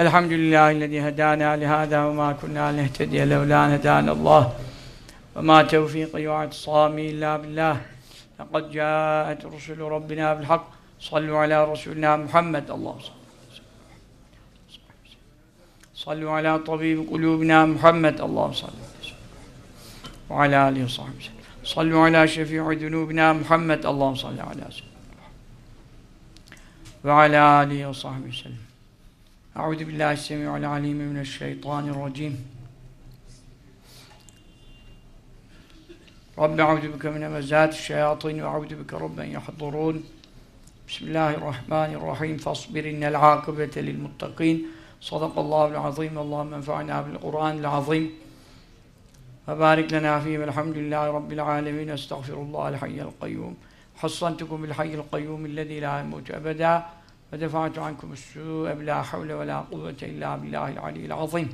Elhamdülillahi hedâna lihâdâ ve mâ kunnâ nehtediye levlâ en hedânallâh ve mâ tevfîqi ve i'tisâmî illâ billah. Lekad câet rusulü Rabbina bil hak. Sallu alâ Resulina Muhammed. Allah'ım sallu alâ tabîbi kulûbina Muhammed. Allah'ım sallu ve alâ âlihi ve sahbihi. Sallu alâ şefî'i zunûbina Muhammed. Allah'ım salli alâ ve alâ âlihi ve sahbihi sellem. Euzu billahi s-semî'il alîm mineşşeytânirracîm. Rabbi euzu bike min hemezâti'ş-şeyâtîn ve euzu bike rabben yahdurûn. Bismillahirrahmanirrahim. Fasbir innel âkibete lil muttaqîn. Sadakallâhu'l azîm. Allahümme enfa'nâ bil Kur'ânil azîm. Ve bârik lenâ fîhî velhamdülillâhi rabbil âlemîn. Estağfirullâhel hayyel kayyûm. Hassantukum bil hayyil kayyûm illezî lâ yemûtu ebedâ. Ve defa'tu ankumus-sû'e bilâ havle ve lâ kuvvete illâ billâhil aliyyil azîm.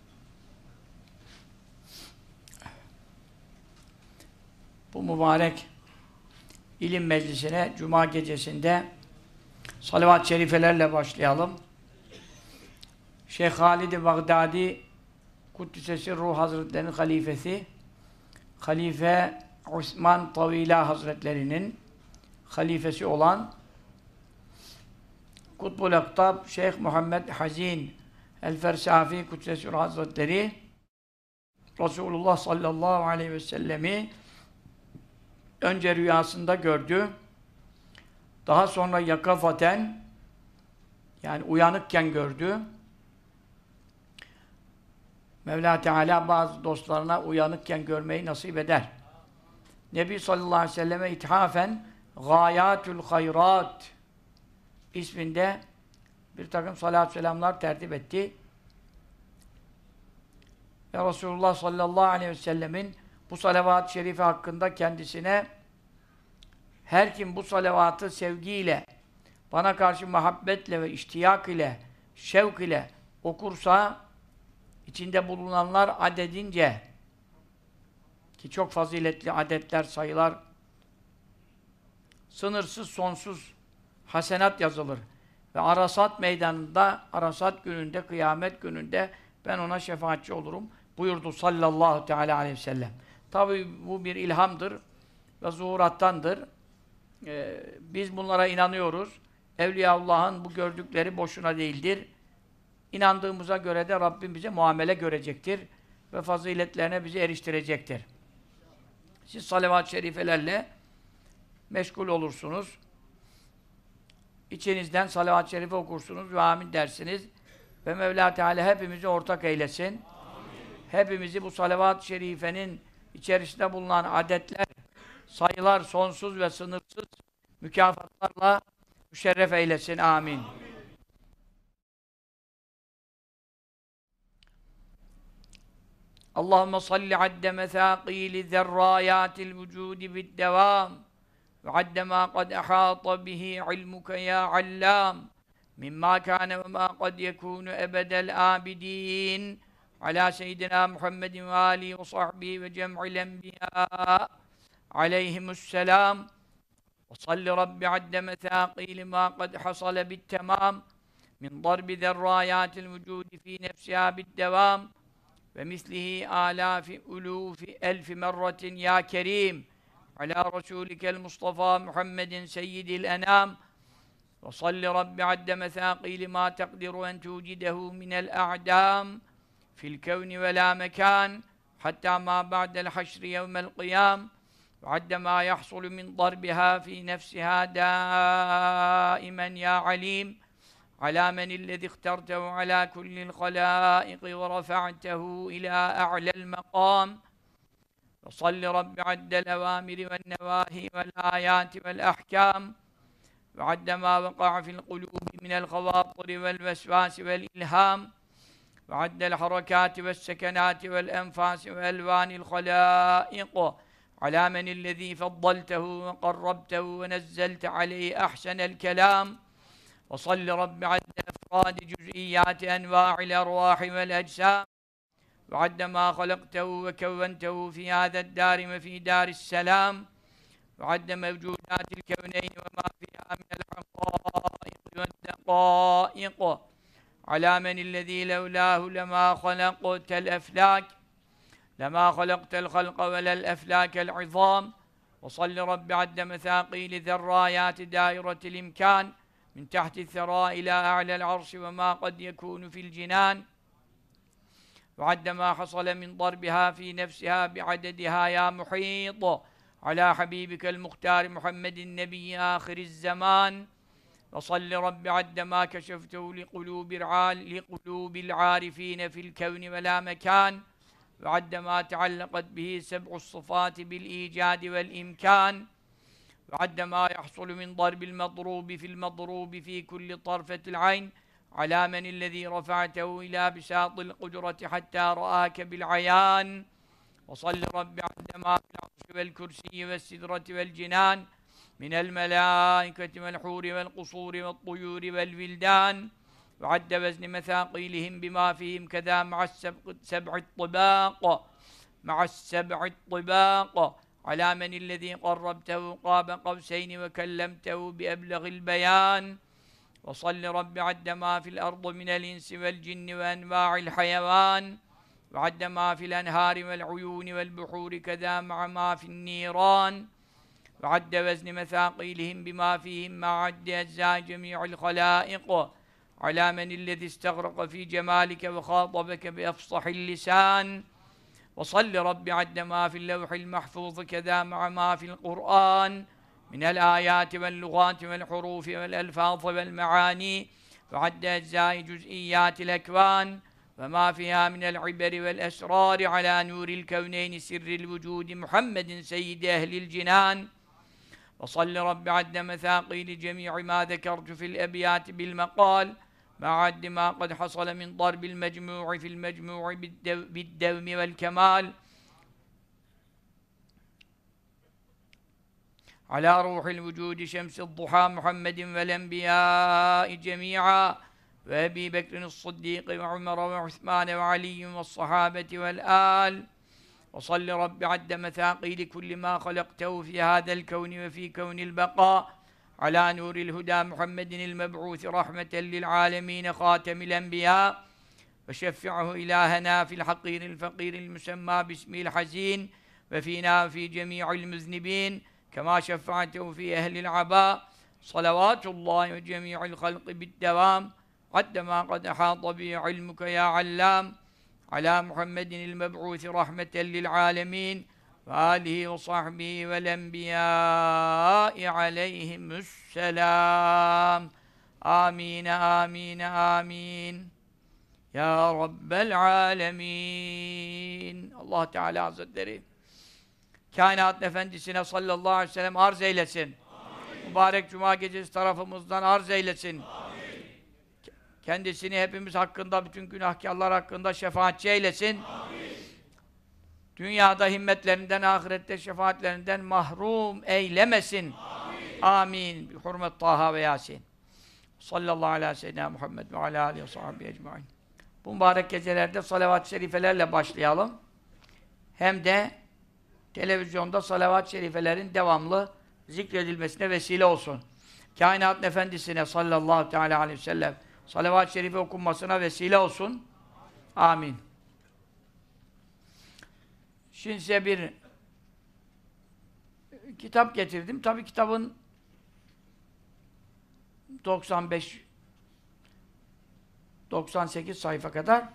Bu mübarek ilim meclisine Cuma gecesinde salavat-ı şerifelerle başlayalım. Şeyh Halid-i Bağdadi Kuddüs'e Ruh Hazretleri'nin halifesi, Halife Osman Tavila Hazretleri'nin halifesi olan Kutbul Aktab Şeyh Muhammed Hazin El-Fersafi Kuddüs'e Ruh Hazretleri Resulullah sallallahu aleyhi ve sellemi önce rüyasında gördü. Daha sonra yakafaten, yani uyanıkken gördü. Mevla Teala bazı dostlarına uyanıkken görmeyi nasip eder. Nebi sallallahu aleyhi ve selleme ithafen gâyâtul hayrat isminde bir takım salat selamlar tertip etti. Ve Resulullah sallallahu aleyhi ve sellemin bu salavat-ı şerife hakkında kendisine her kim bu salavatı sevgiyle, bana karşı muhabbetle ve iştiyak ile, şevk ile okursa, içinde bulunanlar adedince, ki çok faziletli adetler, sayılar, sınırsız, sonsuz hasenat yazılır. Ve Arasat meydanında, Arasat gününde, kıyamet gününde ben ona şefaatçi olurum buyurdu sallallahu teala aleyhi ve sellem. Tabi bu bir ilhamdır ve zuhurattandır. Biz bunlara inanıyoruz. Evliyaullah'ın bu gördükleri boşuna değildir. İnandığımıza göre de Rabbim bize muamele görecektir ve faziletlerine bizi eriştirecektir. Siz salavat-ı şerifelerle meşgul olursunuz. İçinizden salavat-ı şerife okursunuz ve amin dersiniz. Ve Mevla Teala hepimizi ortak eylesin. Amin. Hepimizi bu salavat-ı şerifenin içerisinde bulunan adetler, sayılar sonsuz ve sınırsız mükafatlarla müşerref eylesin. Amin. Allahümme salli adde mesâqîli zerrâyâtil vücûdi biddevâm ve adde mâ kad ehâta bihi ilmuke ya allâm mimmâ kâne ve mâ kad yekûnu ebedel âbidîn alâ seyyidina Muhammedin ve âlihi ve sahbihi ve cem'il enbiyâ aleyhimusselâm ve salli rabbi adde mesâqîli mâ kad hasale bittemâm min darbi zerrâyâtil vücûdi fî nefsihâ biddevâm ve mislihi âlâfi ulûfi elfi merratin ya kerîm alâ rasûlikel Mustafa Muhammedin seyyidil enâm ve salli rabbi adde mesâqîli mâ tekdiru en tûcidehu minel a'dâm fil kevni ve lâ mekân hattâ mâ ba'del haşri yevmel qiyâm ve adde mâ yahsulu min darbihâ fî nefsihâ dâimen ya alîm alâ menillezî ihtertehu alâ kullil halâiqi ve rafa'tehu ilâ a'lel mekâm ve salli rabbi addel evâmiri ven nevâhi vel âyâti vel ahkâm ve adde mâ veka'a fil kulûbi minel havâtiri vel vesvâsi vel ilhâm ve addel harekâti ves sekenâti vel enfâsi ve elvânil halâiq alâ menillezî feddaltehu ve qarrabtehu ve nezzelte aleyhi ahsenel kelâm ve salli rabbi adde efrâdi cüz'iyyâti envâ'il ervâhi vel eczâm ve adde mâ halaktehu ve kevventehu fî hâze'd-dâri ve fî dârisselâm ve adde mevcûdâtil kevneyn ve mâ fîhâ minel hakâiq ve dekâiq على من الذي لولاه لما خلقت الأفلاك لما خلقت الخلق ولا الأفلاك العظام وصل رب عد مثاقيل ذرايات دائرة الإمكان من تحت الثرى إلى أعلى العرش وما قد يكون في الجنان وعد ما حصل من ضربها في نفسها بعددها يا محيط على حبيبك المختار محمد النبي آخر الزمان وصل رب عد ما كشفته لقلوب العارفين في الكون ولا مكان وعد ما تعلقت به سبع الصفات بالإيجاد والإمكان وعد ما يحصل من ضرب المضروب في المضروب في كل طرفة العين على من الذي رفعته إلى بساط القدرة حتى رآك بالعيان وصل رب عد ما في العرش والكرسي والسدرة والجنان من الملائكة والحور والقصور والطيور والولدان وعد وزن مثاقيلهم بما فيهم كذا مع السبع الطباق على من الذي قربته قاب قوسين وكلمته بأبلغ البيان وصل رب عد ما في الأرض من الإنس والجن وأنواع الحيوان وعد ما في الأنهار والعيون والبحور كذا مع ما في النيران وعد وزن مثاقيلهم بما فيهم مع عد أجزاء جميع الخلائق على من الذي استغرق في جمالك وخاطبك بأفصح اللسان وصل رب عد ما في اللوح المحفوظ كذا مع ما في القرآن من الآيات واللغات والحروف والألفاظ والمعاني وعد أجزاء جزئيات الأكوان وما فيها من العبر والأسرار على نور الكونين سر الوجود محمد سيد أهل الجنان وصل رب عد مثاقيل جميع ما ذكرت في الأبيات بالمقال مع عد ما قد حصل من ضرب المجموع في المجموع بالدوم والكمال على روح الوجود شمس الضحى محمد والأنبياء جميعا وأبي بكر الصديق وعمر وعثمان وعلي والصحابة والآل وصل رب عد مثاقيل كل ما خلقته في هذا الكون وفي كون البقاء على نور الهدى محمد المبعوث رحمة للعالمين خاتم الأنبياء وشفعه إلهنا في الحقير الفقير المسمى باسمه الحزين وفينا وفي جميع المذنبين كما شفعته في أهل العباء صلوات الله وجميع الخلق بالدوام عد ما قد أحاط به علمك يا علام على محمد المبعوث رحمة للعالمين وآله وصحبه والأنبياء عليهم السلام آمين آمين آمين يا رب العالمين. Allah Teala Hazretleri kainat efendisine sallallahu aleyhi ve sellem arz eylesin. Amin. Mübarek cuma gecesi tarafımızdan arz eylesin. Amin. Kendisini hepimiz hakkında, bütün günahkarlar hakkında şefaatçi eylesin. Amin. Dünyada himmetlerinden, ahirette şefaatlerinden mahrum eylemesin. Amin. Amin. Bi hurmet Taha ve Yasin. Sallallahu aleyhi ve sellem Muhammed ve alâ âlihi ve sahbihi ecmaîn. Bu mübarek gecelerde salavat-ı şerifelerle başlayalım. Hem de televizyonda salavat-ı şerifelerin devamlı zikredilmesine vesile olsun. Kainat efendisine sallallahu teala aleyhi ve sellem salavat-ı şerife okunmasına vesile olsun. Amin. Şimdi size bir kitap getirdim. Tabii kitabın 98 sayfa kadar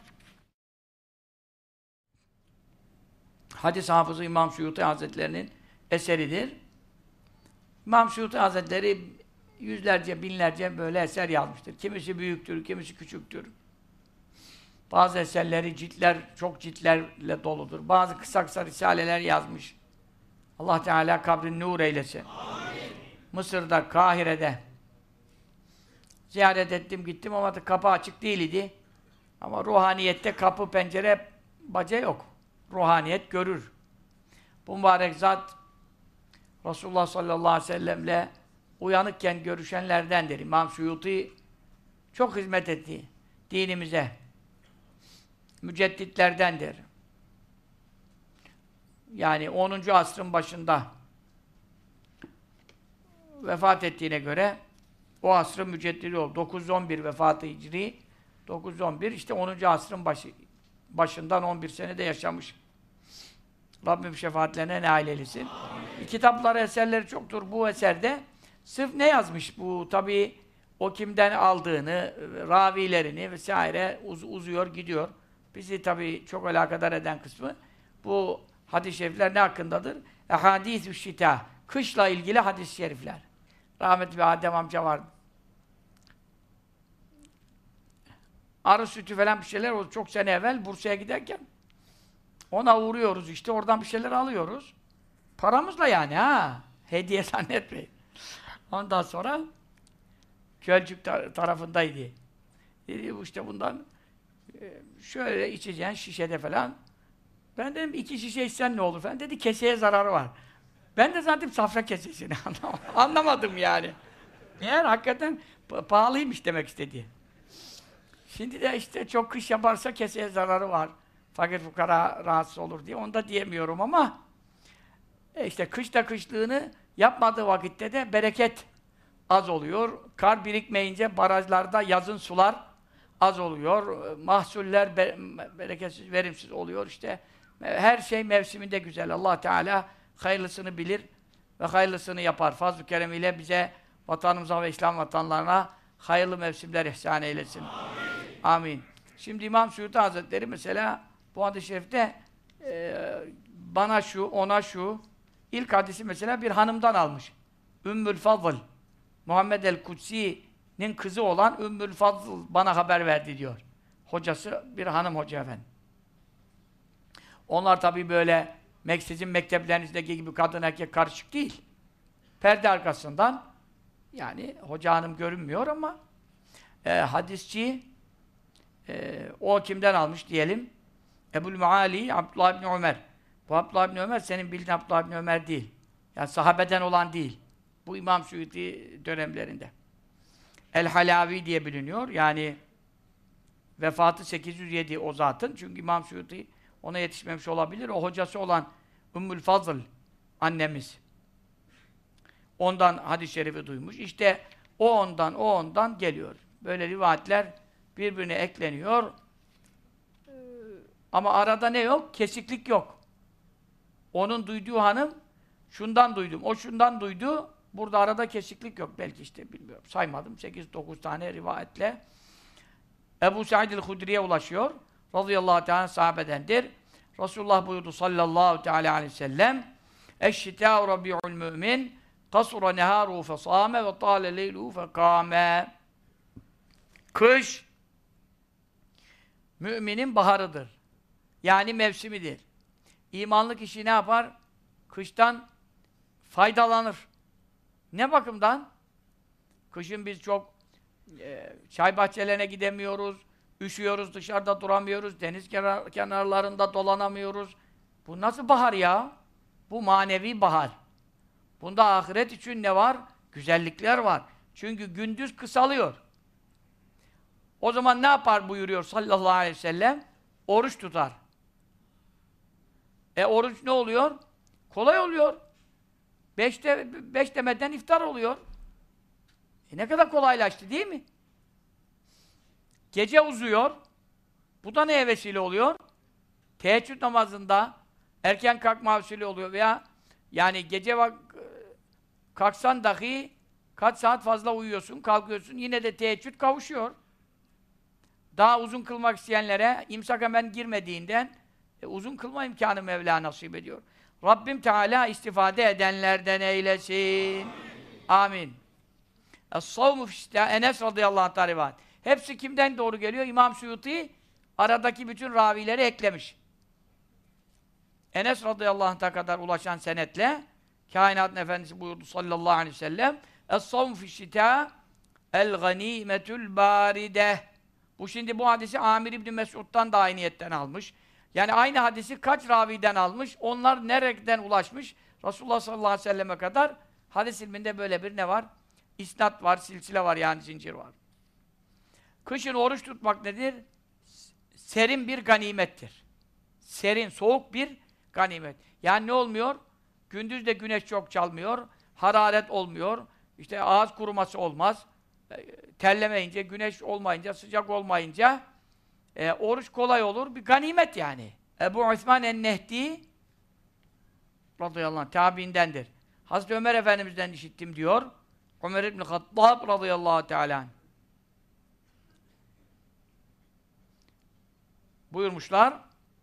hadis hafızı İmam Suyuti Hazretleri'nin eseridir. İmam Suyuti Hazretleri yüzlerce, binlerce böyle eser yazmıştır. Kimisi büyüktür, kimisi küçüktür. Bazı eserleri ciltler, çok ciltlerle doludur. Bazı kısa kısa risaleler yazmış. Allah Teala kabrini nur eylesin. Amin. Mısır'da, Kahire'de ziyaret ettim, gittim ama da kapı açık değildi. Ama ruhaniyette kapı, pencere, baca yok. Ruhaniyet görür. Bu mübarek zat Resulullah sallallahu aleyhi ve sellemle uyanıkken görüşenlerdendir. İmam Suyuti çok hizmet etti dinimize. Mücedditlerdendir. Yani 10. asrın başında vefat ettiğine göre o asrın müceddidi oldu. 911 vefatı hicri, 911 işte 10. asrın başından 11 senede yaşamış. Rabbim şefaatlerine nail eylesin. Kitapları, eserleri çoktur. Bu eserde sırf ne yazmış bu? Tabii o kimden aldığını, ravilerini vesaire uzuyor, gidiyor. Bizi tabii çok alakadar eden kısmı bu hadis-i şerifler ne hakkındadır? Ehadîs-ü şitâ. Kışla ilgili hadis-i şerifler. Rahmetli Adem amca vardı. Arı sütü falan bir şeyler oldu. Çok sene evvel Bursa'ya giderken ona uğruyoruz işte. Oradan bir şeyler alıyoruz. Paramızla yani ha. Hediye zannetmeyin. Ondan sonra Gölcük tarafındaydı. Dedi işte bundan şöyle içeceğin şişede falan. Ben dedim 2 şişe içsen ne olur falan. Dedi keseye zararı var. Ben de zaten safra kesesini anlamadım yani. Meğer hakikaten pahalıymış demek istedi. Şimdi de işte çok kış yaparsa keseye zararı var. Fakir fukara rahatsız olur diye. Onu da diyemiyorum ama işte kışta kışlığını yapmadığı vakitte de bereket az oluyor. Kar birikmeyince barajlarda yazın sular az oluyor. Mahsuller bereketsiz, verimsiz oluyor. İşte her şey mevsiminde güzel. Allah Teala hayırlısını bilir ve hayırlısını yapar. Fazl-ı keremiyle bize, vatanımıza ve İslam vatanlarına hayırlı mevsimler ihsan eylesin. Amin. Amin. Şimdi İmam Suyuti Hazretleri mesela bu hadis-i şerifte bana şu, ona şu ilk hadisi mesela bir hanımdan almış. Ümmül Fadıl Muhammed el-Kutsi'nin kızı olan Ümmül Fadıl bana haber verdi diyor. Hocası bir hanım hoca efendim. Onlar tabii böyle sizin mekteplerinizdeki gibi kadın erkek karışık değil. Perde arkasından yani hoca hanım görünmüyor ama hadisçi o kimden almış diyelim? Ebu'l-Muali Abdullah ibn Ömer. Bu Abdullah ibn Ömer senin bildiğin Abdullah ibn Ömer değil. Yani sahabeden olan değil. Bu İmam Suyuti dönemlerinde. El-Halavi diye biliniyor. Yani vefatı 807 o zatın. Çünkü İmam Suyuti ona yetişmemiş olabilir. O hocası olan Ümmül Fazıl annemiz. Ondan hadis-i şerifi duymuş. İşte o ondan geliyor. Böyle rivayetler birbirine ekleniyor. Ama arada ne yok? Kesiklik yok. Onun duyduğu hanım şundan duydum, o şundan duydu. Burada arada kesiklik yok. Belki işte bilmiyorum. Saymadım. 8-9 tane rivayetle. Ebu Said el-Hudri'ye ulaşıyor. Radıyallahu teala sahabedendir. Resulullah buyurdu sallallahu teala aleyhi ve sellem Eşşitâ'u rabi'ul mü'min kasura nehâruhu fesâme ve tâle leyluhu fekâme. Kış müminin baharıdır. Yani mevsimidir. İmanlı kişi ne yapar? Kıştan faydalanır. Ne bakımdan? Kışın biz çok çay bahçelerine gidemiyoruz, üşüyoruz, dışarıda duramıyoruz, deniz kenarlarında dolanamıyoruz. Bu nasıl bahar ya? Bu manevi bahar. Bunda ahiret için ne var? Güzellikler var. Çünkü gündüz kısalıyor. O zaman ne yapar buyuruyor sallallahu aleyhi ve sellem? Oruç tutar. Oruç ne oluyor? Kolay oluyor. 5 demeden iftar oluyor. Ne kadar kolaylaştı değil mi? Gece uzuyor. Bu da neye vesile oluyor? Teheccüd namazında erken kalkma vesile oluyor veya yani gece kalksan dahi kaç saat fazla uyuyorsun, kalkıyorsun, yine de teheccüd kavuşuyor. Daha uzun kılmak isteyenlere imsak hemen girmediğinden uzun kılma imkanı Mevla nasip ediyor. Rabbim Teala istifade edenlerden eylesin. Amin. Es-savmu fiştâ Enes radıyallahu anh rivayet. Hepsi kimden doğru geliyor? İmam Suyuti aradaki bütün ravileri eklemiş. Enes radıyallahu anh'a kadar ulaşan senetle kainatın efendisi buyurdu sallallahu aleyhi ve sellem Es-savmu fiştâ el-ganîmetül bârideh. Bu şimdi bu hadisi Amir İbni Mesud'dan da aynı niyetten almış. Yani aynı hadisi kaç raviden almış? Onlar nereden ulaşmış? Resulullah sallallahu aleyhi ve selleme kadar hadis ilminde böyle bir ne var? İsnat var, silsile var yani zincir var. Kışın oruç tutmak nedir? Serin bir ganimettir. Serin, soğuk bir ganimet. Yani ne olmuyor? Gündüz de güneş çok çalmıyor, hararet olmuyor, işte ağız kuruması olmaz. terlemeyince, güneş olmayınca, sıcak olmayınca oruç kolay olur. Bir ganimet yani. Ebu Osman en-Nehdi radıyallahu anh tabiindendir. Hazreti Ömer Efendimiz'den işittim diyor. Ömer İbn-i Hattab radıyallahu teala anh. Buyurmuşlar.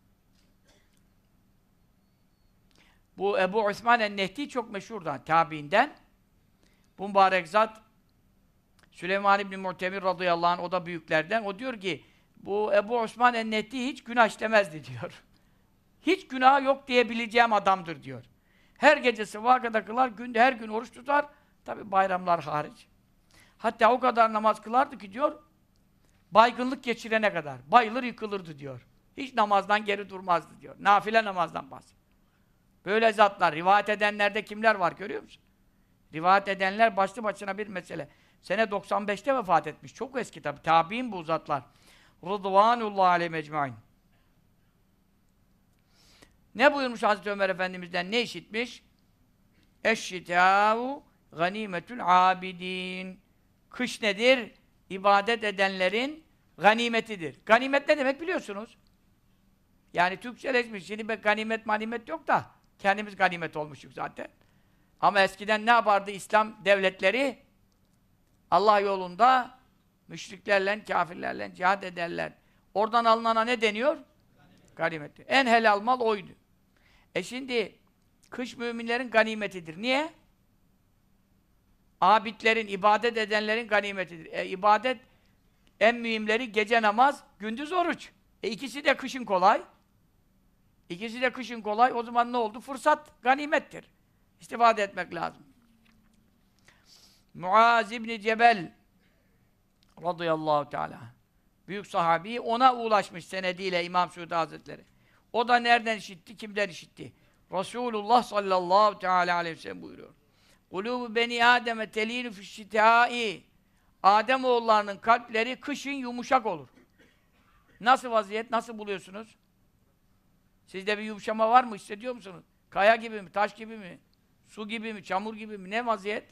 Bu Ebu Osman en-Nehdi çok meşhurdan, tabiinden. Bu mübarek zat Süleyman İbn-i Mu'temir radıyallahu anh, o da büyüklerden. O diyor ki, bu Ebu Osman en-Nehdi hiç günah işlemezdi diyor. Hiç günah yok diyebileceğim adamdır diyor. Her gece sabaha kadar kılar, günde her gün oruç tutar. Tabi bayramlar hariç. Hatta o kadar namaz kılardı ki diyor, baygınlık geçirene kadar. Bayılır yıkılırdı diyor. Hiç namazdan geri durmazdı diyor. Nafile namazdan bahsediyor. Böyle zatlar, rivayet edenlerde kimler var görüyor musun? Rivayet edenler başlı başına bir mesele. Sene 95'te vefat etmiş. Çok eski tabi. Tabi'in bu zatlar. Rıdvanullahi aleyhi mecmain. Ne buyurmuş Hazreti Ömer Efendimiz'den? Ne işitmiş? Eşşitâhu ganimetül abidin. Kış nedir? İbadet edenlerin ganimetidir. Ganimet ne demek biliyorsunuz? Yani Türkçeleşmiş. Şimdi ganimet manimet yok da kendimiz ganimet olmuşuz zaten. Ama eskiden ne yapardı İslam devletleri? Allah yolunda müşriklerle, kâfirlerle cihad ederler. Oradan alınana ne deniyor? Ganimet. En helal mal oydu. Şimdi kış müminlerin ganimetidir. Niye? Abidlerin, ibadet edenlerin ganimetidir. İbadet en mühimleri gece namaz, gündüz oruç. İkisi de kışın kolay. İkisi de kışın kolay. O zaman ne oldu? Fırsat ganimettir. İstifade etmek lazım. Muaz İbni Cebel radıyallahu teala büyük sahabi ona ulaşmış senediyle İmam Suudi Hazretleri. O da nereden işitti? Kimden işitti? Resulullah sallallahu teala aleyhi ve sellem buyuruyor. Kulûbu beni Adem'e telînü fişşitâi. Ademoğullarının kalpleri kışın yumuşak olur. Nasıl vaziyet? Nasıl buluyorsunuz? Sizde bir yumuşama var mı? Hissediyor musunuz? Kaya gibi mi? Taş gibi mi? Su gibi mi? Çamur gibi mi? Ne vaziyet?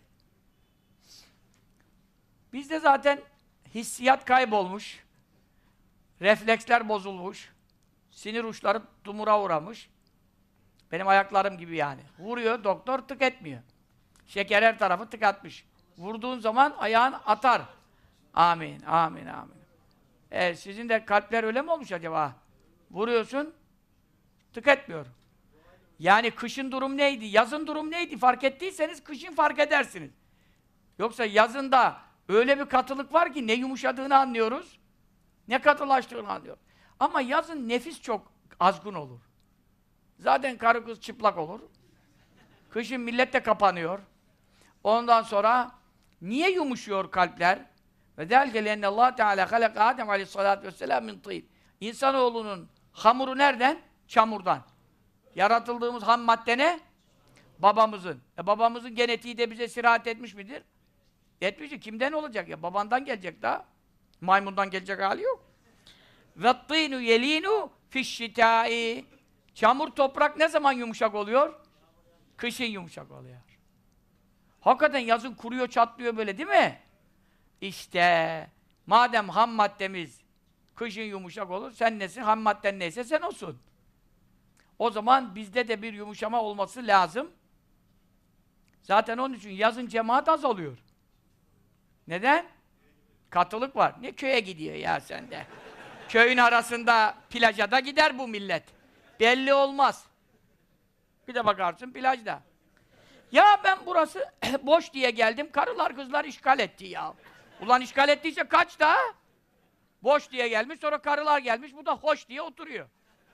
Bizde zaten hissiyat kaybolmuş. Refleksler bozulmuş. Sinir uçları dumura uğramış. Benim ayaklarım gibi yani. Vuruyor, doktor tık etmiyor. Şeker her tarafı tık atmış. Vurduğun zaman ayağın atar. Amin, amin, amin. Sizin de kalpler öyle mi olmuş acaba? Vuruyorsun, tık etmiyor. Yani kışın durum neydi, yazın durum neydi fark ettiyseniz kışın fark edersiniz. Yoksa yazında öyle bir katılık var ki ne yumuşadığını anlıyoruz, ne katılaştığını anlıyoruz. Ama yazın nefis çok azgın olur. Zaten karı kız çıplak olur. Kışın millet de kapanıyor. Ondan sonra niye yumuşuyor kalpler? Ve delke lenne Allah Teala halaka Adem aleyhissalatu vesselam min tîn. İnsanoğlunun hamuru nereden? Çamurdan. Yaratıldığımız ham madde ne? Babamızın. Babamızın genetiği de bize sirayet etmiş midir? Etmiştir. Kimden olacak ya? Babandan gelecek daha. Maymundan gelecek hali yok. وَالطِّينُ يَل۪ينُ فِي الشِّتَاءِ. Çamur toprak ne zaman yumuşak oluyor? Kışın yumuşak oluyor. Hakikaten yazın kuruyor, çatlıyor böyle değil mi? İşte madem ham maddemiz kışın yumuşak olur, sen nesin? Ham madden neyse sen olsun. O zaman bizde de bir yumuşama olması lazım. Zaten onun için yazın cemaat az oluyor. Neden? Katılık var. Ne köye gidiyor ya sende? Köyün arasında plaja da gider bu millet. Belli olmaz. Bir de bakarsın plajda. Ya ben burası boş diye geldim, karılar kızlar işgal etti ya. Ulan işgal ettiyse kaç da? Boş diye gelmiş, sonra karılar gelmiş, bu da hoş diye oturuyor.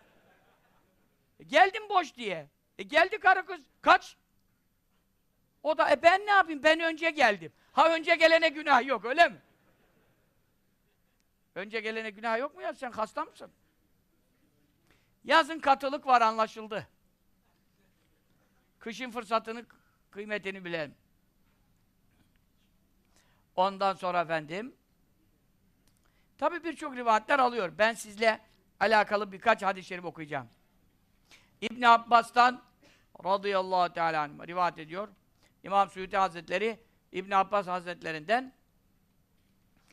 Geldim boş diye. Geldi karı kız, kaç? O da, ben ne yapayım, ben önce geldim. Ha önce gelene günah yok, öyle mi? Önce gelene günah yok mu ya, sen hasta mısın? Yazın katılık var, anlaşıldı. Kışın fırsatını, kıymetini bilelim. Ondan sonra efendim, tabi birçok rivayetler alıyor. Ben sizle alakalı birkaç hadis-i şerif okuyacağım. İbn Abbas'tan radıyallahu teala anh rivayet ediyor. İmam Suyuti Hazretleri İbn Abbas Hazretlerinden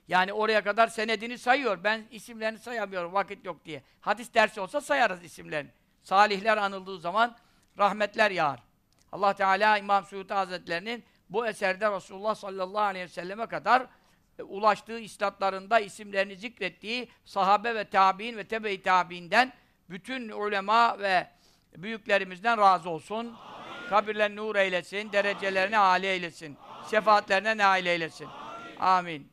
Yani oraya kadar senedini sayıyor. Ben isimlerini sayamıyorum vakit yok diye. Hadis dersi olsa sayarız isimlerini. Salihler anıldığı zaman rahmetler yağar. Allah Teala İmam Suyuti Hazretlerinin bu eserde Resulullah sallallahu aleyhi ve selleme kadar ulaştığı isnatlarında isimlerini zikrettiği sahabe ve tabi'in ve tebe-i tabi'inden bütün ulema ve büyüklerimizden razı olsun. Amin. Kabirlerini nur eylesin, derecelerini âli eylesin. Amin. Şefaatlerine nail eylesin. Amin.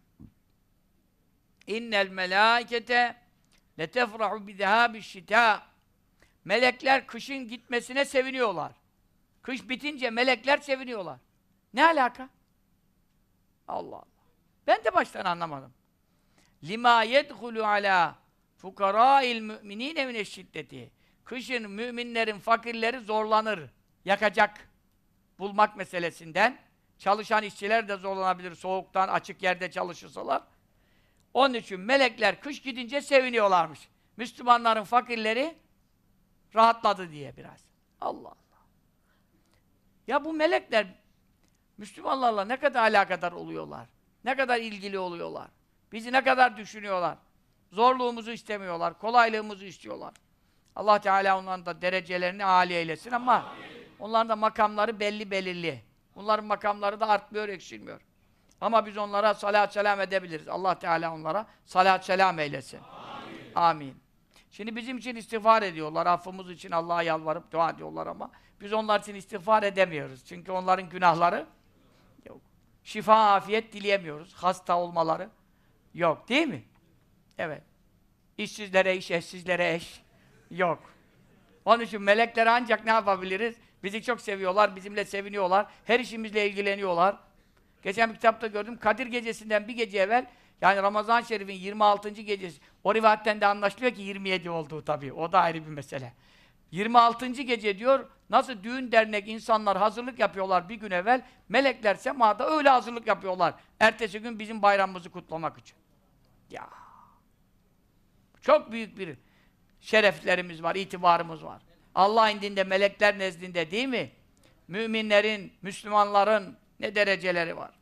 İnnel melâikete letefrahu bidehâbişşitâ. Melekler kışın gitmesine seviniyorlar. Kış bitince melekler seviniyorlar. Ne alaka? Allah Allah. Ben de baştan anlamadım. Lima yedhulu ala fukarâil mü'minîne mineşşiddeti. Kışın müminlerin fakirleri zorlanır. Yakacak. Bulmak meselesinden. Çalışan işçiler de zorlanabilir soğuktan açık yerde çalışırsalar. Onun için melekler kış gidince seviniyorlarmış. Müslümanların fakirleri rahatladı diye biraz. Allah Allah. Ya bu melekler Müslümanlarla ne kadar alakadar oluyorlar? Ne kadar ilgili oluyorlar? Bizi ne kadar düşünüyorlar? Zorluğumuzu istemiyorlar, kolaylığımızı istiyorlar. Allah Teala onların da derecelerini âli eylesin ama amin. Onların da makamları belli belirli. Bunların makamları da artmıyor, eksilmiyor. Ama biz onlara salat selam edebiliriz. Allah Teala onlara salat selam eylesin. Amin. Amin. Şimdi bizim için istiğfar ediyorlar. Affımız için Allah'a yalvarıp dua ediyorlar ama biz onlar için istiğfar edemiyoruz. Çünkü onların günahları yok. Şifa, afiyet dileyemiyoruz. Hasta olmaları yok. Değil mi? Evet. İşsizlere iş, eşsizlere eş yok. Onun için meleklere ancak ne yapabiliriz? Bizi çok seviyorlar, bizimle seviniyorlar. Her işimizle ilgileniyorlar. Geçen bir kitapta gördüm. Kadir Gecesi'nden bir gece evvel, yani Ramazan-ı Şerif'in 26. gecesi, o rivayetten de anlaşılıyor ki 27 olduğu tabii. O da ayrı bir mesele. 26. gece diyor, nasıl düğün dernek insanlar hazırlık yapıyorlar bir gün evvel, melekler semada öyle hazırlık yapıyorlar. Ertesi gün bizim bayramımızı kutlamak için. Ya. Çok büyük bir şereflerimiz var, itibarımız var. Allah indinde, melekler nezdinde değil mi? Müminlerin, Müslümanların ne dereceleri var.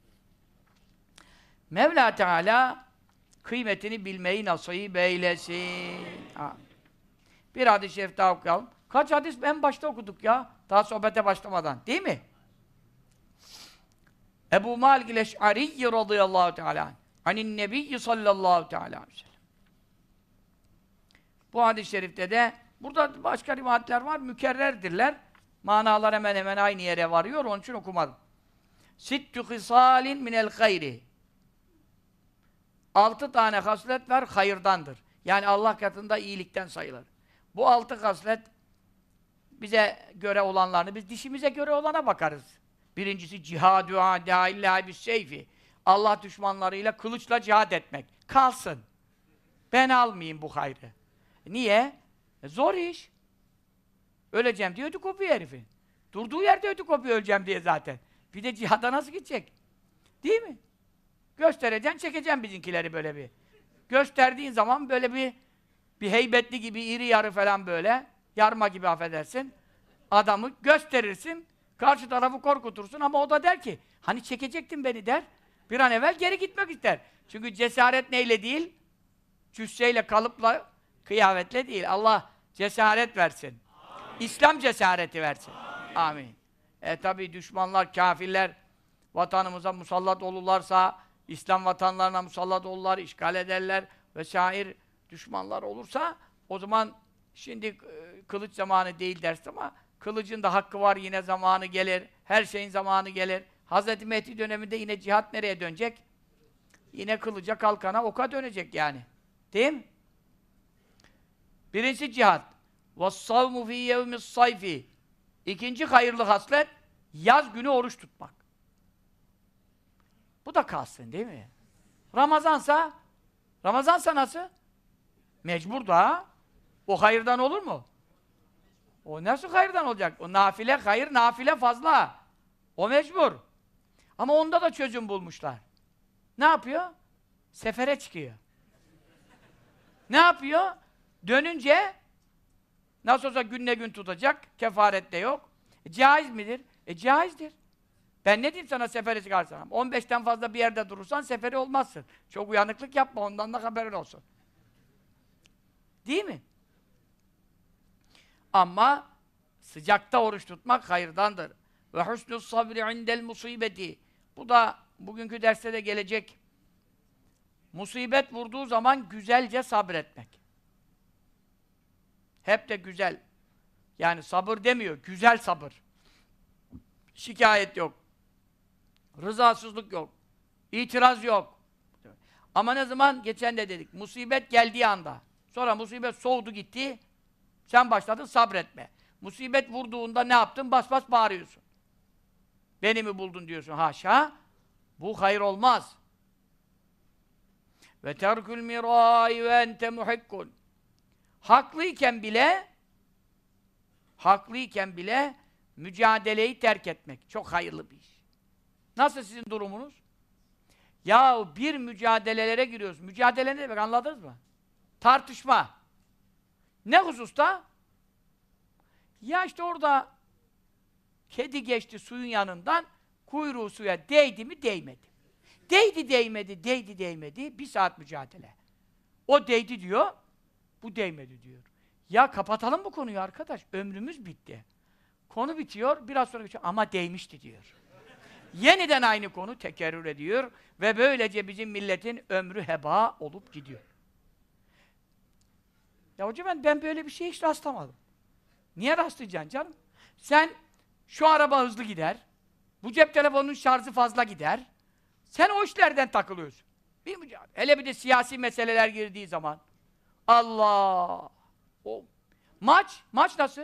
Mevla Teala kıymetini bilmeyi nasip eylesin. Bir hadis-i şerif daha okuyalım. Kaç hadis en başta okuduk ya? Daha sohbete başlamadan. Değil mi? Ebu Malik el-Eş'ari radıyallahu teala anin nebiyyi sallallahu teala aleyhi ve sellem. Bu hadis-i şerifte de burada başka rivayetler var. Mükerrerdirler. Manalar hemen hemen aynı yere varıyor. Onun için okumadım. Sittü hısâlin minel hayri. 6 tane haslet var, hayırdandır. Yani Allah katında iyilikten sayılır. Bu 6 haslet bize göre olanlarını, biz dişimize göre olana bakarız. Birincisi cihadü âdâillâhi bis-seyfi. Allah düşmanlarıyla kılıçla cihad etmek. Kalsın. Ben almayayım bu hayrı. Niye? Zor iş. Öleceğim diye ödü kopuyor herifin. Durduğu yerde ödü kopuyor öleceğim diye zaten. Bir de cihada nasıl gidecek? Değil mi? Göstereceksin, çekeceksin bizimkileri böyle bir. Gösterdiğin zaman böyle bir heybetli gibi, iri yarı falan böyle, yarma gibi affedersin. Adamı gösterirsin, karşı tarafı korkutursun ama o da der ki, hani çekecektin beni der, bir an evvel geri gitmek ister. Çünkü cesaret neyle değil? Cüsseyle, kalıpla, kıyafetle değil. Allah cesaret versin. Amin. İslam cesareti versin. Amin. Tabi düşmanlar, kafirler vatanımıza musallat olurlarsa, İslam vatanlarına musallat olurlar, işgal ederler ve şair düşmanlar olursa, o zaman şimdi kılıç zamanı değil dersin ama kılıcın da hakkı var, yine zamanı gelir, her şeyin zamanı gelir. Hz. Mehdi döneminde yine cihat nereye dönecek? Yine kılıca, kalkana, oka dönecek yani. Değil mi? Birincisi cihat. وَالصَّوْمُ فِي يَوْمِ الصَّيْفِ. İkinci hayırlı haslet, yaz günü oruç tutmak. Bu da kalsın değil mi? Ramazansa nasıl? Mecbur da. O hayırdan olur mu? O nasıl hayırdan olacak? O nafile hayır, nafile fazla. O mecbur. Ama onda da çözüm bulmuşlar. Ne yapıyor? Sefere çıkıyor. Ne yapıyor? Dönünce nasıl olsa günle gün tutacak, kefaret de yok. Caiz midir? Caizdir. Ben ne diyeyim sana seferi çıkarsan? 15'ten fazla bir yerde durursan seferi olmazsın. Çok uyanıklık yapma, ondan da haberin olsun. Değil mi? Ama sıcakta oruç tutmak hayırdandır. Ve husnus sabri indel musibeti. Bu da bugünkü derste de gelecek. Musibet vurduğu zaman güzelce sabretmek. Hep de güzel. Yani sabır demiyor, güzel sabır. Şikayet yok. Rızasızlık yok. İtiraz yok. Ama ne zaman? Geçen de dedik. Musibet geldiği anda. Sonra musibet soğudu gitti. Sen başladın sabretme. Musibet vurduğunda ne yaptın? Bas bas bağırıyorsun. Beni mi buldun diyorsun. Haşa. Bu hayır olmaz. Ve terkül mirai ve ente muhikkun. Haklıyken bile mücadeleyi terk etmek. Çok hayırlı bir iş. Nasıl sizin durumunuz? Ya bir mücadelelere giriyoruz. Mücadele ne demek anladınız mı? Tartışma. Ne hususta? Ya işte orada kedi geçti suyun yanından, kuyruğu suya değdi mi değmedi. Değdi değmedi, değdi değmedi. 1 saat mücadele. O değdi diyor, bu değmedi diyor. Ya kapatalım bu konuyu arkadaş. Ömrümüz bitti. Konu bitiyor, biraz sonra geçiyor. Ama değmişti diyor. Yeniden aynı konu tekerrür ediyor ve böylece bizim milletin ömrü heba olup gidiyor. Ya hocam ben böyle bir şeye hiç rastlamadım. Niye rastlayacaksın canım? Sen şu araba hızlı gider, bu cep telefonunun şarjı fazla gider. Sen o işlerden takılıyorsun. Bir mücadele. Hele bir de siyasi meseleler girdiği zaman. Allah! O maç nasıl?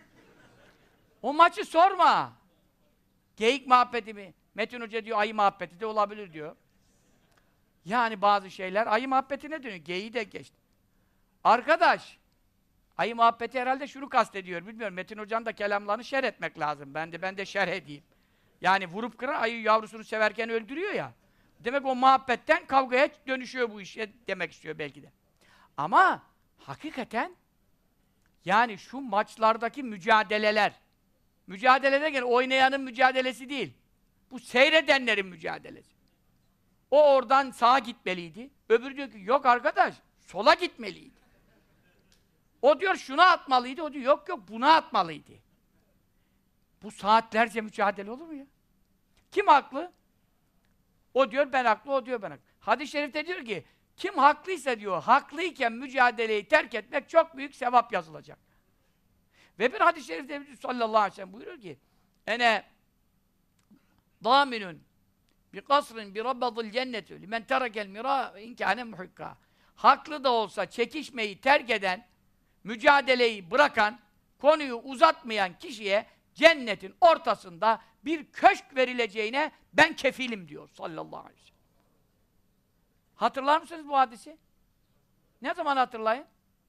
O maçı sorma. Geyik muhabbeti mi? Metin Hoca diyor ayı muhabbeti de olabilir diyor. Yani bazı şeyler ayı muhabbetine dönüyor. Geyiği de geçti. Arkadaş, ayı muhabbeti herhalde şunu kastediyor. Bilmiyorum. Metin Hoca'nın da kelamlarını şerh etmek lazım. Ben de şerh edeyim. Yani vurup kıran ayı yavrusunu severken öldürüyor ya. Demek o muhabbetten kavgaya dönüşüyor bu iş demek istiyor belki de. Ama hakikaten yani şu maçlardaki mücadelede gene oynayanın mücadelesi değil. Bu seyredenlerin mücadelesi. O oradan sağa gitmeliydi. Öbürü diyor ki yok arkadaş sola gitmeliydi. O diyor şuna atmalıydı. O diyor yok buna atmalıydı. Bu saatlerce mücadele olur mu ya? Kim haklı? O diyor ben haklı, o diyor ben haklı. Hadis-i şerifte diyor ki kim haklıysa diyor, haklıyken mücadeleyi terk etmek çok büyük sevap yazılacak. Ve bir hadis-i şerifte sallallahu aleyhi ve sellem buyuruyor ki ene dâminun bi kasrin bi rabbadil cennetü limen terekel mira ve inkâne muhikka. Haklı da olsa çekişmeyi terk eden, mücadeleyi bırakan, konuyu uzatmayan kişiye cennetin ortasında bir köşk verileceğine ben kefilim diyor sallallahu aleyhi ve sellem. Hatırlar mısınız bu hadisi? Ne zaman hatırlayın?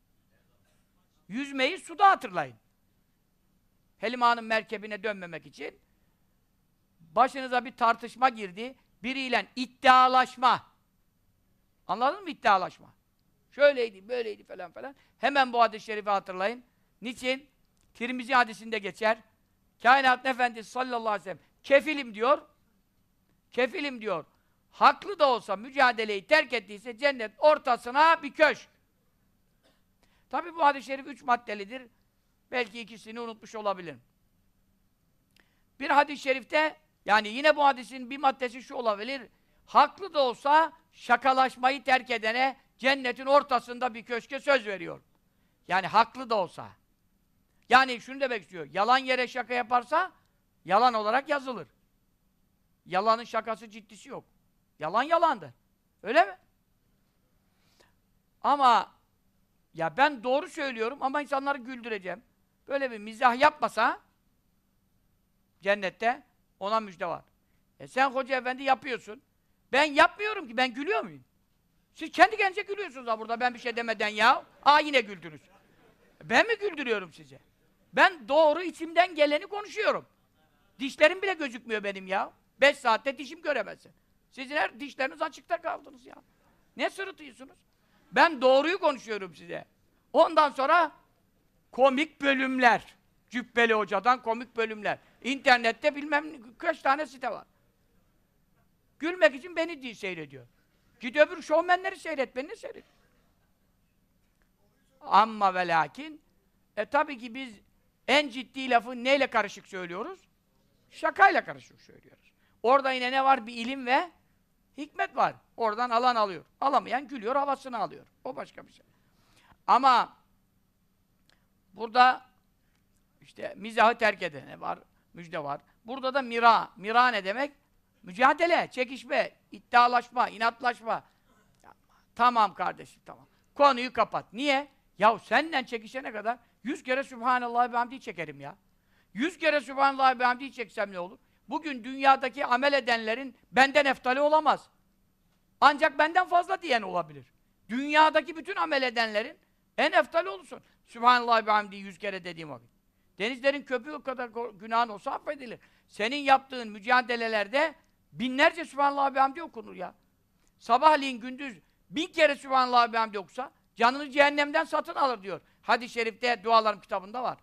Yüzmeyi suda hatırlayın. Helima'nın merkebine dönmemek için başınıza bir tartışma girdi, biriyle iddialaşma. Anladın mı iddialaşma? Şöyleydi, böyleydi falan falan. Hemen bu hadis-i şerifi hatırlayın. Niçin? Tirmizi hadisinde geçer. Kainatın Efendisi sallallahu aleyhi ve sellem kefilim diyor. Kefilim diyor. Haklı da olsa mücadeleyi terk ettiyse cennet ortasına bir köşk. Tabi bu hadis-i şerif 3 maddelidir. Belki ikisini unutmuş olabilirim. Bir hadis-i şerifte yani yine bu hadisin bir maddesi şu olabilir. Haklı da olsa şakalaşmayı terk edene cennetin ortasında bir köşke söz veriyor. Yani haklı da olsa. Yani şunu demek istiyor. Yalan yere şaka yaparsa yalan olarak yazılır. Yalanın şakası ciddisi yok. Yalan yalandır. Öyle mi? Ama ya ben doğru söylüyorum ama insanları güldüreceğim. Böyle bir mizah yapmasa cennette ona müjde var. Sen Hoca Efendi yapıyorsun. Ben yapmıyorum ki. Ben gülüyor muyum? Siz kendi kendinize gülüyorsunuz ha burada ben bir şey demeden ya. Yine güldünüz. Ben mi güldürüyorum size? Ben doğru içimden geleni konuşuyorum. Dişlerim bile gözükmüyor benim ya. 5 saatte dişim göremezsin. Sizin her dişleriniz açıkta kaldınız ya. Ne sırıtıyorsunuz? Ben doğruyu konuşuyorum size. Ondan sonra komik bölümler. Cübbeli Hoca'dan komik bölümler. İnternette bilmem kaç tane site var. Gülmek için beni değil seyrediyor. Git öbür şovmenleri seyret, beni seyret. Amma ve lakin, tabii ki biz en ciddi lafı neyle karışık söylüyoruz? Şakayla karışık söylüyoruz. Orada yine ne var? Bir ilim ve hikmet var. Oradan alan alıyor. Alamayan gülüyor, havasını alıyor. O başka bir şey. Ama burada işte mizahı terk edene var, müjde var. Burada da mira. Mira ne demek? Mücadele, çekişme, iddialaşma, inatlaşma. Ya, tamam kardeşim, tamam. Konuyu kapat. Niye? Yahu senden çekişene kadar 100 kere Sübhanallah ve hamdi çekerim ya. 100 kere Sübhanallah ve hamdi çeksem ne olur? Bugün dünyadaki amel edenlerin benden eftali olamaz. Ancak benden fazla diyen olabilir. Dünyadaki bütün amel edenlerin en eftali olursun. Sübhanallah ve hamdi 100 kere dediğim vakit. Denizlerin köpüğü kadar günahın olsa affedilir. Senin yaptığın mücadelelerde binlerce Sübhanallah ve hamdi okunur ya. Sabahleyin gündüz 1000 kere Sübhanallah ve hamdi okusa canını cehennemden satın alır diyor. Hadis-i şerifte dualarım kitabında var.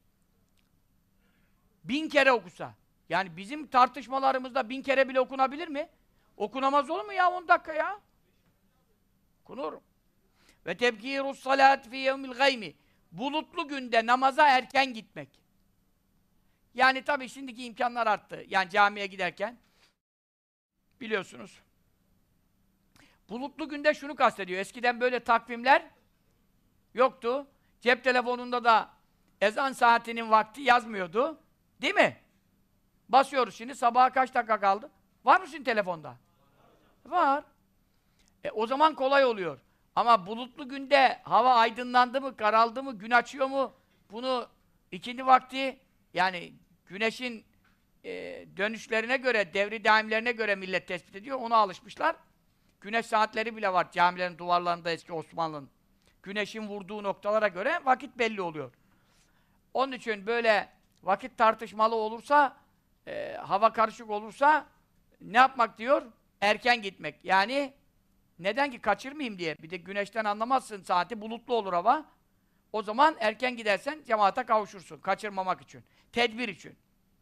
1000 kere okusa. Yani bizim tartışmalarımızda 1000 kere bile okunabilir mi? Okunamaz olur mu ya 10 dakika ya? Okunur. Ve tebkîrus salât fî yevmil gaymi. Bulutlu günde namaza erken gitmek. Yani tabii şimdiki imkanlar arttı. Yani camiye giderken biliyorsunuz. Bulutlu günde şunu kastediyor. Eskiden böyle takvimler yoktu. Cep telefonunda da ezan saatinin vakti yazmıyordu. Değil mi? Basıyoruz şimdi. Sabaha kaç dakika kaldı? Var mı sizin telefonda? Var. O zaman kolay oluyor. Ama bulutlu günde hava aydınlandı mı, karaldı mı, gün açıyor mu? Bunu ikindi vakti, yani güneşin dönüşlerine göre, devri daimlerine göre millet tespit ediyor. Ona alışmışlar. Güneş saatleri bile var camilerin duvarlarında eski Osmanlı'nın. Güneşin vurduğu noktalara göre vakit belli oluyor. Onun için böyle vakit tartışmalı olursa, hava karışık olursa ne yapmak diyor? Erken gitmek. Yani neden ki? Kaçırmayayım diye. Bir de güneşten anlamazsın, saati bulutlu olur hava. O zaman erken gidersen cemaate kavuşursun. Kaçırmamak için. Tedbir için.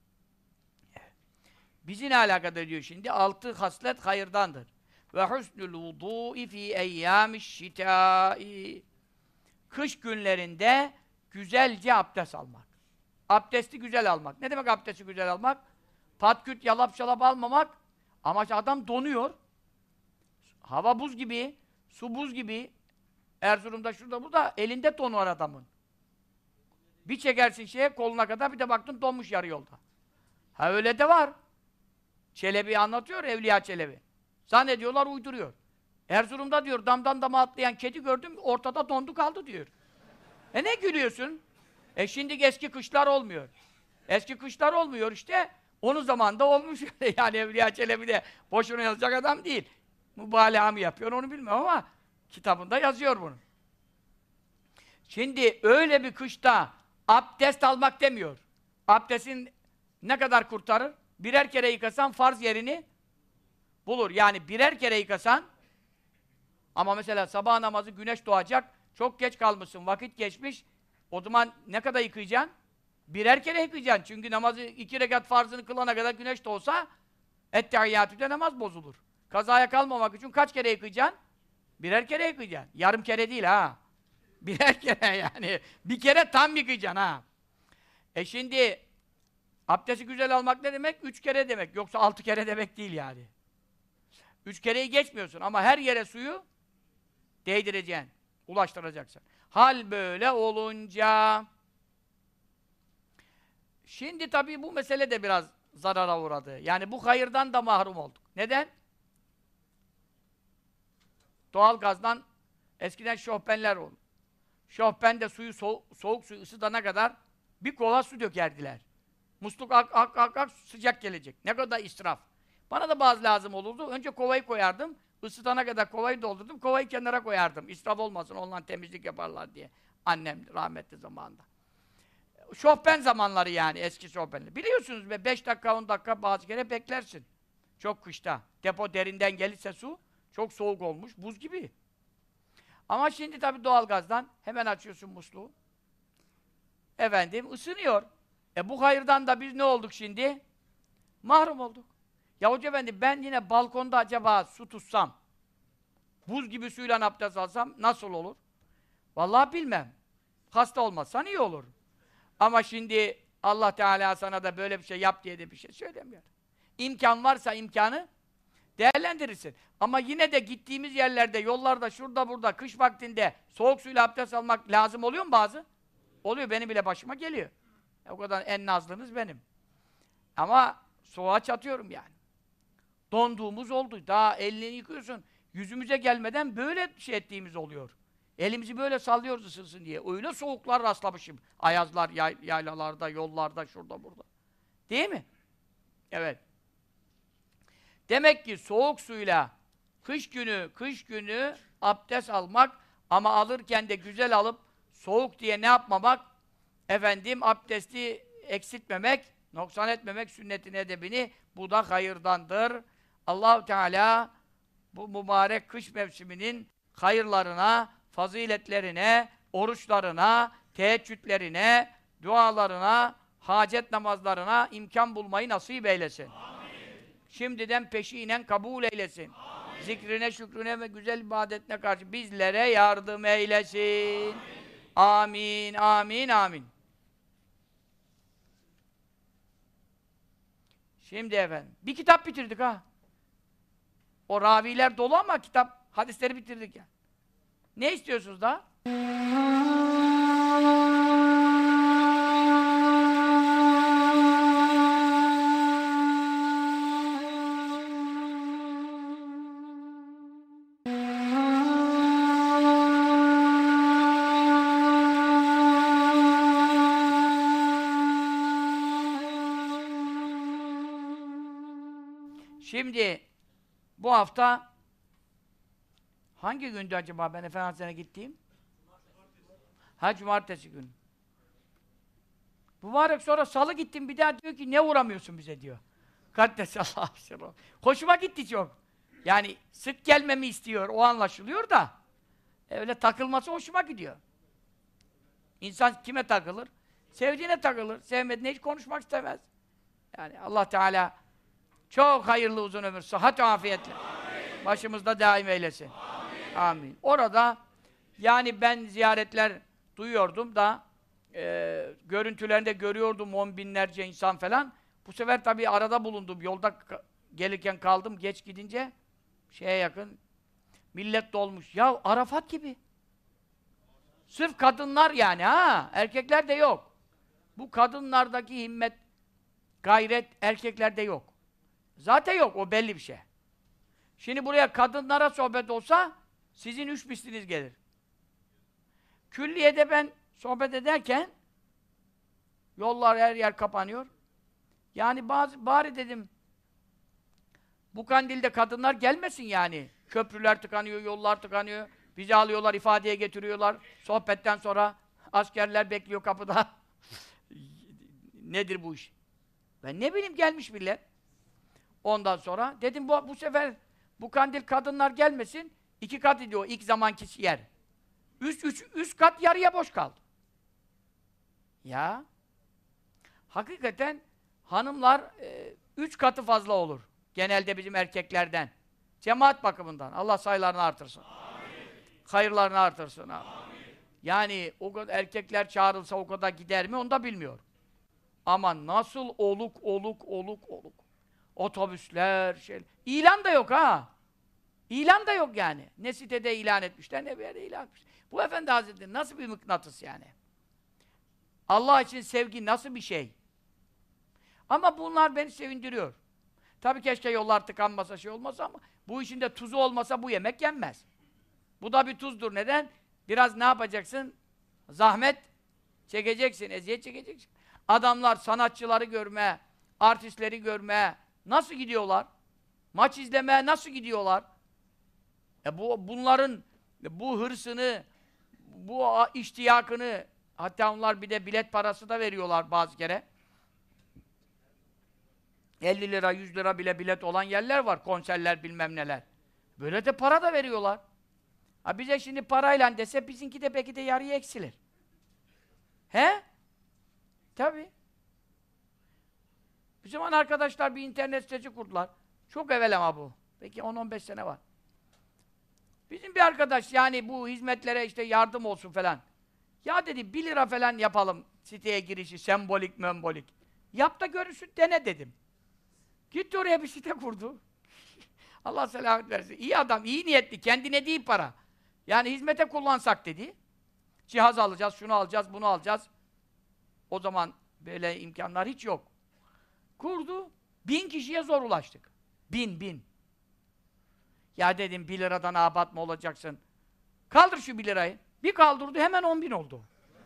Bizi ne alakadar ediyor şimdi? 6 haslet hayırdandır. Ve husnul vudu'i fi eyyâmiş şitâi. Kış günlerinde güzelce abdest almak. Abdesti güzel almak. Ne demek abdesti güzel almak? Patküt, yalap şalap almamak. Ama adam donuyor. Hava buz gibi, su buz gibi. Erzurum'da, şurada, burada elinde don var adamın. Bir çekersin şeye, koluna kadar, bir de baktın donmuş yarı yolda. Ha öyle de var. Çelebi anlatıyor, Evliya Çelebi. Zannediyorlar, uyduruyor. Erzurum'da diyor, damdan dama atlayan kedi gördüm, ortada dondu kaldı diyor. Ne gülüyorsun? Şimdi eski kışlar olmuyor. Eski kışlar olmuyor işte. Onun zamanında olmuş. Yani Evliya Çelebi de boşuna yazacak adam değil. Mübalağa mı yapıyor onu bilmiyorum ama kitabında yazıyor bunu. Şimdi öyle bir kışta abdest almak demiyor. Abdestin ne kadar kurtarır? Birer kere yıkasan farz yerini bulur. Yani birer kere yıkasan, ama mesela sabah namazı güneş doğacak, çok geç kalmışsın, vakit geçmiş, o zaman ne kadar yıkayacaksın? Birer kere yıkayacaksın. Çünkü namazı 2 rekat farzını kılana kadar güneş doğsa ettehiyyatü'de namaz bozulur. Kazaya kalmamak için kaç kere yıkayacaksın? Birer kere yıkayacaksın. Yarım kere değil ha. Birer kere yani. Bir kere tam yıkayacaksın ha. Şimdi abdesti güzel almak ne demek? 3 kere demek. Yoksa 6 kere demek değil yani. 3 kereyi geçmiyorsun ama her yere suyu değdireceksin. Ulaştıracaksın. Hal böyle olunca şimdi tabii bu mesele de biraz zarara uğradı. Yani bu hayırdan da mahrum olduk. Neden? Doğalgazdan eskiden şofbenler oldu. Şofben de suyu soğuk suyu ısıtana kadar bir kova su dökerdiler. Musluk ak sıcak gelecek. Ne kadar israf. Bana da bazı lazım olurdu. Önce kovayı koyardım. Isıtana kadar kovayı doldurdum. Kovayı kenara koyardım. İsraf olmasın, onunla temizlik yaparlar diye. Annem rahmetli zamanında. Şofben zamanları yani, eski şofbenler. Biliyorsunuz be, 5 dakika 10 dakika bazı kere beklersin. Çok kışta. Depo derinden gelirse su çok soğuk olmuş, buz gibi. Ama şimdi tabii doğalgazdan hemen açıyorsun musluğu. efendim ısınıyor. Bu hayırdan da biz ne olduk şimdi? Mahrum olduk. Ya Hoca Efendi ben yine balkonda acaba su tutsam, buz gibi suyla abdest alsam nasıl olur? Vallahi bilmem. Hasta olmazsan iyi olur. Ama şimdi Allah Teala sana da böyle bir şey yap diye de bir şey söylemiyor. İmkan varsa imkanı değerlendirirsin. Ama yine de gittiğimiz yerlerde, yollarda, şurada burada, kış vaktinde soğuk suyla abdest almak lazım oluyor mu bazı? Oluyor, benim bile başıma geliyor. O kadar en nazlınız benim. Ama soğuğa çatıyorum yani. Donduğumuz oldu. Daha elini yıkıyorsun. Yüzümüze gelmeden böyle şey ettiğimiz oluyor. Elimizi böyle sallıyoruz ısınsın diye. Öyle soğuklar rastlamışım. Ayazlar, yaylalarda, yollarda, şurada burada. Değil mi? Evet. Demek ki soğuk suyla kış günü abdest almak ama alırken de güzel alıp soğuk diye ne yapmamak? Efendim abdesti eksiltmemek, noksan etmemek sünnetin edebini, bu da hayırdandır. Allah-u Teala bu mübarek kış mevsiminin hayırlarına, faziletlerine, oruçlarına, teheccüdlerine, dualarına, hacet namazlarına imkan bulmayı nasip eylesin. Şimdiden peşinen kabul eylesin. Amin. Zikrine, şükrüne ve güzel ibadetine karşı bizlere yardım eylesin. Amin, amin, amin. Şimdi efendim, bir kitap bitirdik ha. O raviler dolu ama kitap, hadisleri bitirdik ya. Ne istiyorsunuz daha? Şimdi bu hafta hangi gündü acaba ben Efendimiz'e gittiğim? Cumartesi günü. Mübarek sonra salı gittim bir daha diyor ki ne uğramıyorsun bize diyor. Kaddesallahu sirruh. Hoşuma gitti çok. Yani sık gelmemi istiyor, o anlaşılıyor da öyle takılması hoşuma gidiyor. İnsan kime takılır? Sevdiğine takılır. Sevmediğine hiç konuşmak istemez. Yani Allah Teala çok hayırlı uzun ömür, sıhhat ve afiyetle başımızda daim eylesin. Amin. Amin. Orada yani ben ziyaretler duyuyordum da görüntülerinde görüyordum 10 binlerce insan falan. Bu sefer tabii arada bulundum. Yolda gelirken kaldım. Geç gidince şeye yakın millet dolmuş. Ya Arafat gibi. Sırf kadınlar yani ha. Erkekler de yok. Bu kadınlardaki himmet, gayret erkeklerde yok. Zaten yok. O belli bir şey. Şimdi buraya kadınlara sohbet olsa sizin 3 misliniz gelir. Külliyede ben sohbet ederken yollar her yer kapanıyor. Yani bari dedim bu kandilde kadınlar gelmesin yani. Köprüler tıkanıyor, yollar tıkanıyor. Bizi alıyorlar, ifadeye getiriyorlar. Sohbetten sonra askerler bekliyor kapıda. Nedir bu iş? Ben ne bileyim gelmiş millet. Ondan sonra dedim bu sefer bu kandil kadınlar gelmesin. 2 kat ediyor ilk zamanki yer. Üst kat yarıya boş kaldı. Ya. Hakikaten hanımlar 3 katı fazla olur. Genelde bizim erkeklerden. Cemaat bakımından. Allah sayılarını artırsın. Amin. Hayırlarını artırsın. Amin. Yani o kadar erkekler çağrılsa o kadar gider mi onu da bilmiyor. Ama nasıl oluk. Otobüsler, İlan da yok ha. İlan da yok yani. Ne sitede ilan etmişler, ne bir yerde ilan etmişler. Bu Efendi Hazretleri nasıl bir mıknatıs yani? Allah için sevgi nasıl bir şey? Ama bunlar beni sevindiriyor. Tabii keşke yollar tıkanmasa, şey olmasa ama bu işin de tuzu olmasa bu yemek yenmez. Bu da bir tuzdur. Neden? Biraz ne yapacaksın? Zahmet çekeceksin, eziyet çekeceksin. Adamlar sanatçıları görmeye, artistleri görmeye nasıl gidiyorlar? Maç izlemeye nasıl gidiyorlar? Bunların bu hırsını, bu iştiyakını, hatta onlar bir de bilet parası da veriyorlar bazı kere. 50 lira, 100 lira bile bilet olan yerler var, konserler bilmem neler. Böyle de para da veriyorlar. Bize şimdi parayla dese bizimki de belki de yarıya eksilir. He? Tabii. Bir zaman arkadaşlar bir internet sitesi kurdular. Çok evvel ama bu. Peki 10-15 sene var. Bizim bir arkadaş yani bu hizmetlere işte yardım olsun falan. Ya dedi 1 lira falan yapalım siteye girişi, sembolik membolik. Yap da görürsün, dene dedim. Gitti oraya bir site kurdu. Allah selamet versin. İyi adam, iyi niyetli, kendine değil para. Yani hizmete kullansak dedi. Cihaz alacağız, şunu alacağız, bunu alacağız. O zaman böyle imkanlar hiç yok. Kurdu. 1000 kişiye zor ulaştık. 1000. Ya dedim 1 liradan abat mı olacaksın? Kaldır şu 1 lirayı. Bir kaldırdı hemen 10.000 oldu.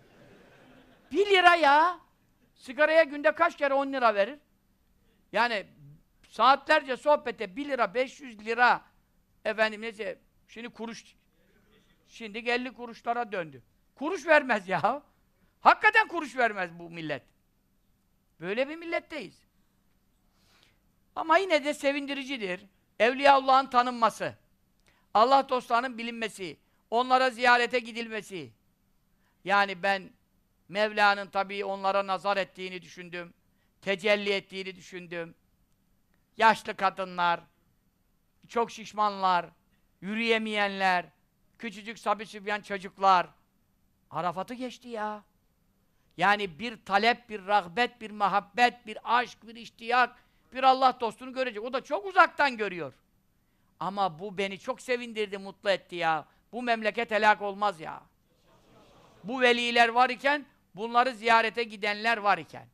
1 lira ya! Sigaraya günde kaç kere 10 lira verir? Yani saatlerce sohbete 1 lira, 500 lira efendim neyse, şimdi kuruş, şimdi 50 kuruşlara döndü. Kuruş vermez ya! Hakikaten kuruş vermez bu millet. Böyle bir milletteyiz. Ama yine de sevindiricidir. Evliyaullah'ın tanınması, Allah dostlarının bilinmesi, onlara ziyarete gidilmesi. Yani ben Mevla'nın tabii onlara nazar ettiğini düşündüm, tecelli ettiğini düşündüm. Yaşlı kadınlar, çok şişmanlar, yürüyemeyenler, küçücük sabi sübyan çocuklar. Arafat'ı geçti ya. Yani bir talep, bir rağbet, bir muhabbet, bir aşk, bir iştiyak, bir Allah dostunu görecek. O da çok uzaktan görüyor. Ama bu beni çok sevindirdi, mutlu etti ya. Bu memleket helak olmaz ya. Bu veliler var iken, bunları ziyarete gidenler var iken.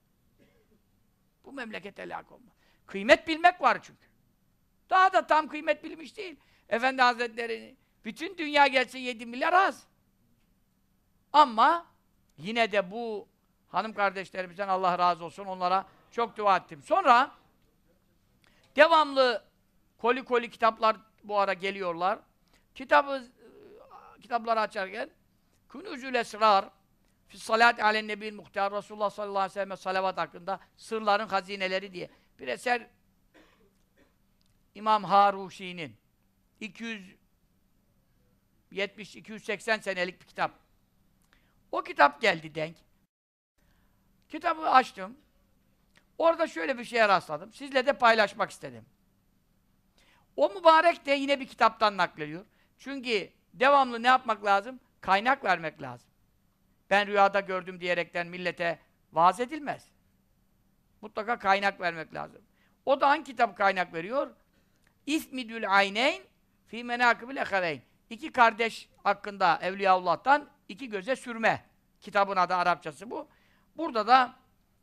Bu memleket helak olmaz. Kıymet bilmek var çünkü. Daha da tam kıymet bilmiş değil. Efendi Hazretleri, bütün dünya gelse 7 milyar az. Ama yine de bu hanım kardeşlerimizden Allah razı olsun, onlara çok dua ettim. Sonra devamlı koli kitaplar bu ara geliyorlar. Kitapları açarken Kunûzül Esrar fi salat alen nebiyyil muhtar Resulullah sallallahu aleyhi ve sellem salavat hakkında sırların hazineleri diye bir eser İmam Haruşi'nin 280 senelik bir kitap. O kitap geldi denk. Kitabı açtım. Orada şöyle bir şeye rastladım. Sizle de paylaşmak istedim. O mübarek de yine bir kitaptan naklediyor. Çünkü devamlı ne yapmak lazım? Kaynak vermek lazım. Ben rüyada gördüm diyerekten millete vaaz edilmez. Mutlaka kaynak vermek lazım. O da hangi kitap kaynak veriyor? İsmidül Ayneyn fî menâkıbil ehareyn. 2 kardeş hakkında Evliyaullah'tan 2 göze sürme. Kitabın adı Arapçası bu. Burada da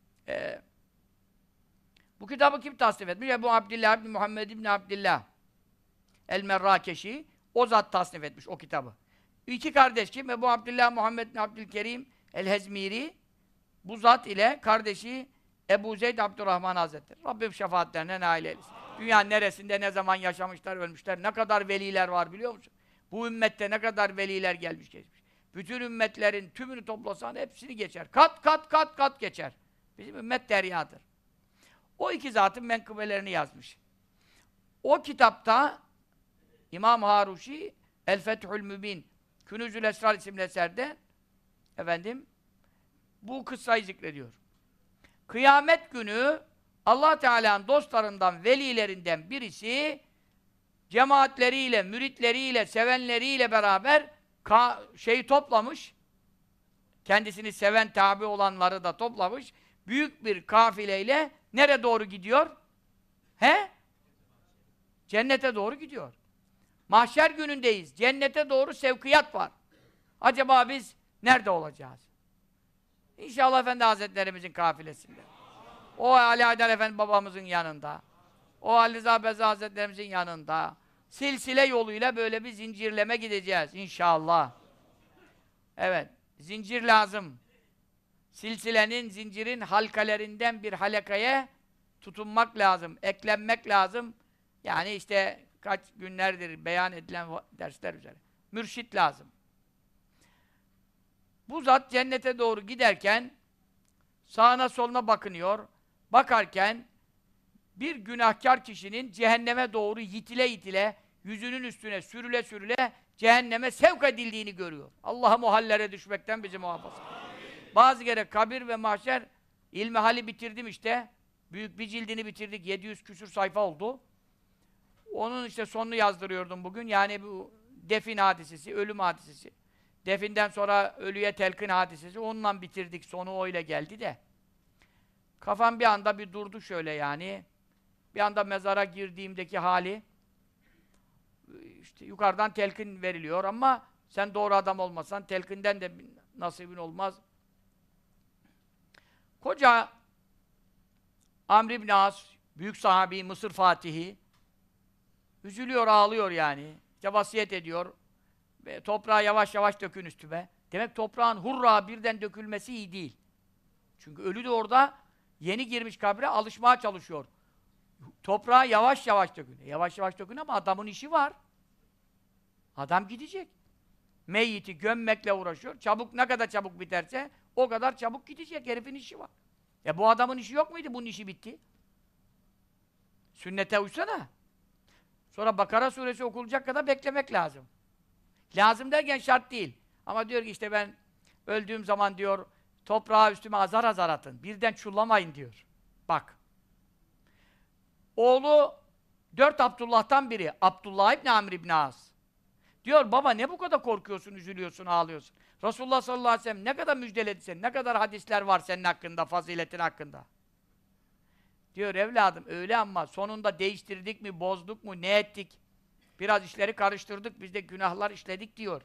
bu kitabı kim tasnif etmiş? Ebu Abdillah ibn Muhammed ibn Abdillah el-Merrakeşi. O zat tasnif etmiş o kitabı. 2 kardeş kim? Ebu Abdillah Muhammed ibn Abdülkerim el-Hezmiri. Bu zat ile kardeşi Ebu Zeyd Abdurrahman Hazretleri. Rabbim şefaatlerine nail eylesin. Dünyanın neresinde, ne zaman yaşamışlar, ölmüşler. Ne kadar veliler var biliyor musun? Bu ümmette ne kadar veliler gelmiş geçmiş. Bütün ümmetlerin tümünü toplasan hepsini geçer. Kat geçer. Bizim ümmet deryadır. O 2 zatın menkıbelerini yazmış. O kitapta İmam Haruşi El-Fethül Mübin Kunûzül Esrar isimli eserde efendim bu kıssayı zikrediyor. Kıyamet günü Allah Teala'nın dostlarından, velilerinden birisi cemaatleriyle, müritleriyle, sevenleriyle beraber toplamış, kendisini seven, tabi olanları da toplamış, büyük bir kafileyle nereye doğru gidiyor? Cennete doğru gidiyor. Mahşer günündeyiz. Cennete doğru sevkiyat var. Acaba biz nerede olacağız? İnşallah Efendi Hazretlerimizin kafilesinde. O Ali Haydar Efendi babamızın yanında. O Ali Rıza Bezi Hazretlerimizin yanında. Silsile yoluyla böyle bir zincirleme gideceğiz inşallah. Evet, zincir lazım. Silsilenin, zincirin halkalerinden bir halakaya tutunmak lazım, eklenmek lazım. Yani işte kaç günlerdir beyan edilen dersler üzere. Mürşit lazım. Bu zat cennete doğru giderken sağına soluna bakınıyor. Bakarken bir günahkar kişinin cehenneme doğru yitile yüzünün üstüne sürüle cehenneme sevk edildiğini görüyor. Allah'a o hallere düşmekten bizi muhafaza. Bazı kere kabir ve mahşer İlmihal'i bitirdim işte. Büyük bir cildini bitirdik. 700 küsür sayfa oldu. Onun işte sonunu yazdırıyordum bugün. Yani bu defin hadisesi, ölüm hadisesi. Definden sonra ölüye telkin hadisesi. Onunla bitirdik. Sonu öyle geldi de. Kafam bir anda bir durdu şöyle yani. Bir anda mezara girdiğimdeki hali. İşte yukarıdan telkin veriliyor ama sen doğru adam olmasan telkinden de nasibin olmaz. Koca Amr ibn As, büyük sahabi, Mısır Fatihi, üzülüyor, ağlıyor yani. İşte vasiyet ediyor. Ve toprağa yavaş yavaş dökün üstüme. Demek toprağın hurra birden dökülmesi iyi değil. Çünkü ölü de orada yeni girmiş kabre alışmaya çalışıyor. Toprağa yavaş yavaş dökün. Yavaş yavaş dökün ama adamın işi var. Adam gidecek. Meyyiti gömmekle uğraşıyor. Çabuk, ne kadar çabuk biterse o kadar çabuk gidecek. Herifin işi var. Bu adamın işi yok muydu? Bunun işi bitti. Sünnete uysana. Sonra Bakara suresi okunacak kadar beklemek lazım. Lazım derken şart değil. Ama diyor ki işte ben öldüğüm zaman diyor toprağı üstüme azar azar atın. Birden çullamayın diyor. Bak. Oğlu 4 Abdullah'tan biri. Abdullah İbni Amr İbni As. Diyor baba ne bu kadar korkuyorsun, üzülüyorsun, ağlıyorsun. Resulullah sallallahu aleyhi ve sellem ne kadar müjdeledi seni, ne kadar hadisler var senin hakkında, faziletin hakkında. Diyor evladım öyle ama sonunda değiştirdik mi, bozduk mu, ne ettik? Biraz işleri karıştırdık, biz de günahlar işledik diyor.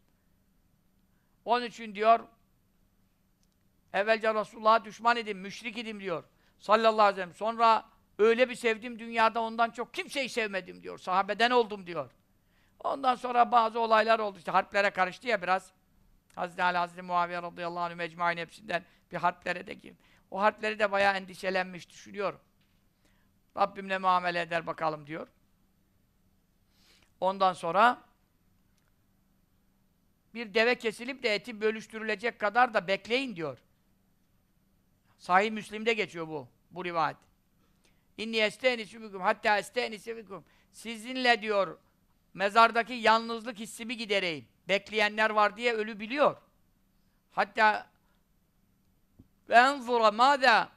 Onun için diyor, evvelce Resulullah'a düşman idim, müşrik idim diyor. Sallallahu aleyhi ve sellem. Sonra öyle bir sevdim dünyada ondan çok kimseyi sevmedim diyor. Sahabeden oldum diyor. Ondan sonra bazı olaylar oldu. İşte harplere karıştı ya biraz. Hazreti Ali, Hazreti Muaviye radıyallahu anh mecmuain hepsinden bir harplere de girdi. O harpleri de bayağı endişelenmiş, düşünüyor. Rabbimle muamele eder bakalım diyor. Ondan sonra bir deve kesilip de eti bölüştürülecek kadar da bekleyin diyor. Sahih Müslim'de geçiyor bu rivayet. İnni estenisu bikum hatta estenisu bikum. Sizinle diyor mezardaki yalnızlık hissimi gidereyim. Bekleyenler var diye ölü biliyor. Hatta ve enzura mâdâ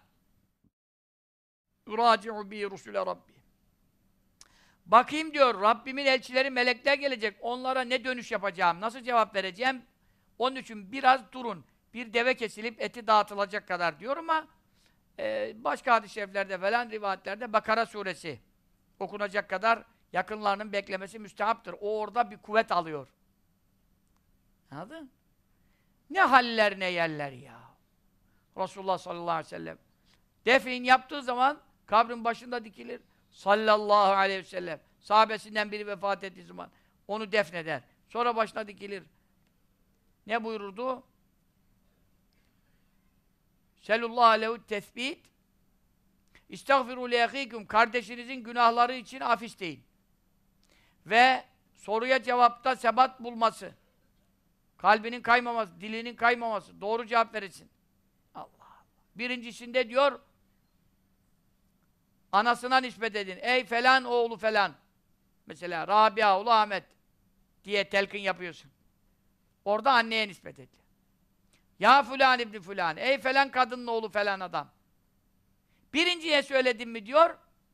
yurâci'u bi rusule rabbi. Bakayım diyor, Rabbimin elçileri, melekler gelecek. Onlara ne dönüş yapacağım, nasıl cevap vereceğim? Onun için biraz durun. Bir deve kesilip eti dağıtılacak kadar diyor ama başka hadis-i şeriflerde falan rivayetlerde Bakara suresi okunacak kadar yakınlarının beklemesi müstehaptır. O orada bir kuvvet alıyor. Anladın? Ne haller ne yerler ya. Resulullah sallallahu aleyhi ve sellem defin yaptığı zaman kabrin başında dikilir. Sallallahu aleyhi ve sellem. Sahabesinden biri vefat ettiği zaman onu defneder. Sonra başına dikilir. Ne buyururdu? Selullahu lehu tesbit. İstagfiru li kardeşinizin günahları için af isteyin. Ve soruya cevapta sebat bulması. Kalbinin kaymaması, dilinin kaymaması, doğru cevap verirsin. Allah Allah. Birincisinde diyor, anasına nispet edin. Ey falan oğlu falan. Mesela Rabia oğlu Ahmet diye telkin yapıyorsun. Orada anneye nispet et. Ya fulan ibni fulan. Ey falan kadının oğlu falan adam. Birinciye söyledim mi diyor,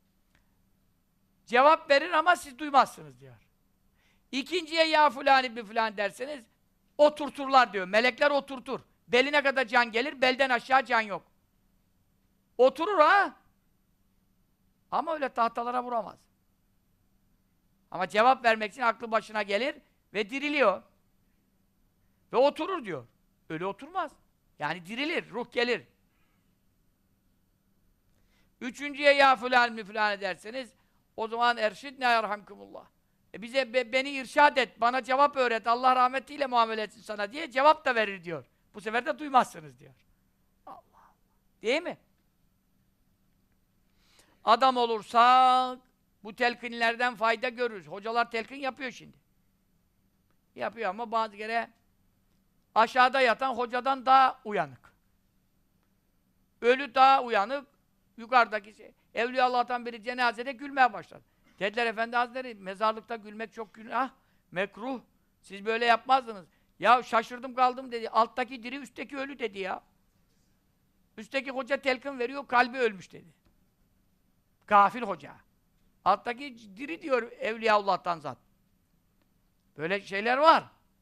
cevap verir ama siz duymazsınız diyor. İkinciye ya fulan ibni fulan derseniz oturturlar diyor. Melekler oturtur. Beline kadar can gelir, belden aşağı can yok. Oturur ha. Ama öyle tahtalara vuramaz. Ama cevap vermek için aklı başına gelir ve diriliyor. Ve oturur diyor. Öyle oturmaz. Yani dirilir, ruh gelir. Üçüncüye ya fulan mi fulan ederseniz o zaman erşidne yerhamkumullah. Beni irşad et, bana cevap öğret, Allah rahmetiyle muamele etsin sana diye cevap da verir diyor. Bu sefer de duymazsınız diyor. Allah Allah. Değil mi? Adam olursak bu telkinlerden fayda görürüz. Hocalar telkin yapıyor şimdi. Yapıyor ama bazı kere aşağıda yatan hocadan daha uyanık. Ölü daha uyanık, yukarıdaki şey. Evliyaullah'tan biri cenazede gülmeye başladı. Dediler Efendi Hazretleri, mezarlıkta gülmek çok günah, mekruh. Siz böyle yapmazdınız. Ya şaşırdım kaldım dedi. Alttaki diri, üstteki ölü dedi ya. Üstteki hoca telkin veriyor, kalbi ölmüş dedi. Gafil hoca. Alttaki diri diyor Evliyaullah'tan zat. Böyle şeyler var.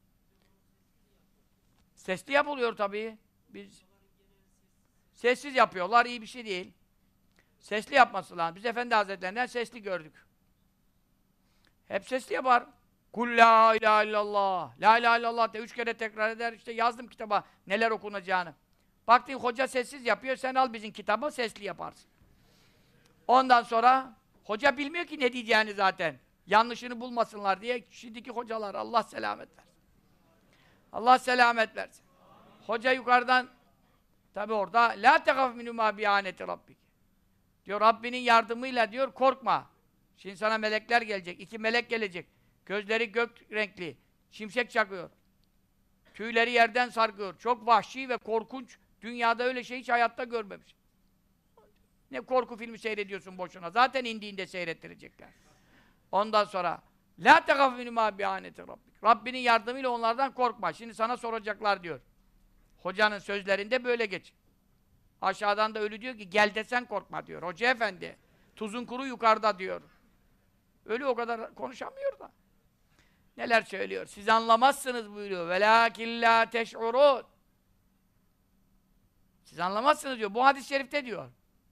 Sesli yapılıyor tabii. Biz sessiz yapıyorlar, iyi bir şey değil. Sesli yapması lazım. Biz Efendi Hazretlerinden sesli gördük. Hep sesli yapar. Kul la ilahe illallah. La ilahe illallah de 3 kere tekrar eder. İşte yazdım kitaba neler okunacağını. Baktın hoca sessiz yapıyor, sen al bizim kitabı sesli yaparsın. Ondan sonra hoca bilmiyor ki ne diyeceğini zaten. Yanlışını bulmasınlar diye şimdiki hocalar Allah selamet versin. Allah selamet versin. Hoca yukarıdan tabi orada la tegaf minhu ma bi'aneti rabbik. Diyor Rabbinin yardımıyla diyor korkma. Şimdi sana melekler gelecek. 2 melek gelecek. Gözleri gök renkli. Şimşek çakıyor. Tüyleri yerden sarkıyor. Çok vahşi ve korkunç. Dünyada öyle şey hiç hayatta görmemiş. Ne korku filmi seyrediyorsun boşuna. Zaten indiğinde seyrettirecekler. Ondan sonra la tegaf minhu ma bi'aneti rabbik. Rabbinin yardımıyla onlardan korkma. Şimdi sana soracaklar diyor. Hocanın sözlerinde böyle geç. Aşağıdan da ölü diyor ki gel desen korkma diyor. Hoca efendi. Tuzun kuru yukarıda diyor. Ölü o kadar konuşamıyor da. Neler söylüyor? Siz anlamazsınız buyuruyor. Velâkin lâ teş'urûn. Siz anlamazsınız diyor. Bu hadis-i şerifte diyor.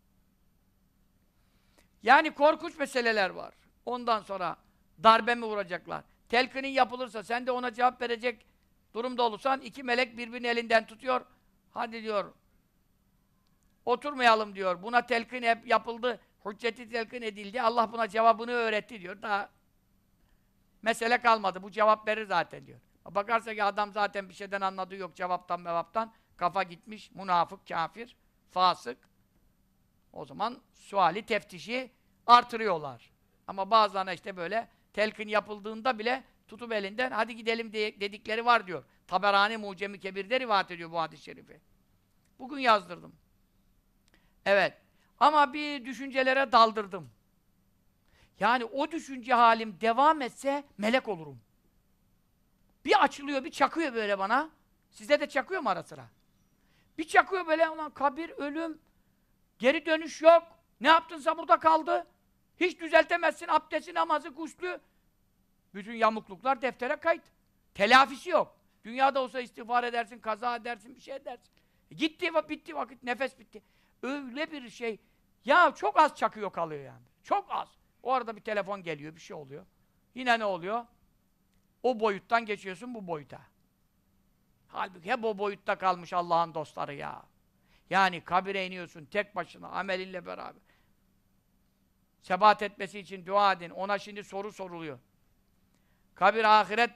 Yani korkunç meseleler var. Ondan sonra darbe mi vuracaklar? Telkinin yapılırsa sen de ona cevap verecek durumda olursan 2 melek birbirini elinden tutuyor. Hadi diyor. Oturmayalım diyor. Buna telkin hep yapıldı. Hücceti telkin edildi. Allah buna cevabını öğretti diyor. Daha mesele kalmadı. Bu cevap verir zaten diyor. Bakarsa ki adam zaten bir şeyden anladığı yok. Cevaptan mevaptan. Kafa gitmiş. Münafık, kafir, fasık. O zaman suali teftişi artırıyorlar. Ama bazılarına işte böyle telkin yapıldığında bile tutup elinden hadi gidelim dedikleri var diyor. Taberani Mucem-i Kebir'de rivayet ediyor bu hadis-i şerifi. Bugün yazdırdım. Evet. Ama bir düşüncelere daldırdım. Yani o düşünce halim devam etse melek olurum. Bir açılıyor, bir çakıyor böyle bana. Size de çakıyor mu ara sıra? Bir çakıyor böyle, ulan kabir, ölüm, geri dönüş yok. Ne yaptınsa burada kaldı. Hiç düzeltemezsin, abdesti, namazı, guslü. Bütün yamukluklar deftere kayıt. Telafisi yok. Dünyada olsa istiğfar edersin, kaza edersin, bir şey edersin. Gitti, bitti vakit, nefes bitti. Öyle bir şey. Ya çok az çakıyor kalıyor yani. Çok az. O arada bir telefon geliyor, bir şey oluyor. Yine ne oluyor? O boyuttan geçiyorsun bu boyuta. Halbuki hep o boyutta kalmış Allah'ın dostları ya. Yani kabire iniyorsun tek başına, amelinle beraber. Sebat etmesi için dua edin. Ona şimdi soru soruluyor. Kabir, ahiret.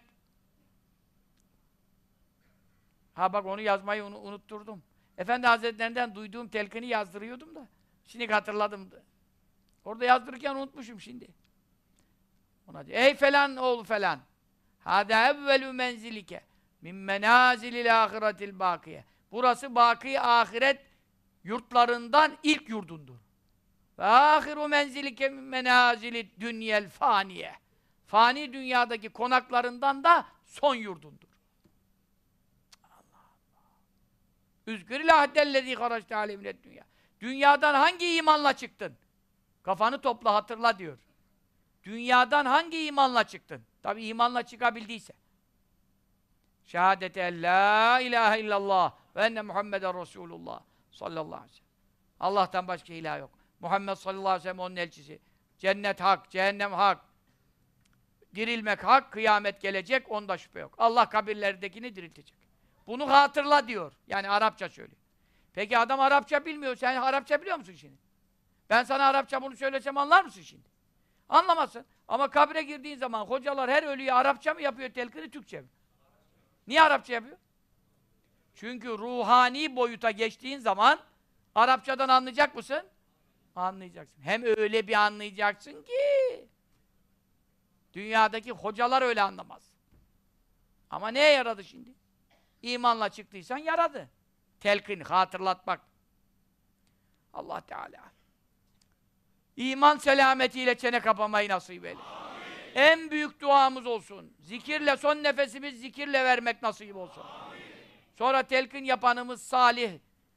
Ha bak onu yazmayı unutturdum. Efendi Hazretlerinden duyduğum telkini yazdırıyordum da. Şimdi hatırladım da. Orada yazdırırken unutmuşum şimdi. Ona diyor, ey falan oğlu falan. Hâdâ evvelü menzilike min menâzilil âhiretil bâkiye. Burası baki ahiret yurtlarından ilk yurdundur. Ve âhiru menzilike min menâzilid dünyel fâniye. Fani dünyadaki konaklarından da son yurdundur. Allah Allah. Üzgüril ahdellezî haraçte aleyhinet dünya. Dünyadan hangi imanla çıktın? Kafanı topla, hatırla diyor. Dünyadan hangi imanla çıktın? Tabi imanla çıkabildiyse. Şehadete en la ilahe illallah ve enne Muhammeden Resulullah sallallahu aleyhi ve sellem. Allah'tan başka ilah yok. Muhammed sallallahu aleyhi ve sellem onun elçisi. Cennet hak, cehennem hak. Dirilmek hak, kıyamet gelecek, onda şüphe yok. Allah kabirlerdekini diriltecek. Bunu hatırla diyor. Yani Arapça söylüyor. Peki adam Arapça bilmiyor. Sen Arapça biliyor musun şimdi? Ben sana Arapça bunu söylesem anlar mısın şimdi? Anlamazsın. Ama kabre girdiğin zaman hocalar her ölüye Arapça mı yapıyor telkini, Türkçe mi? Niye Arapça yapıyor? Çünkü ruhani boyuta geçtiğin zaman Arapçadan anlayacak mısın? Anlayacaksın. Hem öyle bir anlayacaksın ki dünyadaki hocalar öyle anlamaz. Ama neye yaradı şimdi? İmanla çıktıysan yaradı. Telkin, hatırlatmak. Allah Teala İman selametiyle çene kapamayı nasip eyle. En büyük duamız olsun. Zikirle, son nefesimiz zikirle vermek nasip olsun. Amin. Sonra telkin yapanımız salih,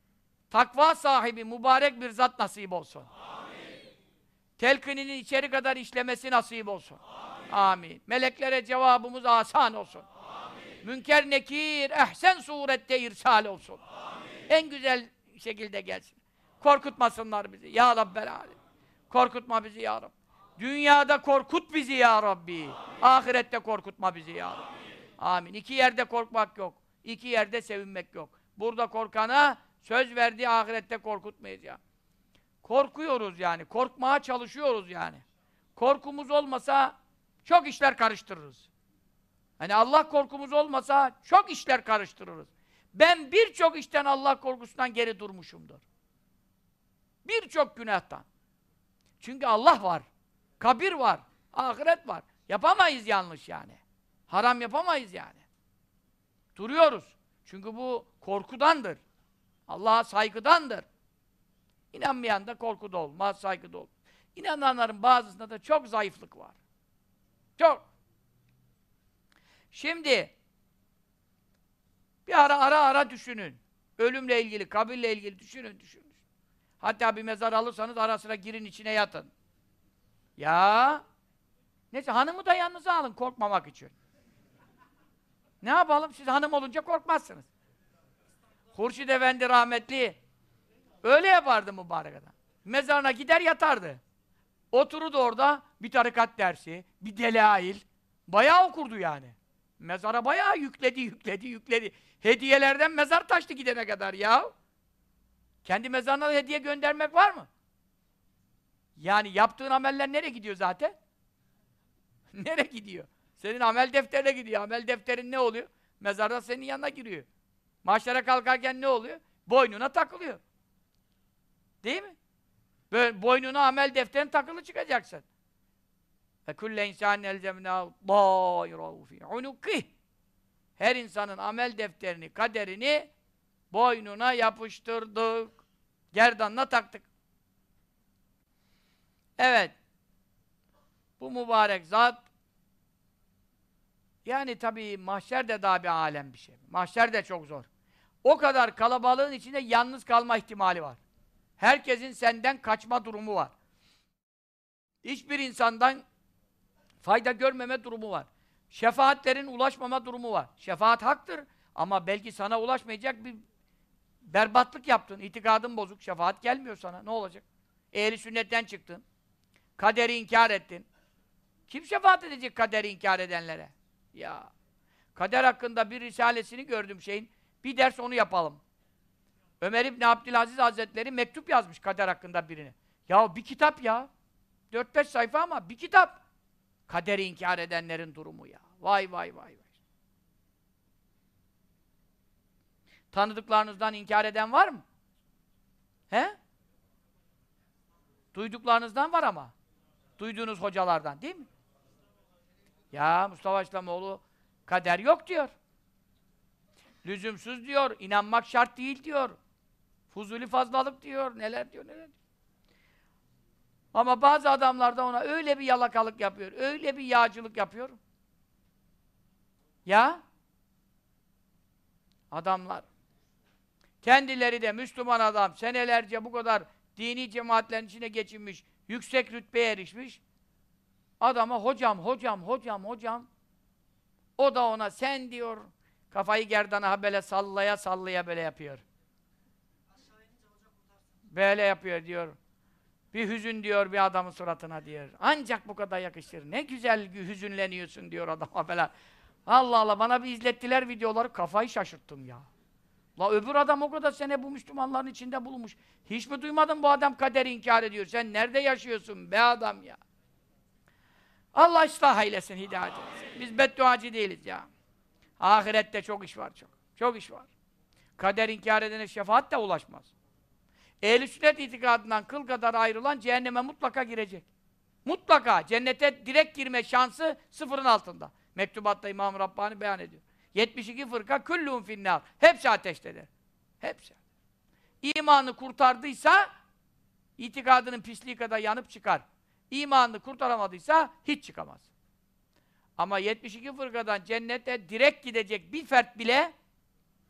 takva sahibi mübarek bir zat nasip olsun. Telkininin içeri kadar işlemesi nasip olsun. Amin. Meleklere cevabımız asan olsun. Münker nekir, ehsen surette irsal olsun. En güzel şekilde gelsin. Korkutmasınlar bizi. Ya Rabbel alem. Korkutma bizi ya Rabbi. Dünyada korkut bizi ya Rabbi. Ahirette korkutma bizi ya Rabbi. Amin. İki yerde korkmak yok. İki yerde sevinmek yok. Burada korkana söz verdiği ahirette korkutmayacağım. Korkuyoruz yani. Korkmaya çalışıyoruz yani. Korkumuz olmasa çok işler karıştırırız. Hani Allah korkumuz olmasa çok işler karıştırırız. Ben birçok işten Allah korkusundan geri durmuşumdur. Birçok günahtan. Çünkü Allah var. Kabir var. Ahiret var. Yapamayız yanlış yani. Haram yapamayız yani. Duruyoruz. Çünkü bu korkudandır. Allah'a saygıdandır. İnanmayan da korkuda olmaz, saygıda olmaz. İnananların bazısında da çok zayıflık var. Çok. Şimdi bir ara düşünün. Ölümle ilgili, kabirle ilgili düşünün. Hatta bir mezar alırsanız ara sıra girin içine yatın. Ya neyse hanımı da yanınıza alın korkmamak için. Ne yapalım? Siz hanım olunca korkmazsınız. Hurşid Efendi rahmetli öyle yapardı mübarek adam. Mezarına gider yatardı. Otururdu orada bir tarikat dersi, bir delail. Bayağı okurdu yani. Mezara bayağı yükledi. Hediyelerden mezar taştı gidene kadar ya. Kendi mezarına hediye göndermek var mı? Yani yaptığın ameller nereye gidiyor zaten? Nereye gidiyor? Senin amel defterine gidiyor. Amel defterin ne oluyor? Mezarda senin yanına giriyor. Mahşere kalkarken ne oluyor? Boynuna takılıyor. Değil mi? Böyle boynuna amel defterin takılı çıkacaksın. Kulle insanin elzemna dâirahu fî unukih. Her insanın amel defterini, kaderini boynuna yapıştırdık. Gerdanına taktık. Evet. Bu mübarek zat yani tabii mahşer de daha bir alem bir şey. Mahşer de çok zor. O kadar kalabalığın içinde yalnız kalma ihtimali var. Herkesin senden kaçma durumu var. Hiçbir insandan fayda görmeme durumu var. Şefaatlerin ulaşmama durumu var. Şefaat haktır ama belki sana ulaşmayacak bir berbatlık yaptın, itikadın bozuk, şefaat gelmiyor sana. Ne olacak? Ehli sünnetten çıktın. Kaderi inkar ettin. Kim şefaat edecek kaderi inkar edenlere? Ya. Kader hakkında bir risalesini gördüm şeyin. Bir ders onu yapalım. Ömer İbni Abdülaziz Hazretleri mektup yazmış kader hakkında birine. Ya bir kitap ya. 4-5 sayfa ama bir kitap. Kaderi inkar edenlerin durumu ya. Vay. Tanıdıklarınızdan inkar eden var mı? He? Duyduklarınızdan var ama. Duyduğunuz hocalardan değil mi? Ya Mustafa İslamoğlu kader yok diyor. Lüzumsuz diyor. İnanmak şart değil diyor. Fuzuli fazlalık diyor. Neler diyor. Ama bazı adamlar da ona öyle bir yalakalık yapıyor. Öyle bir yağcılık yapıyor. Ya adamlar kendileri de Müslüman adam senelerce bu kadar dini cemaatlerin içine geçinmiş, yüksek rütbeye erişmiş. Adama hocam. O da ona sen diyor. Kafayı gerdana böyle sallaya böyle yapıyor. Böyle yapıyor diyor. Bir hüzün diyor bir adamın suratına diyor. Ancak bu kadar yakışır. Ne güzel hüzünleniyorsun diyor adama falan. Allah Allah bana bir izlettiler videoları kafayı şaşırttım ya. La öbür adam o kadar sene bu Müslümanların içinde bulunmuş. Hiç mi duymadın bu adam kaderi inkar ediyor? Sen nerede yaşıyorsun be adam ya? Allah ıslah eylesin, hidayet eylesin. Biz bedduacı değiliz ya. Ahirette çok iş var çok. Çok iş var. Kader inkar edene şefaat de ulaşmaz. Ehl-i sünnet itikadından kıl kadar ayrılan cehenneme mutlaka girecek. Mutlaka. Cennete direkt girme şansı sıfırın altında. Mektubatta İmam-ı Rabbani beyan ediyor. 72 fırka küllûn finnâr. Hepsi ateştedir. Hepsi. İmanı kurtardıysa itikadının pisliği kadar yanıp çıkar. İmanını kurtaramadıysa hiç çıkamaz. Ama 72 fırkadan cennete direkt gidecek bir fert bile yok.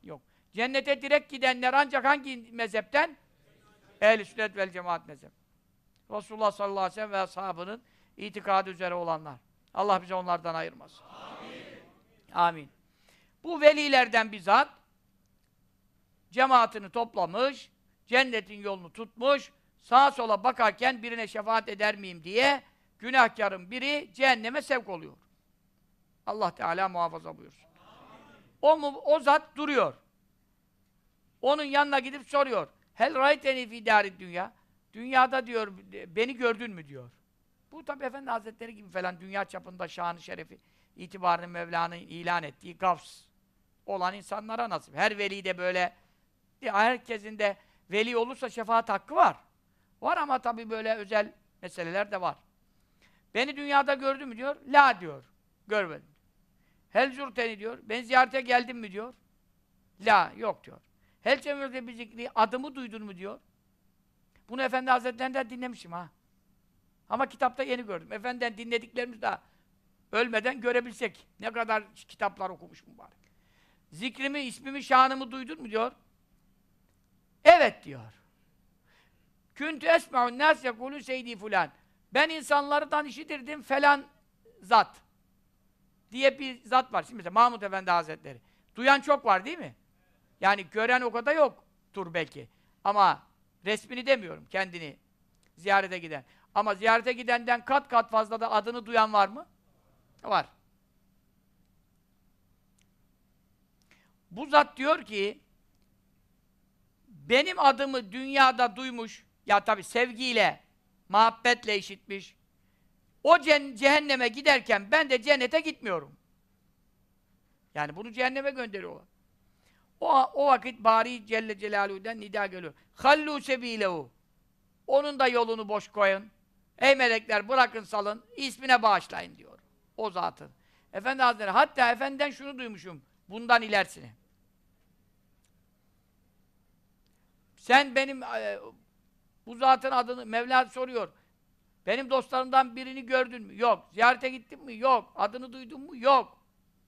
Cennete direkt gidenler ancak hangi mezhepten? Ehl-i sünnet vel cemaat mezhep. Resulullah sallallahu aleyhi ve sellem ve ashabının itikadı üzere olanlar. Allah bize onlardan ayırmasın. Amin. Amin. Bu velilerden bir zat cemaatini toplamış, cennetin yolunu tutmuş, sağa sola bakarken birine şefaat eder miyim diye günahkarın biri cehenneme sevk oluyor. Allah Teala muhafaza buyursun. O zat duruyor. Onun yanına gidip soruyor. Hel rayteni fî dârid dünya. Dünyada diyor, beni gördün mü diyor. Bu tabi Efendi Hazretleri gibi falan dünya çapında şanı şerefi, itibarını Mevla'nın ilan ettiği gavs olan insanlara nasip. Her veli de böyle, herkesin de veli olursa şefaat hakkı var. Var ama tabi böyle özel meseleler de var. Beni dünyada gördün mü diyor. La diyor. Görmedim. Hel zurteni diyor. Ben ziyarete geldim mi diyor. La, yok diyor. Hel çemirde bir zikri, adımı duydun mu diyor. Bunu Efendi Hazretlerinden dinlemişim ha. Ama kitapta yeni gördüm. Efendiden dinlediklerimiz de ölmeden görebilsek. Ne kadar kitaplar okumuş mübarek. Zikrimi, ismimi, şanımı duydun mu diyor. Evet diyor. Küntü esma'un nâs yekulû seydi fulan. Ben insanlardan işitirdim falan zat diye bir zat var. Şimdi mesela Mahmud Efendi Hazretleri. Duyan çok var değil mi? Yani gören o kadar yoktur belki. Ama resmini demiyorum, kendini ziyarete giden. Ama ziyarete gidenden kat kat fazla da adını duyan var mı? Var. Bu zat diyor ki, benim adımı dünyada duymuş, ya tabi sevgiyle, muhabbetle işitmiş, o cehenneme giderken ben de cennete gitmiyorum. Yani bunu cehenneme gönderiyorlar. O vakit Bari Celle Celaluhu'dan nida geliyor. Hallû sebîlehu. Onun da yolunu boş koyun. Ey melekler bırakın salın, ismine bağışlayın diyor. O zatın. Efendi Hazretleri, hatta Efendiden şunu duymuşum, bundan ilerisini. Sen benim, bu zatın adını, Mevla soruyor. Benim dostlarımdan birini gördün mü? Yok. Ziyarete gittin mi? Yok. Adını duydun mu? Yok.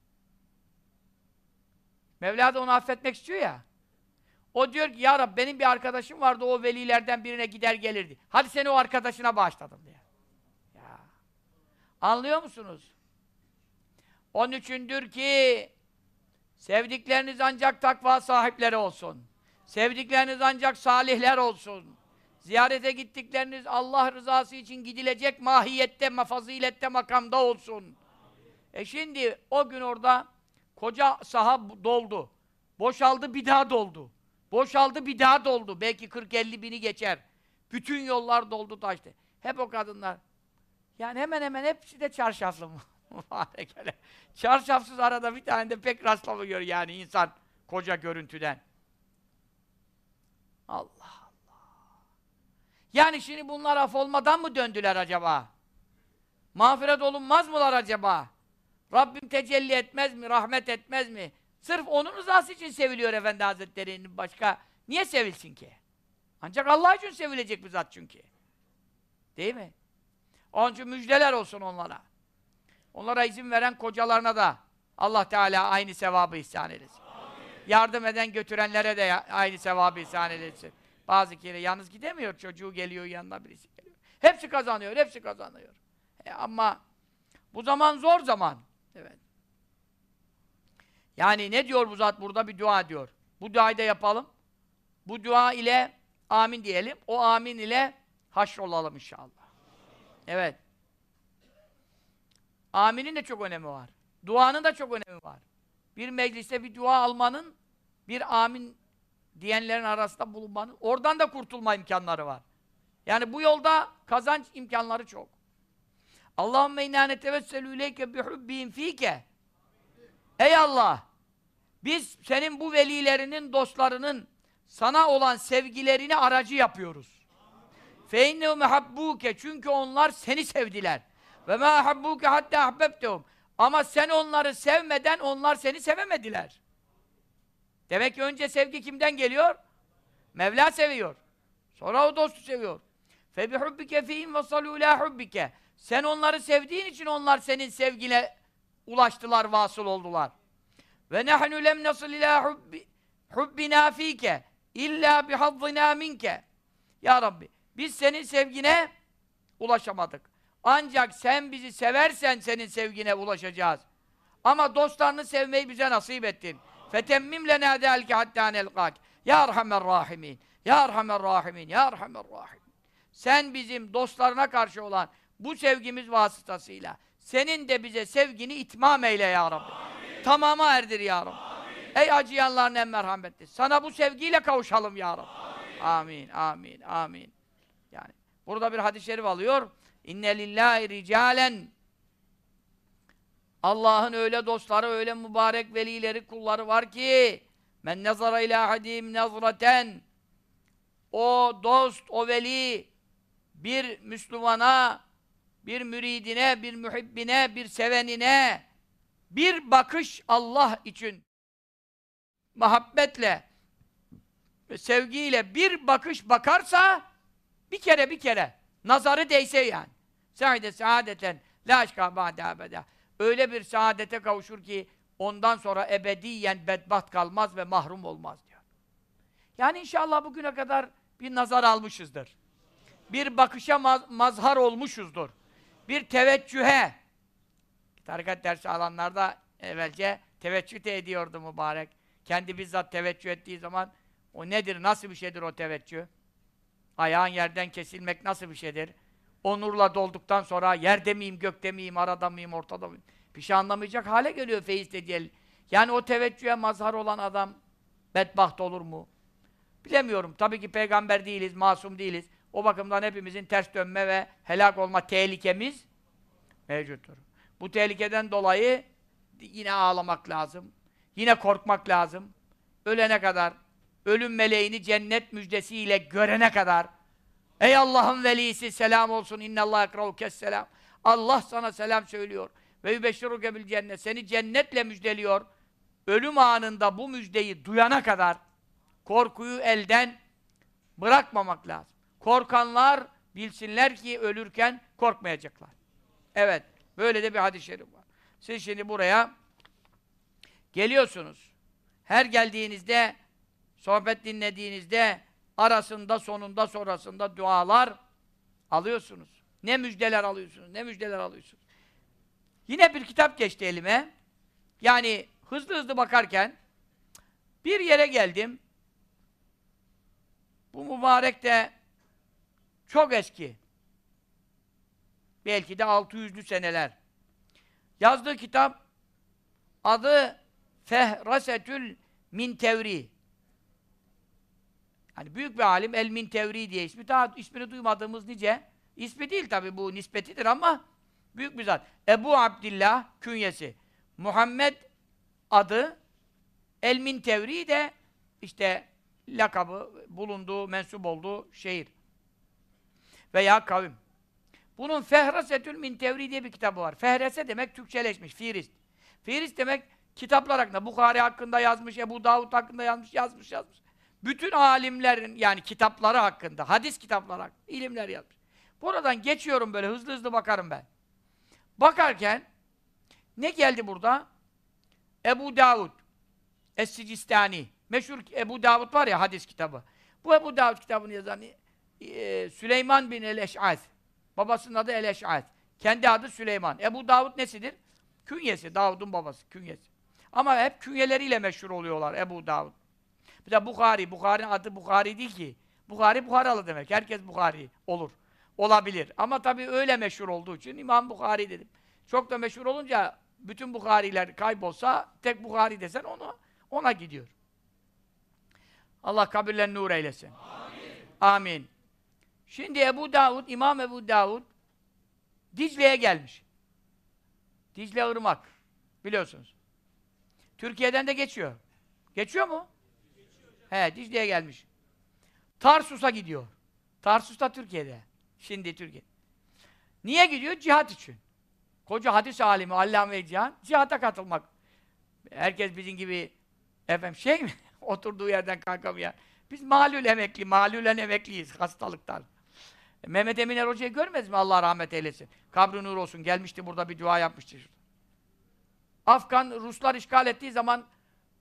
Mevla da onu affetmek istiyor ya. O diyor ki, ya Rabbi benim bir arkadaşım vardı, o velilerden birine gider gelirdi. Hadi seni o arkadaşına bağışladım diye. Ya. Anlıyor musunuz? Onun içindir ki sevdikleriniz ancak takva sahipleri olsun. Sevdikleriniz ancak salihler olsun. Ziyarete gittikleriniz Allah rızası için gidilecek mahiyette, fazilette, makamda olsun. Şimdi o gün orada koca saha doldu. Boşaldı, bir daha doldu. Boşaldı, bir daha doldu. Belki 40-50 bini geçer. Bütün yollar doldu, taştı. Hep o kadınlar. Yani hemen hemen hepsi de çarşaflı mı? Çarşafsız arada bir tane de pek rastlamıyor yani insan koca görüntüden. Allah Allah. Yani şimdi bunlar af olmadan mı döndüler acaba? Mağfiret olunmaz mılar acaba? Rabbim tecelli etmez mi? Rahmet etmez mi? Sırf onun rızası için seviliyor Efendi Hazretleri'nin, başka niye sevilsin ki? Ancak Allah için sevilecek bir zat çünkü. Değil mi? Onun için müjdeler olsun onlara. Onlara izin veren kocalarına da Allah Teala aynı sevabı ihsan eylesin. Yardım eden götürenlere de aynı sevabı ihsan eylesin. Bazı kere yalnız gidemiyor, çocuğu geliyor, yanına birisi geliyor. Hepsi kazanıyor, hepsi kazanıyor. Ama bu zaman zor zaman. Evet. Yani ne diyor bu zat burada? Bir dua diyor. Bu duayı da yapalım. Bu dua ile amin diyelim. O amin ile haşrolalım inşallah. Evet. Aminin de çok önemi var. Duanın da çok önemi var. Bir mecliste bir dua almanın, bir amin diyenlerin arasında bulunmanın, oradan da kurtulma imkanları var. Yani bu yolda kazanç imkanları çok. Allahümme innâ netevesselû ileyke bihubbihim fîke. Ey Allah! Biz senin bu velilerinin, dostlarının sana olan sevgilerini aracı yapıyoruz. Fe innehu mehabbuke, çünkü onlar seni sevdiler. Ve ma ahabbuke hatta ahbebtehum. Ama sen onları sevmeden onlar seni sevemediler. Demek ki önce sevgi kimden geliyor? Mevla seviyor. Sonra o dostu seviyor. Fe bihubbike fihim vesalû ilâ hubbike. Sen onları sevdiğin için onlar senin sevgine ulaştılar, vasıl oldular. Ve nahnu lem nasıl ilâ hubbi hubbina fike illa bihazzina minke. Ya Rabbi, biz senin sevgine ulaşamadık. Ancak sen bizi seversen senin sevgine ulaşacağız. Ama dostlarını sevmeyi bize nasip ettin. Fetemmim lenâ dâlke hattâ nelkâk. Ya Erhamer Rahimin. Ya Erhamer Rahimin. Ya Erhamer Rahimin. Sen bizim dostlarına karşı olan bu sevgimiz vasıtasıyla senin de bize sevgini itmam eyle ya Rabbi. Amin. Tamama erdir ya Rabbi. Amin. Ey acıyanların en merhametli. Sana bu sevgiyle kavuşalım ya Rabbi. Amin. Amin. Amin. Amin. Yani burada bir hadis-i şerif alıyor. İnne lillahi ricalen. Allah'ın öyle dostları, öyle mübarek velileri, kulları var ki men nazara ilâ hadim nazraten. O dost, o veli bir Müslümana, bir müridine, bir mühibbine, bir sevenine bir bakış Allah için muhabbetle ve sevgiyle bir bakış bakarsa bir kere nazarı değse yani. Saide saadeten la aşka ba'de abeda. Öyle bir saadete kavuşur ki ondan sonra ebediyen bedbaht kalmaz ve mahrum olmaz diyor. Yani inşallah bugüne kadar bir nazar almışızdır. Bir bakışa mazhar olmuşuzdur. Bir teveccühe. Tarikat dersi alanlarda evvelce teveccüh de ediyordu mübarek. Kendi bizzat teveccüh ettiği zaman o nedir, nasıl bir şeydir o teveccüh? Ayağın yerden kesilmek nasıl bir şeydir? O nurla dolduktan sonra yerde miyim, gökte miyim, arada mıyım, ortada mıyım? Bir şey anlamayacak hale geliyor feyiz dediği. Yani o teveccühe mazhar olan adam bedbaht olur mu? Bilemiyorum. Tabii ki peygamber değiliz, masum değiliz. O bakımdan hepimizin ters dönme ve helak olma tehlikemiz mevcuttur. Bu tehlikeden dolayı yine ağlamak lazım. Yine korkmak lazım. Ölene kadar, ölüm meleğini cennet müjdesiyle görene kadar. Ey Allah'ın velisi selam olsun. İnnallâhe ekrâhukesselam. Allah sana selam söylüyor. Ve yübeşşiruke bil cennet. Seni cennetle müjdeliyor. Ölüm anında bu müjdeyi duyana kadar korkuyu elden bırakmamak lazım. Korkanlar bilsinler ki ölürken korkmayacaklar. Evet, böyle de bir hadis-i şerif var. Siz şimdi buraya geliyorsunuz. Her geldiğinizde, sohbet dinlediğinizde arasında, sonunda, sonrasında dualar alıyorsunuz. Ne müjdeler alıyorsunuz, ne müjdeler alıyorsunuz. Yine bir kitap geçti elime. Yani hızlı bakarken bir yere geldim. Bu mübarek de çok eski. Belki de 600'lü seneler. Yazdığı kitap adı Fehrasetül Mintevri. Yani büyük bir alim El Mintevri diye ismi. Daha ismini duymadığımız nice. İsmi değil tabi, bu nispetidir ama büyük bir zat. Ebu Abdillah künyesi. Muhammed adı, El Mintevri de işte lakabı, bulunduğu, mensup olduğu şehir veya kavim. Bunun Fehrasetül Mintevri diye bir kitabı var. Fehrese demek Türkçeleşmiş, Firist. Firist demek kitaplar hakkında, Bukhari hakkında yazmış, Ebu Davud hakkında yazmış. Bütün alimlerin yani kitapları hakkında, hadis kitapları hakkında ilimler yazmış. Buradan geçiyorum böyle hızlı bakarım ben. Bakarken ne geldi burada? Ebu Davud Es-Sicistani. Meşhur Ebu Davud var ya, hadis kitabı. Bu Ebu Davud kitabını yazan Süleyman bin el-Eş'ath. Babasının adı el-Eş'ath. Kendi adı Süleyman. Ebu Davud nesidir? Künyesi. Davud'un babası. Künyesi. Ama hep künyeleriyle meşhur oluyorlar Ebu Davud. Bir de Bukhari. Bukhari'nin adı Bukhari değil ki. Bukhari, Bukharalı demek. Herkes Bukhari olur. Olabilir. Ama tabii öyle meşhur olduğu için İmam Bukhari dedim. Çok da meşhur olunca bütün Bukhariler kaybolsa tek Bukhari desen ona gidiyor. Allah kabirlerini nur eylesin. Amin. Amin. Şimdi Ebu Davud, İmam Ebu Davud Dicle'ye gelmiş. Dicle ırmak. Biliyorsunuz. Türkiye'den de geçiyor. Geçiyor mu? Geçiyor. He, Dicle'ye gelmiş. Tarsus'a gidiyor. Tarsus da Türkiye'de. Şimdi Türkiye. Niye gidiyor? Cihat için. Koca hadis alimi, allame-i cihan, cihata katılmak. Herkes bizim gibi efendim mi? Oturduğu yerden kalkamıyor. Biz malülen emekliyiz hastalıktan. Mehmet Eminer Hoca'yı görmez mi? Allah rahmet eylesin. Kabri nur olsun. Gelmişti burada bir dua yapmıştı. Afgan Ruslar işgal ettiği zaman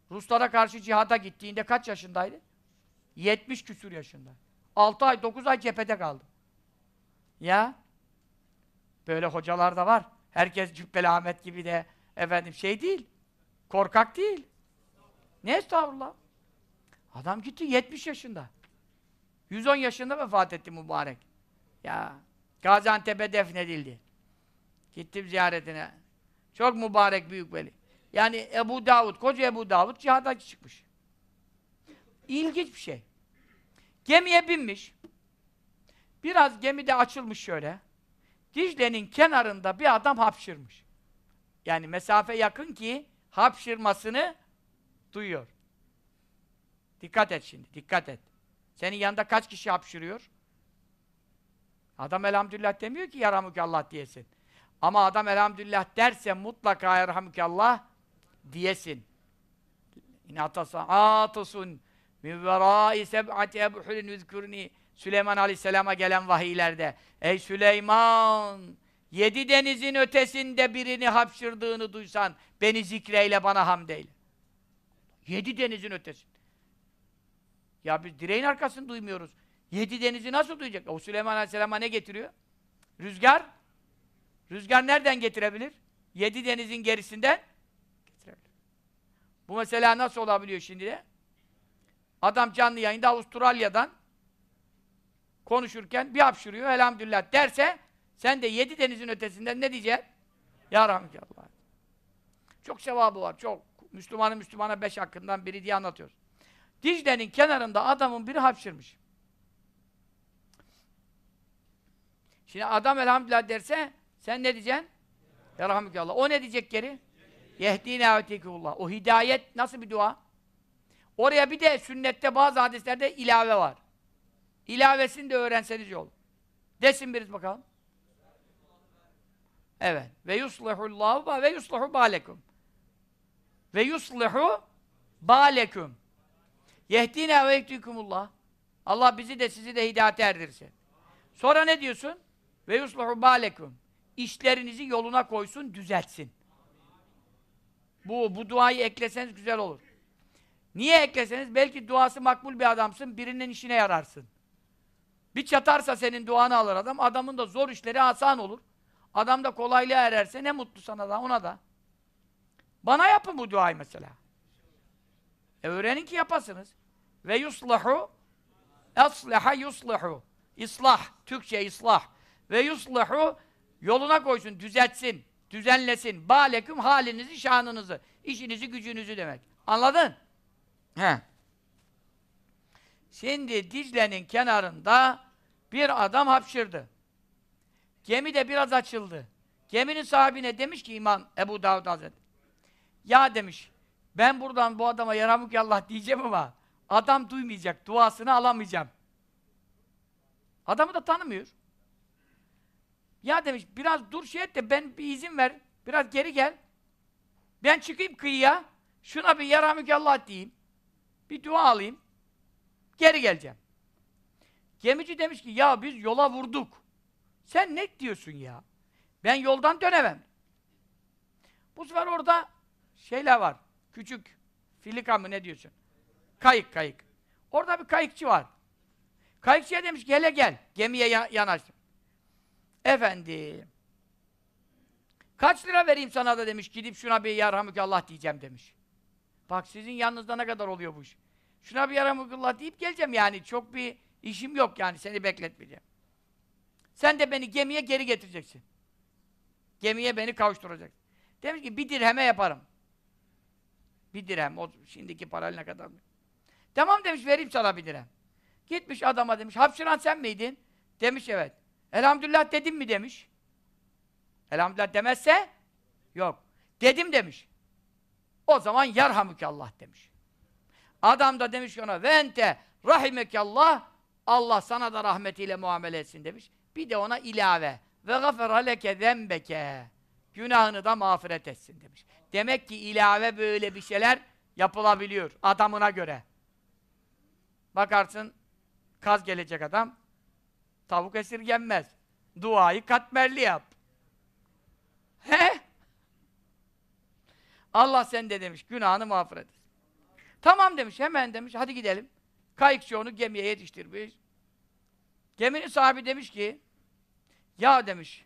Ruslara karşı cihada gittiğinde kaç yaşındaydı? 70 küsur yaşında. 6 ay, 9 ay cephede kaldı. Ya, böyle hocalar da var. Herkes Cübbeli Ahmet gibi de efendim şey değil. Korkak değil. Ne estağfurullah. Adam gitti 70 yaşında. 110 yaşında vefat etti mübarek. Ya, Gaziantep'e defnedildi. Gittim ziyaretine. Çok mübarek büyük veli. Yani Ebu Davud, koca Ebu Davud cihada çıkmış. İlginç bir şey. Gemiye binmiş. Biraz gemide açılmış şöyle. Dicle'nin kenarında bir adam hapşırmış. Yani mesafe yakın ki hapşırmasını duyuyor. Dikkat et şimdi, dikkat et. Senin yanında kaç kişi hapşırıyor? Adam elhamdülillah demiyor ki yarhamükallah diyesin. Ama adam elhamdülillah derse mutlaka yarhamükallah diyesin. İnatasa atusun min verai seb'ati ebhulin üzkürni Süleyman Aleyhisselam'a gelen vahiylerde. Ey Süleyman! 7 denizin ötesinde birini hapşırdığını duysan beni zikreyle, bana hamd eyle. 7 denizin ötesinde. Ya biz direğin arkasını duymuyoruz. 7 denizi nasıl duyacak? O Süleyman Aleyhisselam'a ne getiriyor? Rüzgar. Rüzgar nereden getirebilir? 7 denizin gerisinden getirebilir. Bu mesela nasıl olabiliyor şimdi de? Adam canlı yayında Avustralya'dan konuşurken bir hapşırıyor, elhamdülillah derse, sen de 7 denizin ötesinden ne diyeceksin? Ya rahmetullah. Çok sevabı var, çok. Müslümana 5 hakkından biri diye anlatıyoruz. Dicle'nin kenarında adamın biri hapşırmış. Şimdi adam elhamdülillah derse, sen ne diyeceksin? Ya rahmetullah. O ne diyecek geri? Yehdine ve tekullah. O hidayet nasıl bir dua? Oraya bir de sünnette bazı hadislerde ilave var. İlavesini de öğrenseniz yol. Desin birisi bakalım. Evet. Ve yuslihullahu ve yuslihu balekum. Ve yuslihu balekum. Yehdine ve yehdikumullah. Allah bizi de sizi de hidayete erdirsin. Sonra ne diyorsun? Ve yuslihu balekum. İşlerinizi yoluna koysun, düzeltsin. Bu duayı ekleseniz güzel olur. Niye ekleseniz? Belki duası makbul bir adamsın, birinin işine yararsın. Bir çatarsa senin duanı alır adam, adamın da zor işleri asan olur. Adam da kolaylığa ererse ne mutlu sana da, ona da. Bana yapın bu duayı mesela. Öğrenin ki yapasınız. Ve yuslahu, aslaha yuslahu. İslah, Türkçe islah. Ve yuslahu, yoluna koysun, düzeltsin, düzenlesin. Baleküm halinizi, şanınızı, işinizi, gücünüzü demek. Anladın? He. Şimdi Dicle'nin kenarında bir adam hapşırdı. Gemi de biraz açıldı. Geminin sahibine demiş ki İmam Ebu Davud Hazretleri, ya demiş, ben buradan bu adama yarhamükallah diyeceğim ama adam duymayacak, duasını alamayacağım. Adamı da tanımıyor. Ya demiş, biraz dur şey et de ben bir izin ver, biraz geri gel. Ben çıkayım kıyıya, şuna bir yarhamükallah diyeyim. Bir dua alayım. Geri geleceğim. Gemici demiş ki, ya biz yola vurduk. Sen ne diyorsun ya? Ben yoldan dönemem. Bu sefer orada şeyler var. Küçük filika mı ne diyorsun? Kayık. Orada bir kayıkçı var. Kayıkçıya demiş ki, hele gel. Gemiye yanaştım. Efendim. Kaç lira vereyim sana da demiş. Gidip şuna bir yarhamükallah diyeceğim demiş. Bak sizin yanınızda ne kadar oluyor bu iş. Şuna bir yarhamükallah deyip geleceğim yani. Çok bir işim yok yani. Seni bekletmeyeceğim. Sen de beni gemiye geri getireceksin. Gemiye beni kavuşturacaksın. Demiş ki 1 dirheme yaparım. 1 dirhem. O şimdiki parayla ne kadar mı? Tamam demiş, vereyim sana 1 dirhem. Gitmiş adama demiş, hapşıran sen miydin? Demiş evet. Elhamdülillah dedim mi demiş. Elhamdülillah demezse yok. Dedim demiş. O zaman yarhamükallah demiş. Adam da demiş ki ona ve ente rahimekallah, Allah sana da rahmetiyle muamele etsin demiş. Bir de ona ilave ve gafera leke zembeke, günahını da mağfiret etsin demiş. Demek ki ilave böyle bir şeyler yapılabiliyor adamına göre. Bakarsın kaz gelecek adam, tavuk esirgenmez. Duayı katmerli yap. He? Allah sen de demiş günahını mağfiret etsin. Tamam demiş, hemen demiş, hadi gidelim. Kayıkçı onu gemiye yetiştirmiş. Geminin sahibi demiş ki, ya demiş,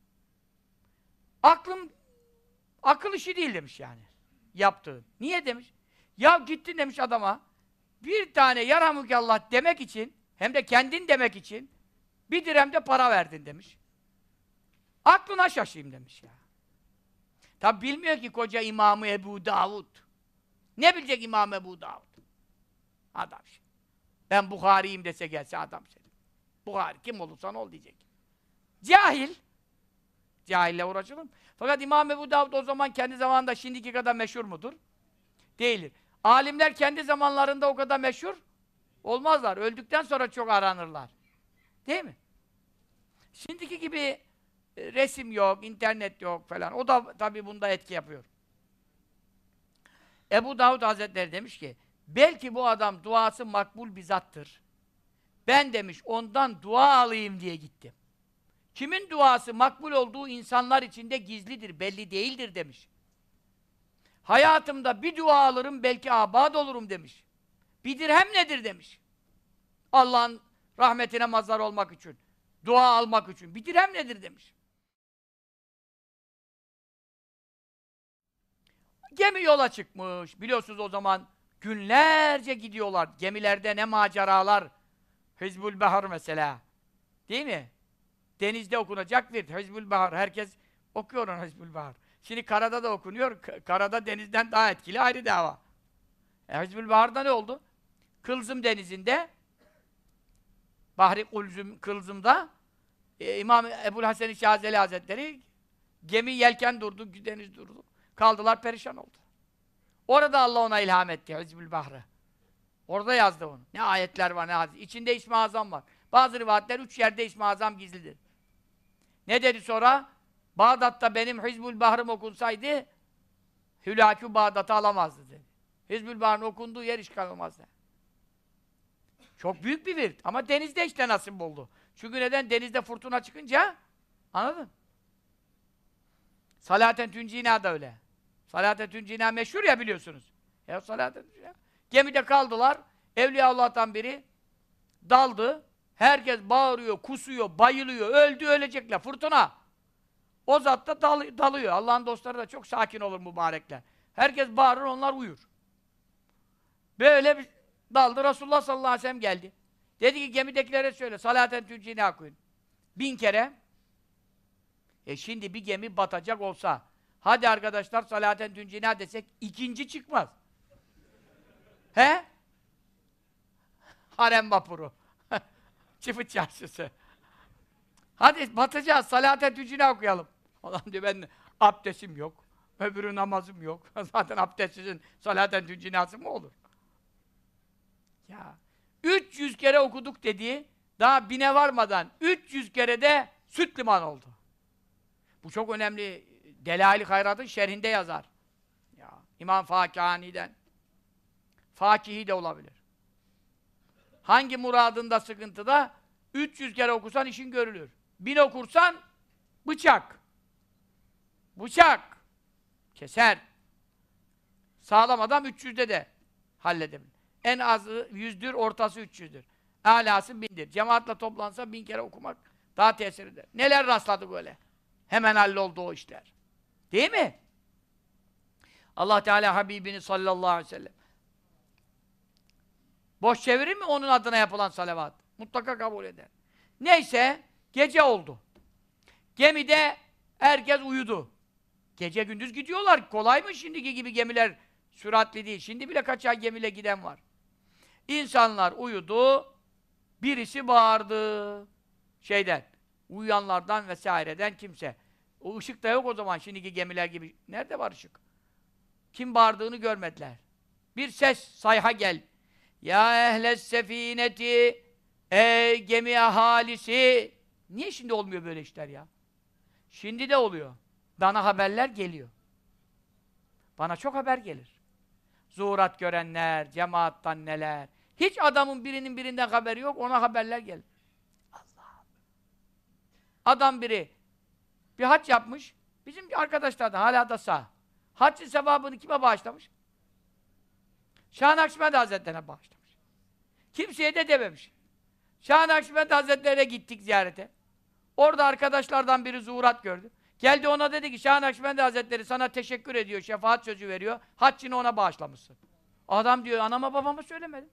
akıl işi değil demiş yani, yaptığı. Niye demiş? Ya gittin demiş adama, bir tane yarhamukallah demek için, hem de kendin demek için, bir dirhem de para verdin demiş. Aklına şaşayım demiş ya. Tabi bilmiyor ki koca İmam-ı Ebu Davud. Ne bilecek İmam Ebu Davud? Adam şey. Ben Buhari'yim dese gelse adam şey. Buhari kim olursan ol diyecek. Cahil. Cahille uğraşalım. Fakat İmam Ebu Davud o zaman kendi zamanında şimdiki kadar meşhur mudur? Değildir. Alimler kendi zamanlarında o kadar meşhur olmazlar. Öldükten sonra çok aranırlar. Değil mi? Şimdiki gibi resim yok, internet yok falan. O da tabii bunda etki yapıyor. Ebu Davud Hazretleri demiş ki, belki bu adam duası makbul bir zattır. Ben demiş ondan dua alayım diye gittim. Kimin duası makbul olduğu insanlar içinde gizlidir, belli değildir demiş. Hayatımda bir dua alırım, belki abad olurum demiş. Bir dirhem nedir demiş. Allah'ın rahmetine mazhar olmak için, dua almak için. Bir dirhem nedir demiş. Gemi yola çıkmış. Biliyorsunuz o zaman günlerce gidiyorlar. Gemilerde ne maceralar. Hizbul Bahar mesela. Değil mi? Denizde okunacak bir Hizbul Bahar. Herkes okuyor onu Hizbul Bahar. Şimdi karada da okunuyor. Karada denizden daha etkili, ayrı dava. Hizbul Bahar'da ne oldu? Kılzım denizinde, Bahri Kılzım'da İmam Ebu'l-Hasen-i Şazeli Hazretleri gemi yelken durdu, deniz durdu. Kaldılar, perişan oldu. Orada Allah ona ilham etti Hizbul Bahr'ı. Orada yazdı onu. Ne ayetler var, ne hadis. İçinde İsmi Azam var. Bazı rivayetler 3 yerde İsmi Azam gizlidir. Ne dedi sonra? Bağdat'ta benim Hizbul Bahr'ım okunsaydı Hülakü Bağdat'ı alamazdı dedi. Hizbul Bahr'ın okunduğu yer işgal olmazdı. Çok büyük bir virt. Ama denizde işte nasip oldu. Çünkü neden? Denizde fırtına çıkınca, anladın? Salaten Tüncina da öyle. Salaten Tüncina meşhur ya, biliyorsunuz. Ya Salaten Tüncina. Gemide kaldılar. Evliyaullah'tan biri daldı. Herkes bağırıyor, kusuyor, bayılıyor. Öldü, ölecekler. Fırtına. O zat da dalıyor. Allah'ın dostları da çok sakin olur mübarekler. Herkes bağırır, onlar uyur. Böyle bir daldı. Resulullah sallallahu aleyhi ve sellem geldi. Dedi ki gemidekilere söyle. Salaten Tüncina okuyun. 1000 kere. Şimdi bir gemi batacak olsa, hadi arkadaşlar Salaten Tüncina desek, ikinci çıkmaz. He? Harem vapuru. Çıfıt çarşısı. Hadi batacağız, Salaten Tüncina okuyalım. Adam diyor, ben abdestim yok. Öbürü namazım yok. Zaten abdestsizin Salaten Tüncinası mı olur? Ya 300 kere okuduk dediği, daha 1000'e varmadan 300 kere de süt liman oldu. Bu çok önemli. Delail-i Hayrat'ın şerhinde yazar. Ya, İmam Fakihani'den. Fakihi de olabilir. Hangi muradında sıkıntıda 300 kere okursan işin görülür. 1000 okursan bıçak. Bıçak. Keser. Sağlam adam 300'de de halledebilir. En azı 100'dür, ortası 300'dür. Âlâsı 1000'dir. Cemaatle toplansa 1000 kere okumak daha tesir eder. Neler rastladı böyle? Hemen halloldu o işler. Değil mi? Allah Teala Habibini sallallahu aleyhi ve sellem boş çevirir mi onun adına yapılan salavat? Mutlaka kabul eder. Neyse, gece oldu. Gemide herkes uyudu. Gece gündüz gidiyorlar. Kolay mı şimdiki gibi gemiler süratli değil. Şimdi bile kaçar gemiyle giden var. İnsanlar uyudu. Birisi bağırdı. Uyuyanlardan vesaireden kimse. O ışık da yok o zaman şimdiki gemiler gibi. Nerede var ışık? Kim bağırdığını görmediler. Bir ses, sayha gel. Ya ehles sefineti, ey gemi ahalisi. Niye şimdi olmuyor böyle işler ya? Şimdi de oluyor. Bana haberler geliyor. Bana çok haber gelir. Zuhurat görenler, cemaattan neler. Hiç adamın birinden haberi yok, ona haberler gelir. Allah! Adam biri bir hac yapmış, bizim arkadaşlardan hala da sağ. Haccın sevabını kime bağışlamış? Şah Nakşibend Hazretleri'ne bağışlamış. Kimseye de dememiş. Şah Nakşibend Hazretleri'ne gittik ziyarete. Orada arkadaşlardan biri zuhurat gördü. Geldi ona dedi ki Şah Nakşibend Hazretleri sana teşekkür ediyor, şefaat sözü veriyor. Haccını ona bağışlamışsın. Adam diyor anama babama söylemedim.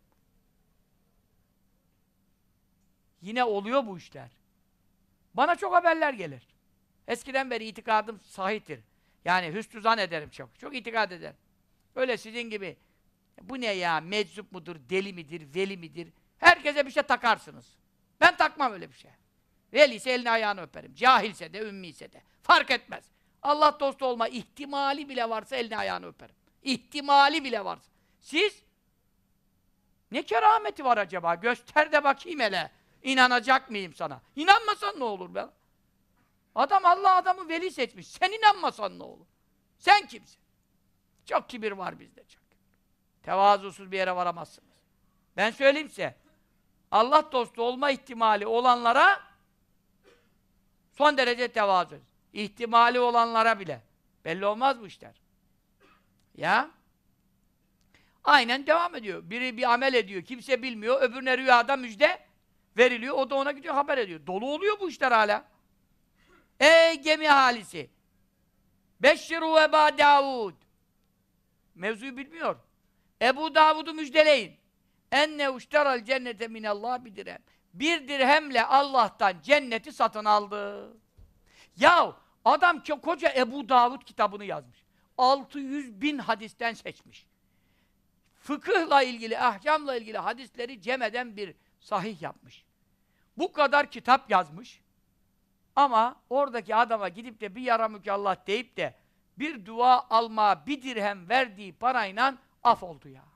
Yine oluyor bu işler. Bana çok haberler gelir. Eskiden beri itikadım sahihtir. Yani hüsnü zan ederim çok. Çok itikad ederim. Öyle sizin gibi bu ne ya, meczup mudur, deli midir, veli midir? Herkese bir şey takarsınız. Ben takmam öyle bir şey. Veliyse elini ayağını öperim. Cahilse de, ümmiyse de. Fark etmez. Allah dostu olma ihtimali bile varsa elini ayağını öperim. İhtimali bile varsa. Siz ne kerameti var acaba? Göster de bakayım hele. İnanacak mıyım sana? İnanmasan ne olur be? Adam Allah adamı veli seçmiş. Sen inanmasan ne olur? Sen kimsin? Çok kibir var bizde çok. Tevazusuz bir yere varamazsınız. Ben söyleyeyim size. Allah dostu olma ihtimali olanlara son derece tevazu. İhtimali olanlara bile. Belli olmaz bu işler. Ya. Aynen devam ediyor. Biri bir amel ediyor. Kimse bilmiyor. Öbürüne rüyada müjde veriliyor. O da ona gidiyor haber ediyor. Dolu oluyor bu işler hala. Ey gemi ahalisi! Beşşiru Eba Davud! Mevzuyu bilmiyor. Ebu Davud'u müjdeleyin. Enne uşteral cennete minallah bir dirhem. Bir dirhemle Allah'tan cenneti satın aldı. Ya adam koca Ebu Davud kitabını yazmış. 600.000 hadisten seçmiş. Fıkıhla ilgili, ahkamla ilgili hadisleri cem eden bir sahih yapmış. Bu kadar kitap yazmış. Ama oradaki adama gidip de bir yaramükallah deyip de bir dua alma, bir dirhem verdiği parayla af oldu ya.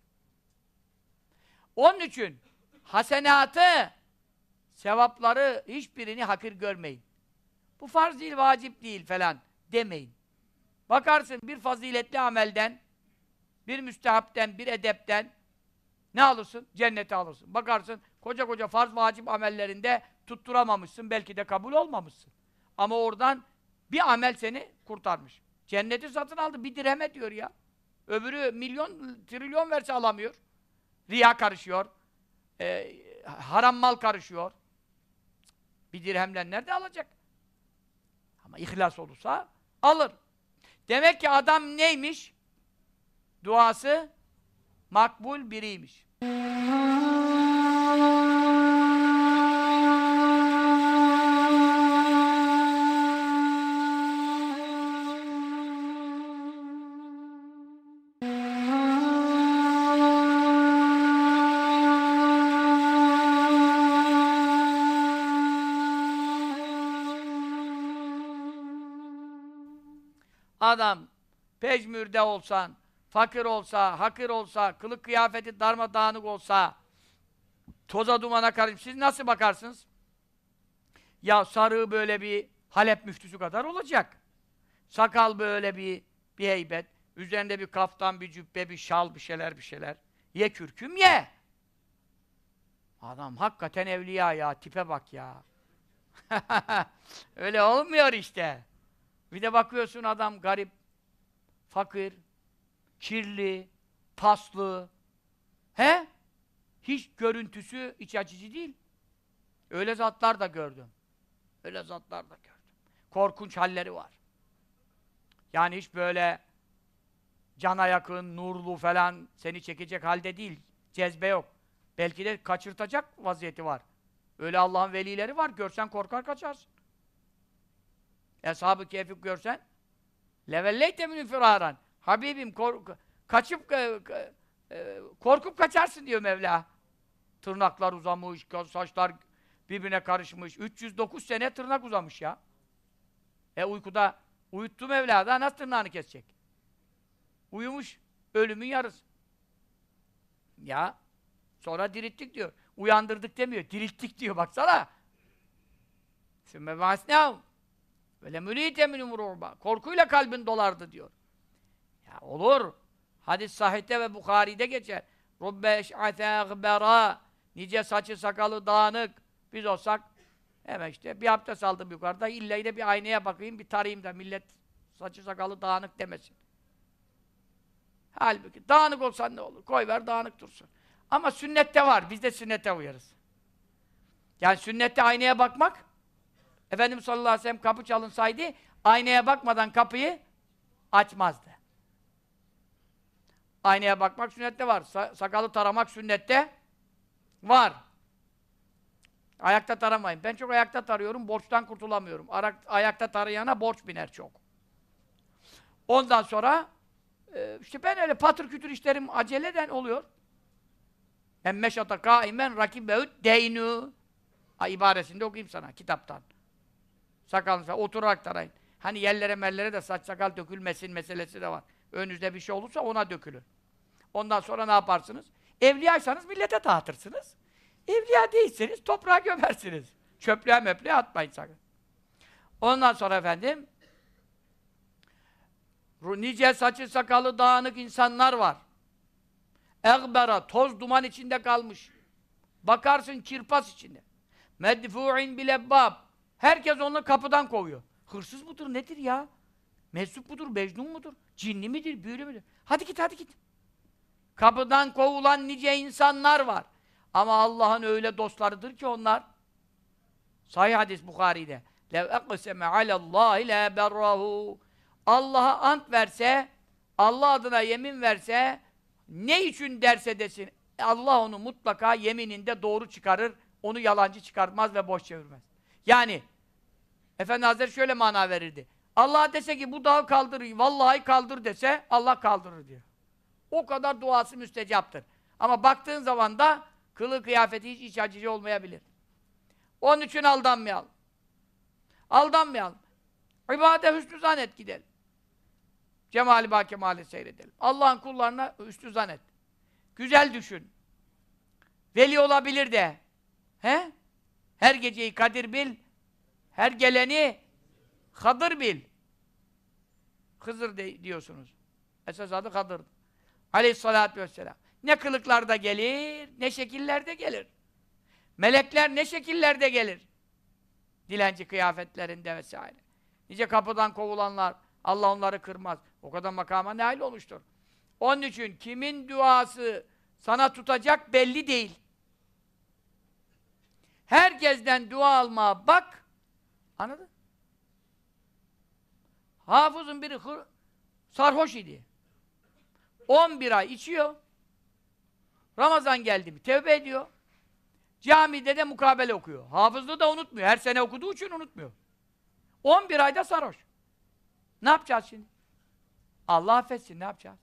Onun için hasenatı, sevapları hiçbirini hakir görmeyin. Bu farz değil, vacip değil falan demeyin. Bakarsın bir faziletli amelden, bir müstehapten, bir edepten ne alırsın? Cenneti alırsın. Bakarsın koca koca farz vacip amellerinde tutturamamışsın, belki de kabul olmamışsın. Ama oradan bir amel seni kurtarmış. Cenneti satın aldı, bir dirheme diyor ya. Öbürü milyon, trilyon verse alamıyor. Riya karışıyor. Haram mal karışıyor. Bir dirhemle nerede alacak? Ama ihlas olursa alır. Demek ki adam neymiş? Duası makbul biriymiş. Adam pejmürde olsan, fakir olsa, hakir olsa, kılık kıyafeti darmadağınık olsa, toza dumana karışmış, siz nasıl bakarsınız? Ya sarığı böyle bir Halep müftüsü kadar olacak. Sakal böyle bir heybet, üzerinde bir kaftan, bir cübbe, bir şal, bir şeyler. Ye kürküm ye! Adam hakikaten evliya ya, tipe bak ya. Öyle olmuyor işte. Bir de bakıyorsun adam garip, fakir, kirli, paslı. He? Hiç görüntüsü iç açıcı değil. Öyle zatlar da gördüm. Öyle zatlar da gördüm. Korkunç halleri var. Yani hiç böyle cana yakın, nurlu falan seni çekecek halde değil. Cezbe yok. Belki de kaçırtacak vaziyeti var. Öyle Allah'ın velileri var. Görsen korkar kaçarsın. Eshab-ı Kehf'i görsen levelleyte minü firaran. Habibim kaçıp korkup kaçarsın diyor Mevla. Tırnaklar uzamış, saçlar birbirine karışmış. 309 sene tırnak uzamış ya. Uykuda uyuttu Mevla da nasıl tırnağını kesecek? Uyumuş. Ölümün yarısı. Ya sonra dirilttik diyor. Uyandırdık demiyor. Dirilttik diyor baksana. Sümme ba'asnâhum ve lemülîte minhum ru'ba. Korkuyla kalbin dolardı diyor. Ya olur. Hadis sahihte ve Bukhari'de geçer. Rubbe eş'atâ gıberâ. Nice saçı sakalı dağınık. Biz olsak hemen işte bir abdest aldım yukarıda. İlla de bir aynaya bakayım, bir tarayayım da millet saçı sakalı dağınık demesin. Halbuki dağınık olsan ne olur? Koy ver dağınık dursun. Ama sünnette var. Biz de sünnete uyarız. Yani sünnette aynaya bakmak, Efendimiz sallallahu aleyhi ve sellem kapı çalınsaydı aynaya bakmadan kapıyı açmazdı. Aynaya bakmak sünnette var. Sakalı taramak sünnette var. Ayakta taramayın. Ben çok ayakta tarıyorum, borçtan kurtulamıyorum. Ayakta tarayana borç biner çok. Ondan sonra işte ben öyle patır kütür işlerim aceleden oluyor. Emmeşata kâimen rakibehüd deynu. İbaresinde okuyayım sana kitaptan. Sakalınıza oturarak tarayın. Hani yerlere mellere de saç sakal dökülmesin meselesi de var. Önünüzde bir şey olursa ona dökülür. Ondan sonra ne yaparsınız? Evliyaysanız millete dağıtırsınız. Evliya değilseniz toprağa gömersiniz. Çöplüğe möplüğe atmayın sakın. Ondan sonra efendim nice saçı sakalı dağınık insanlar var. Egbera, toz duman içinde kalmış. Bakarsın kirpas içinde. Medfu'in bilebbab. Herkes onu kapıdan kovuyor. Hırsız mıdır, nedir ya? Meczup mudur, mecnun mudur? Cinli midir, büyülü müdür? Hadi git, hadi git. Kapıdan kovulan nice insanlar var. Ama Allah'ın öyle dostlarıdır ki onlar. Sahih hadis Bukhari'de. Lev eqseme alallahi la berrahu. Allah'a ant verse, Allah adına yemin verse, ne için derse desin, Allah onu mutlaka yemininde doğru çıkarır, onu yalancı çıkartmaz ve boş çevirmez. Yani, Efendi Hazretleri şöyle mana verirdi. Allah dese ki bu dağı kaldır, vallahi kaldır dese, Allah kaldırır diyor. O kadar duası müstecaptır. Ama baktığın zaman da kılı kıyafeti hiç iç açıcı olmayabilir. Onun için aldanmayalım. Aldanmayalım. İbadete hüsnü zannet gidelim. Cemali bâ kemâli seyredelim. Allah'ın kullarına hüsnü zannet. Güzel düşün. Veli olabilir de. He? Her geceyi kadir bil. Her geleni Hadır bil. Hızır diyorsunuz. Esas adı Hadır. Aleyhissalâtu vesselâm. Ne kılıklarda gelir, ne şekillerde gelir. Melekler ne şekillerde gelir. Dilenci kıyafetlerinde vesaire. Nice kapıdan kovulanlar, Allah onları kırmaz. O kadar makama nail olmuştur. Onun için kimin duası sana tutacak belli değil. Herkesten dua almaya bak. Anladın? Hafızın biri sarhoş idi. 11 ay içiyor. Ramazan geldi mi tevbe ediyor. Camide de mukabele okuyor. Hafızlığı da unutmuyor. Her sene okuduğu için unutmuyor. 11 ayda sarhoş. Ne yapacağız şimdi? Allah affetsin, ne yapacağız?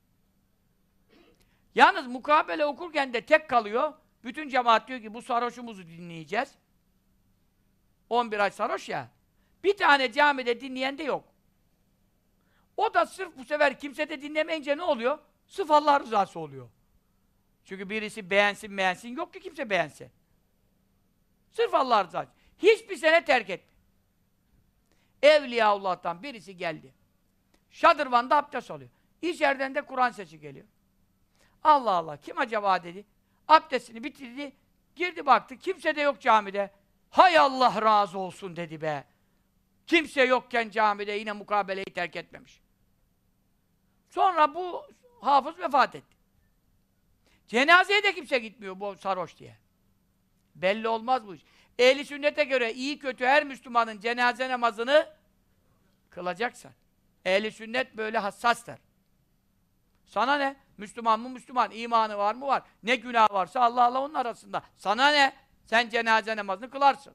Yalnız mukabele okurken de tek kalıyor. Bütün cemaat diyor ki bu sarhoşumuzu dinleyeceğiz. 11 ay sarhoş ya. Bir tane camide dinleyen de yok. O da sırf bu sefer kimse de dinlemeyince ne oluyor? Sırf Allah rızası oluyor. Çünkü birisi beğensin yok ki kimse beğensin. Sırf Allah rızası. Hiçbir sene terk etme. Evliyaullah'tan birisi geldi. Şadırvan'da abdest alıyor. İçeriden de Kur'an sesi geliyor. Allah Allah, kim acaba dedi. Abdestini bitirdi, girdi baktı, kimse de yok camide. Hay Allah razı olsun dedi be. Kimse yokken camide yine mukabeleyi terk etmemiş. Sonra bu hafız vefat etti. Cenazeye de kimse gitmiyor bu sarhoş diye. Belli olmaz bu iş. Ehli sünnete göre iyi kötü her Müslümanın cenaze namazını kılacaksan. Ehli sünnet böyle hassastır. Sana ne? Müslüman mı Müslüman? İmanı var mı var? Ne günah varsa Allah Allah onun arasında. Sana ne? Sen cenaze namazını kılarsın.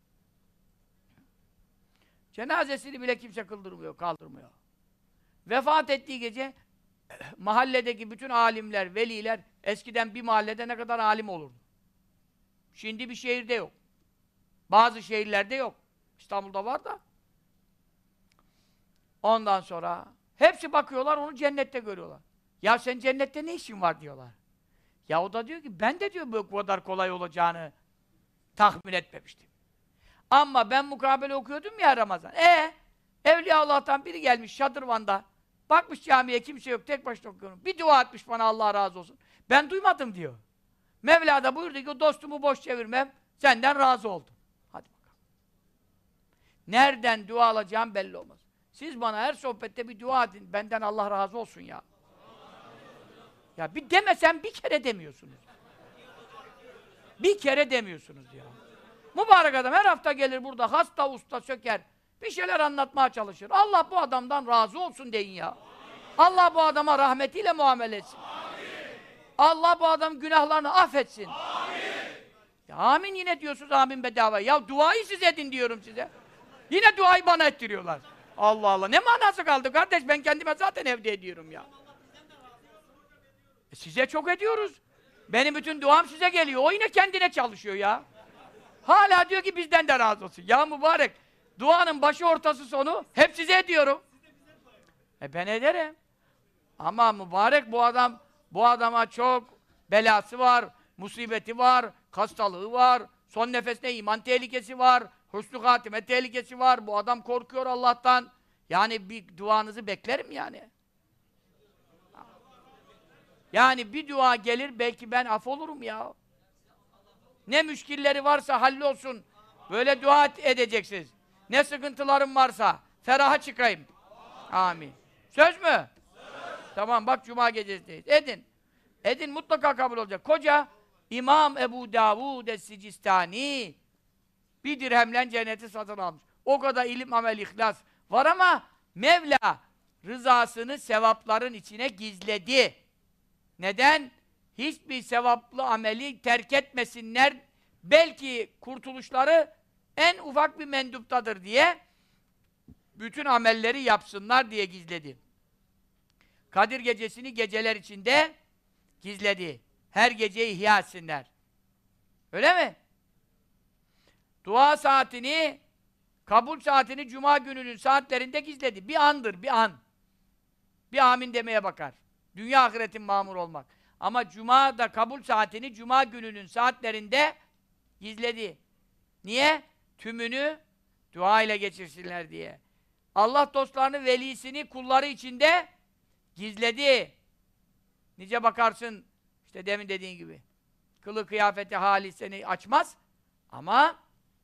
Cenazesini bile kimse kıldırmıyor, kaldırmıyor. Vefat ettiği gece mahalledeki bütün alimler, veliler eskiden bir mahallede ne kadar alim olurdu. Şimdi bir şehirde yok. Bazı şehirlerde yok. İstanbul'da var da. Ondan sonra hepsi bakıyorlar, onu cennette görüyorlar. Ya sen cennette ne işin var diyorlar. Ya o da diyor ki ben de diyor bu kadar kolay olacağını tahmin etmemiştim. Ama ben mukabele okuyordum ya Ramazan. Evliya Allah'tan biri gelmiş Şadırvan'da. Bakmış camiye kimse yok, tek başına okuyorum. Bir dua etmiş bana, Allah razı olsun. Ben duymadım diyor. Mevla da buyurdu ki dostumu boş çevirmem, senden razı oldum. Hadi bakalım. Nereden dua alacağım belli olmaz. Siz bana her sohbette bir dua edin, benden Allah razı olsun ya. Ya bir demesen bir kere demiyorsunuz. Bir kere demiyorsunuz ya. Mübarek adam her hafta gelir burada hasta usta söker. Bir şeyler anlatmaya çalışır. Allah bu adamdan razı olsun deyin ya. Allah bu adama rahmetiyle muamele etsin. Allah bu adam günahlarını affetsin. Ya, amin yine diyorsunuz amin bedava. Ya duayı siz edin diyorum size. Yine duayı bana ettiriyorlar. Allah Allah. Ne manası kaldı kardeş? Ben kendime zaten evde ediyorum ya. Size çok ediyoruz. Benim bütün duam size geliyor. O yine kendine çalışıyor ya. Hala diyor ki bizden de razı olsun. Ya mübarek. Duanın başı ortası sonu hep size ediyorum. Ben ederim. Ama mübarek bu adama çok belası var, musibeti var, hastalığı var, son nefesine iman tehlikesi var, husnü hatime tehlikesi var. Bu adam korkuyor Allah'tan. Yani bir duanızı beklerim yani. Yani bir dua gelir belki ben af olurum ya. Ne müşkilleri varsa hallolsun. Böyle dua edeceksiniz. Ne sıkıntılarım varsa feraha çıkayım. Amin. Söz mü? Söz. Tamam bak cuma gecesindeyiz. Edin. Edin mutlaka kabul olacak. Koca İmam Ebu Davud Es-Sicistani bir dirhemle cenneti satın almış. O kadar ilim, amel, ihlas var ama Mevla rızasını sevapların içine gizledi. Neden? Hiçbir sevaplı ameli terk etmesinler. Belki kurtuluşları en ufak bir menduptadır diye bütün amelleri yapsınlar diye gizledi. Kadir gecesini geceler içinde gizledi. Her geceyi ihya etsinler. Öyle mi? Dua saatini, kabul saatini cuma gününün saatlerinde gizledi. Bir andır, bir an. Bir amin demeye bakar. Dünya ahiretin mamur olmak. Ama cuma'da kabul saatini cuma gününün saatlerinde gizledi. Niye? Tümünü dua ile geçirsinler diye. Allah dostlarını, velisini, kulları içinde gizledi. Nice bakarsın, işte demin dediğin gibi. Kılı kıyafeti hali seni açmaz. Ama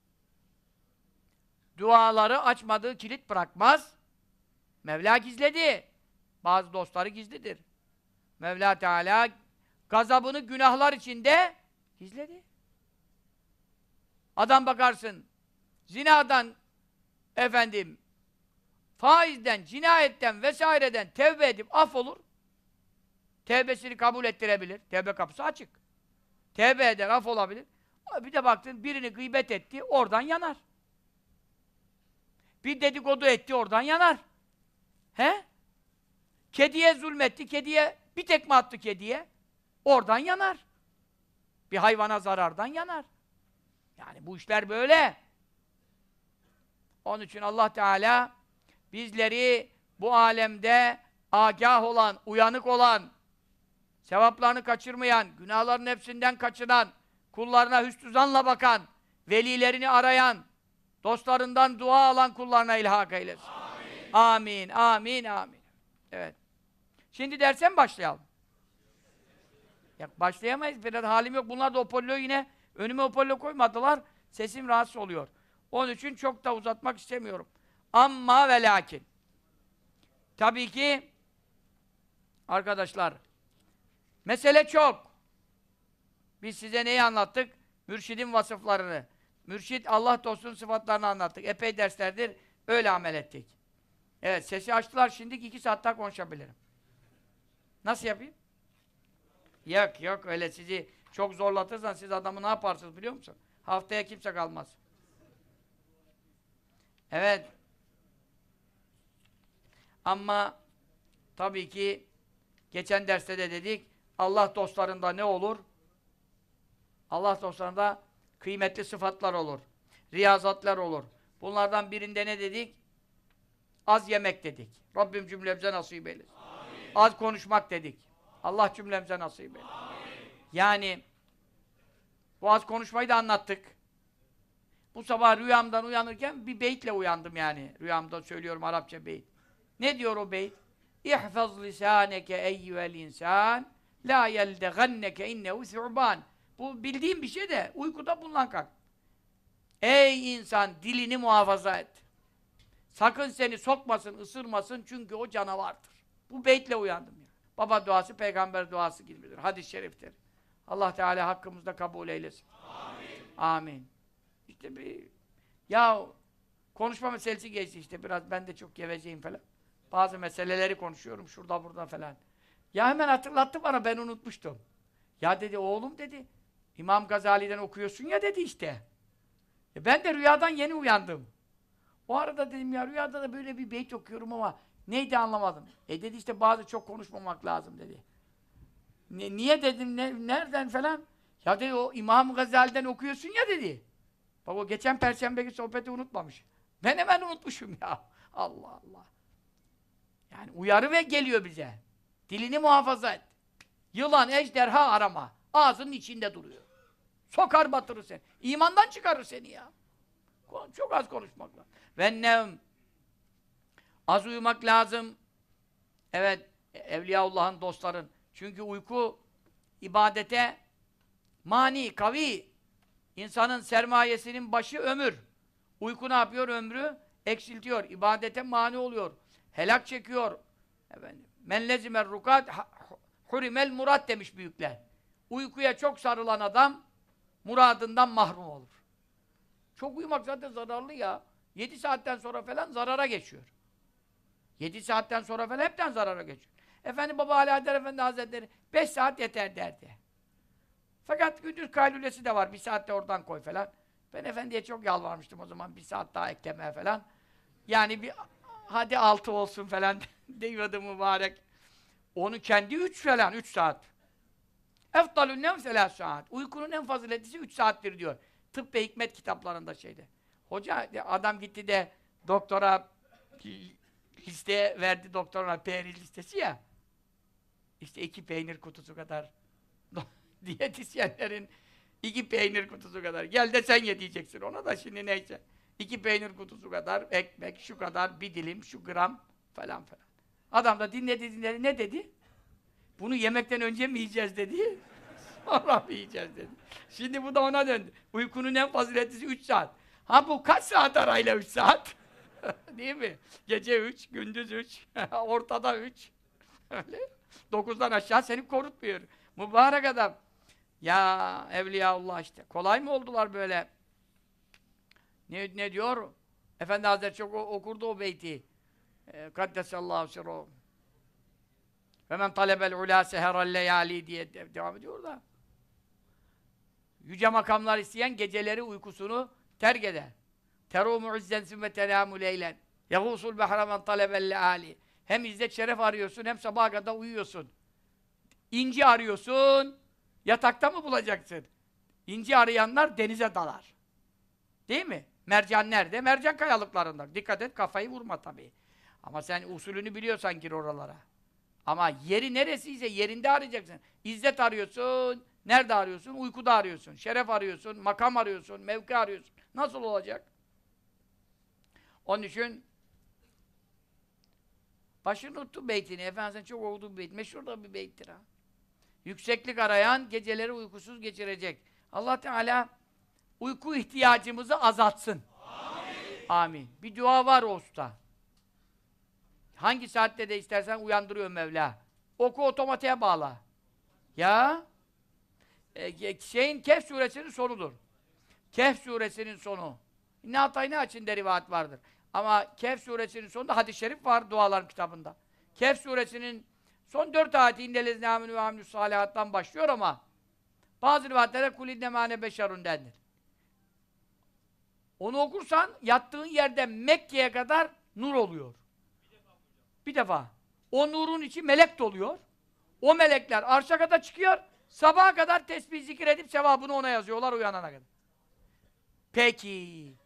duaları açmadığı kilit bırakmaz. Mevla gizledi. Bazı dostları gizlidir. Mevla Teala gazabını günahlar içinde gizledi. Adam bakarsın, zinadan, faizden, cinayetten vesaireden tevbe edip affolur. Tevbesini kabul ettirebilir. Tevbe kapısı açık. Tevbe eder, affolabilir. Bir de baktın birini gıybet etti, oradan yanar. Bir dedikodu etti, oradan yanar. He? Kediye zulmetti, kediye bir tekme attı kediye, oradan yanar. Bir hayvana zarardan yanar. Yani bu işler böyle. Onun için Allah Teala bizleri bu alemde agah olan, uyanık olan, sevaplarını kaçırmayan, günahların hepsinden kaçınan, kullarına hüsnü zanla bakan, velilerini arayan, dostlarından dua alan kullarına ilhak eylesin. Amin, amin, amin. Evet. Şimdi derse mi başlayalım? Ya başlayamayız, biraz halim yok. Bunlar da Opollo yine, önüme Opollo koymadılar, sesim rahatsız oluyor. Onun için çok da uzatmak istemiyorum. Amma ve lakin. Tabii ki, arkadaşlar, mesele çok. Biz size neyi anlattık? Mürşidin vasıflarını. Mürşid, Allah dostunun sıfatlarını anlattık. Epey derslerdir, öyle amel ettik. Evet, sesi açtılar, şimdi 2 saat daha konuşabilirim. Nasıl yapayım? Yok, yok, öyle sizi çok zorlatırsan siz adamı ne yaparsınız biliyor musun? Haftaya kimse kalmaz. Evet. Ama tabii ki geçen derste de dedik, Allah dostlarında ne olur? Allah dostlarında kıymetli sıfatlar olur. Riyazatlar olur. Bunlardan birinde ne dedik? Az yemek dedik. Rabbim cümlemize nasip eylesin. Amin. Az konuşmak dedik. Allah cümlemize nasip eylesin. Amin. Yani bu az konuşmayı da anlattık. Bu sabah rüyamdan uyanırken bir beytle uyandım yani. Rüyamda söylüyorum Arapça beyt. Ne diyor o beyt? İhfaz lisaneke eyyüvel insan la yeldeganneke innehu thu'ban. Bu bildiğim bir şey de uykuda bulunan kalk. Ey insan, dilini muhafaza et. Sakın seni sokmasın, ısırmasın çünkü o canavardır. Bu beytle uyandım ya. Baba duası, peygamber duası gibidir. Hadis-i şeriftir. Allah Teala hakkımızda kabul eylesin. Amin. Amin. İşte ya konuşma meselesi geçti işte biraz ben de çok gevezeyim falan. Bazı meseleleri konuşuyorum şurada burada falan. Ya hemen hatırlattı bana ben unutmuştum. Ya dedi oğlum dedi İmam Gazali'den okuyorsun ya dedi işte. Ben de rüyadan yeni uyandım. O arada dedim ya rüyada da böyle bir beyt okuyorum ama neydi anlamadım. Dedi işte bazı çok konuşmamak lazım dedi. Niye dedim nereden falan. Ya dedi o İmam Gazali'den okuyorsun ya dedi. Bak o geçen perşembeki sohbeti unutmamış. Ben hemen unutmuşum ya. Allah Allah. Yani uyarı ve geliyor bize. Dilini muhafaza et. Yılan, ejderha arama. Ağzının içinde duruyor. Sokar batırır seni. İmandan çıkarır seni ya. Çok az konuşmak lazım. Ve nevm. Az uyumak lazım. Evet, Evliyaullah'ın dostların. Çünkü uyku ibadete mani, kavi. İnsanın sermayesinin başı ömür. Uyku ne yapıyor? Ömrü eksiltiyor. İbadete mani oluyor. Helak çekiyor. Efendim, men lezimer rukat hurimel murat demiş büyükler. Uykuya çok sarılan adam muradından mahrum olur. Çok uyumak zaten zararlı ya. 7 saatten sonra falan zarara geçiyor. 7 saatten sonra falan hepten zarara geçiyor. Efendim Baba Ali Haydar Efendi Hazretleri 5 saat yeter derdi. Fakat gündüz kaylülesi de var. 1 saatte oradan koy falan. Ben efendiye çok yalvarmıştım o zaman. 1 saat daha eklemeye falan. Yani bir hadi 6 olsun falan diyordu mübarek. Onu kendi 3 falan 3 saat. Efdalün nevm 3 saat. Uykunun en faziletlisi 3 saattir diyor. Tıp ve hikmet kitaplarında şeyde. Hoca adam gitti de doktora liste verdi doktoruna peynir listesi ya. İşte 2 peynir kutusu kadar diyetisyenlerin 2 peynir kutusu kadar. Gel de sen ye diyeceksin ona da şimdi neyse. 2 peynir kutusu kadar ekmek, şu kadar bir dilim, şu gram falan falan. Adam da dinledi. Ne dedi? Bunu yemekten önce mi yiyeceğiz dedi. Sonra mı yiyeceğiz dedi. Şimdi bu da ona döndü. Uykunun en faziletlisi 3 saat. Ha bu kaç saat arayla 3 saat? Değil mi? Gece 3, gündüz 3, ortada 3. Öyle. 9'dan aşağı seni korutmuyor. Mübarek adam. Ya Evliyaullah işte. Kolay mı oldular böyle? Ne diyor? Efendi Hazretleri çok okurdu o beyti. Kaddesallahu sirruhu. Ve men talebel ulâ seherel leyâli diye devam ediyor da. Yüce makamlar isteyen geceleri uykusunu terk eder. Terû izzensin ve tenâmü leylen. Yegûsul behre men talebel leâli. Hem izzet şeref arıyorsun hem sabaha kadar uyuyorsun. İnci arıyorsun, yatakta mı bulacaksın? İnci arayanlar denize dalar. Değil mi? Mercan nerede? Mercan kayalıklarında. Dikkat et, kafayı vurma tabii. Ama sen usulünü biliyorsan gir oralara. Ama yeri neresiyse yerinde arayacaksın. İzzet arıyorsun, nerede arıyorsun? Uykuda arıyorsun. Şeref arıyorsun, makam arıyorsun, mevki arıyorsun. Nasıl olacak? Onun için başını unuttu beytini. Efendimiz'in çok okuduğu bir beyt. Meşhur da bir beyttir ha. Yükseklik arayan geceleri uykusuz geçirecek. Allah Teala uyku ihtiyacımızı azaltsın. Amin. Amin. Bir dua var o usta. Hangi saatte de istersen uyandırıyor Mevla. Oku otomatiğe bağla. Ya Kehf suresinin sonudur. Kehf suresinin sonu. Ne atay ne açın rivayet vardır. Ama Kehf suresinin sonunda hadis-i şerif var dualar kitabında. Kehf suresinin son 4 ayeti indelezine aminu ve aminu salihattan başlıyor ama bazı rivayetlere kul innemâne beşerun denir. Onu okursan yattığın yerden Mekke'ye kadar nur oluyor. Bir defa. O nurun içi melek doluyor. O melekler arşa kadar çıkıyor. Sabaha kadar tesbih zikir edip sevabını ona yazıyorlar uyanana kadar. Peki.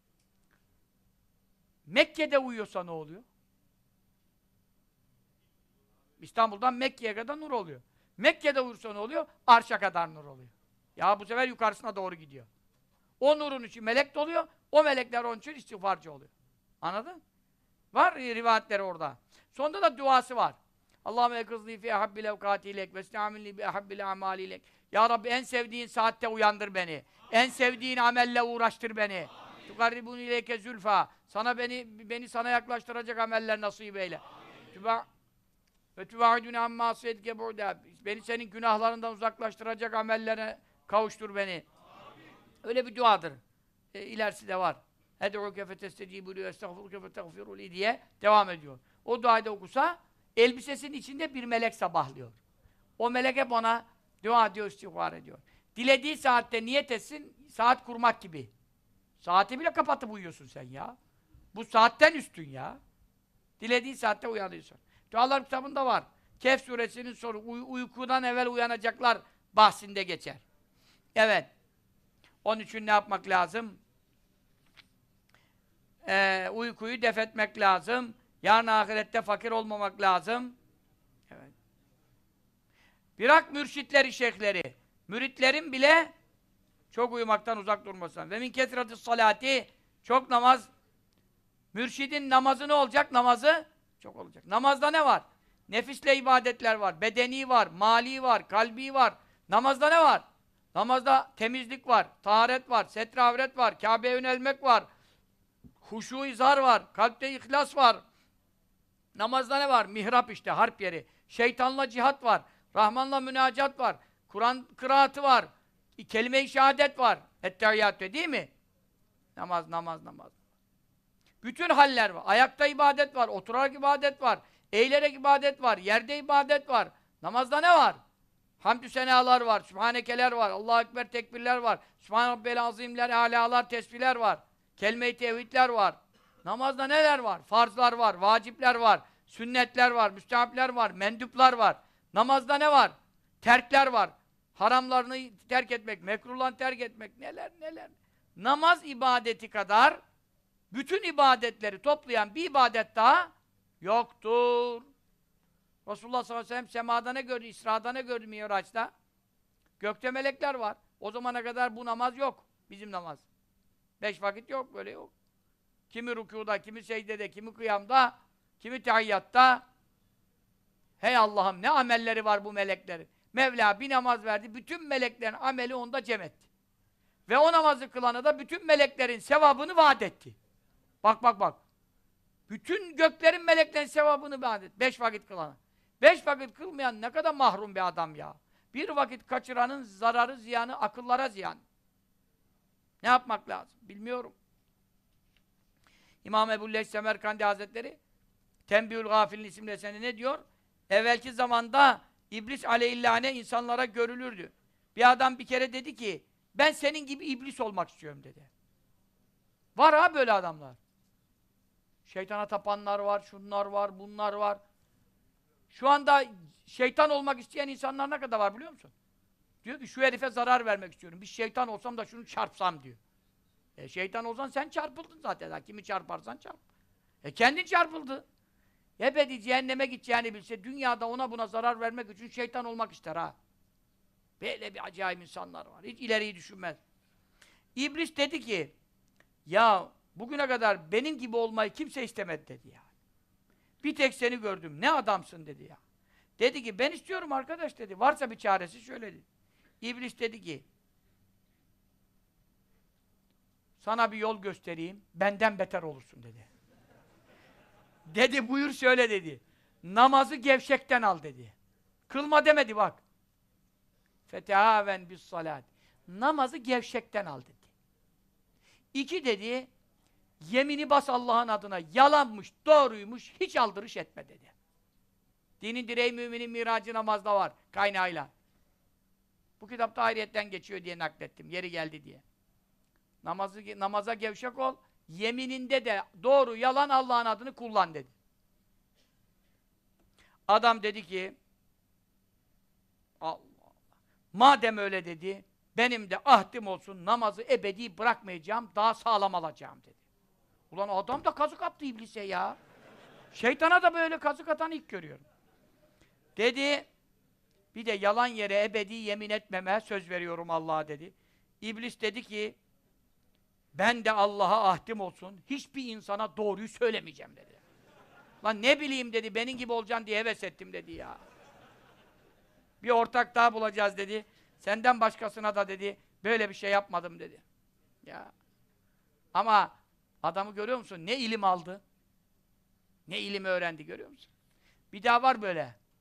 Mekke'de uyuyorsa ne oluyor? İstanbul'dan Mekke'ye kadar nur oluyor. Mekke'de uyursa ne oluyor? Arşa kadar nur oluyor. Ya bu sefer yukarısına doğru gidiyor. O nurun içi melek doluyor. O melekler onun için istiğfarcı oluyor. Anladın? Var rivayetleri orada. Sonunda da duası var. Allahümme ekızni fi ehabbil evkatilek ve esta'minli bi ehabbil amalilek. Ya Rabbi en sevdiğin saatte uyandır beni. En sevdiğin amelle uğraştır beni. Tukarribun ileyke zülfa. Sana beni sana yaklaştıracak ameller nasip eyle. Ve tuvaidune amma sedke burada. Beni senin günahlarından uzaklaştıracak amellere kavuştur beni. Öyle bir duadır. İlerisi de var. Ed'uke fetestecibulü ve estağfiruke feteğfirulî diye devam ediyor. O duayı da okusa elbisesinin içinde bir melek sabahlıyor. O melek hep ona dua ediyor, istiğfar ediyor. Dilediği saatte niyet etsin, saat kurmak gibi. Saati bile kapatıp uyuyorsun sen ya. Bu saatten üstün ya. Dilediği saatte uyanıyorsun. Dualar kitabında var. Kehf suresinin sonu, uykudan evvel uyanacaklar bahsinde geçer. Evet. Onun için ne yapmak lazım? Uykuyu def etmek lazım. Yarın ahirette fakir olmamak lazım. Evet. Bırak mürşitleri, şeyhleri. Müritlerin bile çok uyumaktan uzak durmasın. Ve min kesratis salati, çok namaz. Mürşidin namazı ne olacak? Namazı çok olacak. Namazda ne var? Nefisle ibadetler var. Bedeni var, mali var, kalbi var. Namazda ne var? Namazda temizlik var, taharet var, setre avret var, Kabe'ye yönelmek var. Huşu izhar var, kalpte ihlas var. Namazda ne var? Mihrap işte, harp yeri. Şeytanla cihat var. Rahmanla münacat var. Kur'an kıraatı var. Kelime-i şehadet var. Ettehiyyatü değil mi? Namaz, namaz, namaz. Bütün haller var. Ayakta ibadet var, oturarak ibadet var, eğilerek ibadet var, yerde ibadet var. Namazda ne var? Hamdü senalar var, sübhanekeler var, Allahu ekber tekbirler var, Sübhane Rabbiyel azimler, âlâlar, tesbihler var, kelime-i tevhidler var. Namazda neler var? Farzlar var, vacipler var, sünnetler var, müstehapler var, menduplar var. Namazda ne var? Terkler var. Haramlarını terk etmek, mekruhlarını terk etmek, neler neler. Namaz ibadeti kadar bütün ibadetleri toplayan bir ibadet daha yoktur. Resulullah sallallahu aleyhi ve sellem semada ne gördü, İsra'da ne gördü, Miraç'ta? Gökte melekler var. O zamana kadar bu namaz yok. Bizim namaz. 5 vakit yok, böyle yok. Kimi rükûda, kimi secdede, kimi kıyamda, kimi tehiyyatta. Hey Allah'ım, ne amelleri var bu meleklerin. Mevla bir namaz verdi, bütün meleklerin ameli onda cem etti. Ve o namazı kılana da bütün meleklerin sevabını vaat etti. Bak bak bak. Bütün göklerin meleklerin sevabını vaat etti. 5 vakit kılana. 5 vakit kılmayan ne kadar mahrum bir adam ya. Bir vakit kaçıranın zararı, ziyanı, akıllara ziyan. Ne yapmak lazım? Bilmiyorum. İmam Ebu'l-Leys Semerkandi Hazretleri Tenbihül Gafil'in isimli eserinde ne diyor? Evvelki zamanda İblis aleyhillâne insanlara görülürdü. Bir adam bir kere dedi ki, ben senin gibi iblis olmak istiyorum dedi. Var ha böyle adamlar. Şeytana tapanlar var, şunlar var, bunlar var. Şu anda şeytan olmak isteyen insanlar ne kadar var biliyor musun? Diyor ki şu herife zarar vermek istiyorum. Bir şeytan olsam da şunu çarpsam diyor. Şeytan olsan sen çarpıldın zaten. Kimi çarparsan çarp. Kendin çarpıldı. Ebedi cehenneme gideceğini bilse dünyada ona buna zarar vermek için şeytan olmak ister ha. Böyle bir acayip insanlar var. Hiç ileriyi düşünmez. İblis dedi ki ya bugüne kadar benim gibi olmayı kimse istemedi dedi ya. Bir tek seni gördüm. Ne adamsın dedi ya. Dedi ki ben istiyorum arkadaş dedi. Varsa bir çaresi şöyle dedi. İblis dedi ki sana bir yol göstereyim. Benden beter olursun dedi. Dedi buyur şöyle dedi. Namazı gevşekten al dedi. Kılma demedi bak. Fetehaven bis salat. Namazı gevşekten al dedi. 2 dedi. Yemini bas Allah'ın adına. Yalanmış, doğruymuş, hiç aldırış etme dedi. Dinin direği müminin miracı namazda var kaynağıyla. Bu kitapta ayrıyetten geçiyor diye naklettim. Yeri geldi diye. Namaza gevşek ol. Yemininde de doğru, yalan Allah'ın adını kullan dedi. Adam dedi ki Allah Allah. Madem öyle dedi, benim de ahdim olsun, namazı ebedi bırakmayacağım, daha sağlam alacağım dedi. Ulan adam da kazık attı iblise ya. Şeytana da böyle kazık atanı ilk görüyorum. Dedi, bir de yalan yere ebedi yemin etmeme söz veriyorum Allah'a dedi. İblis dedi ki, ben de Allah'a ahdim olsun, hiçbir insana doğruyu söylemeyeceğim dedi. Lan ne bileyim dedi, benim gibi olacaksın diye heves ettim dedi ya. Bir ortak daha bulacağız dedi. Senden başkasına da dedi, böyle bir şey yapmadım dedi. Ya. Ama adamı görüyor musun? Ne ilim aldı? Ne ilim öğrendi görüyor musun? Bir daha var böyle.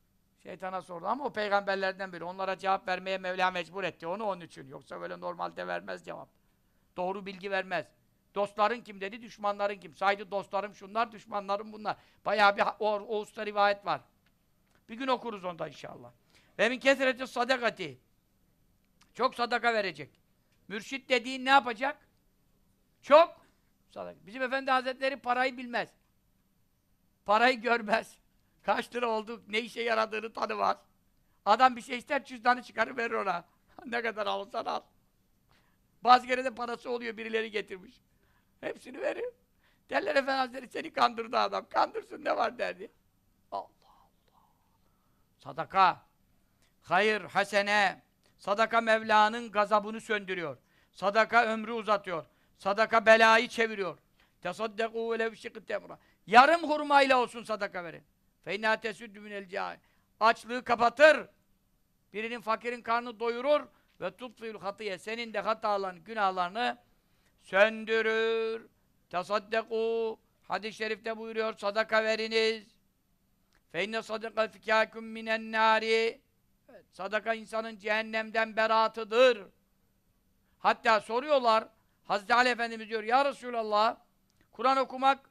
Şeytana sordu ama o peygamberlerden biri. Onlara cevap vermeye Mevla mecbur etti. Onu onun için. Yoksa böyle normalde vermez cevap. Doğru bilgi vermez. Dostların kim dedi, düşmanların kim? Saydı dostlarım şunlar, düşmanlarım bunlar. Bayağı bir o usta rivayet var. Bir gün okuruz onda inşallah. Ve min kesreti sadakati. Çok sadaka verecek. Mürşit dediğin ne yapacak? Çok sadaka. Bizim Efendi Hazretleri parayı bilmez. Parayı görmez. Kaç lira oldu, ne işe yaradığını tanımaz. Adam bir şey ister, cüzdanı çıkarır verir ona. Ne kadar alırsan al. Bazı kere de parası oluyor, birileri getirmiş. Hepsini verir. Derler Efendi Hazretleri seni kandırdı adam. Kandırsın ne var derdi. Allah Allah. Sadaka. Hayır, hasene. Sadaka Mevla'nın gazabını söndürüyor. Sadaka ömrü uzatıyor. Sadaka belayı çeviriyor. Tesaddekû velev şıkkı temra. Yarım hurmayla olsun sadaka verin. Feyna tesüddü minel cahil. Açlığı kapatır. Birinin fakirin karnını doyurur ve tutfil hatiye. Senin de hatalarını, günahlarını söndürür. Tesaddekû. Hadis-i şerifte buyuruyor, sadaka veriniz. Feyne sadaka fikâküm minen nâri. Sadaka insanın cehennemden beraatıdır. Hatta soruyorlar, Hazreti Ali Efendimiz diyor, ya Resulallah, Kur'an okumak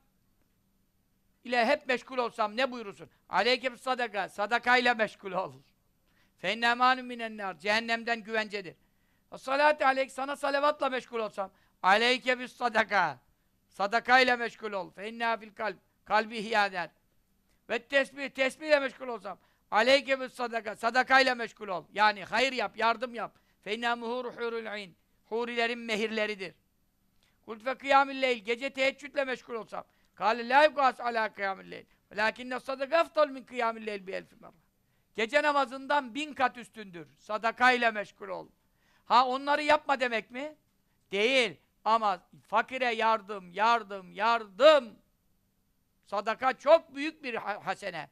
ile hep meşgul olsam ne buyurursun? Aleyke sadaka, sadakayla meşgul ol. Fenne emanun minennâr, cehennemden güvencedir. Salâtu aleyk, sana salavatla meşgul olsam. Aleyke bis sadaka, sadakayla meşgul ol. Fennâ fil kalb, kalbi hiyâder. Ve tesbih, tesbihle meşgul olsam. Aleyke bis sadaka, sadakayla meşgul ol. Yani hayır yap, yardım yap. Fennâ muhûr hûrul ayn, hurilerin mehirleridir. Kult ve kıyamül leyl, gece teheccüdle meşgul olsam. Kâle lâ yukâs alâ kıyamül leyl. Velâkinne sadaka eftal min kıyamül leyl bi elfi merre. Gece namazından 1000 kat üstündür. Sadakayla meşgul ol. Ha onları yapma demek mi? Değil. Ama fakire yardım, yardım, yardım. Sadaka çok büyük bir hasene.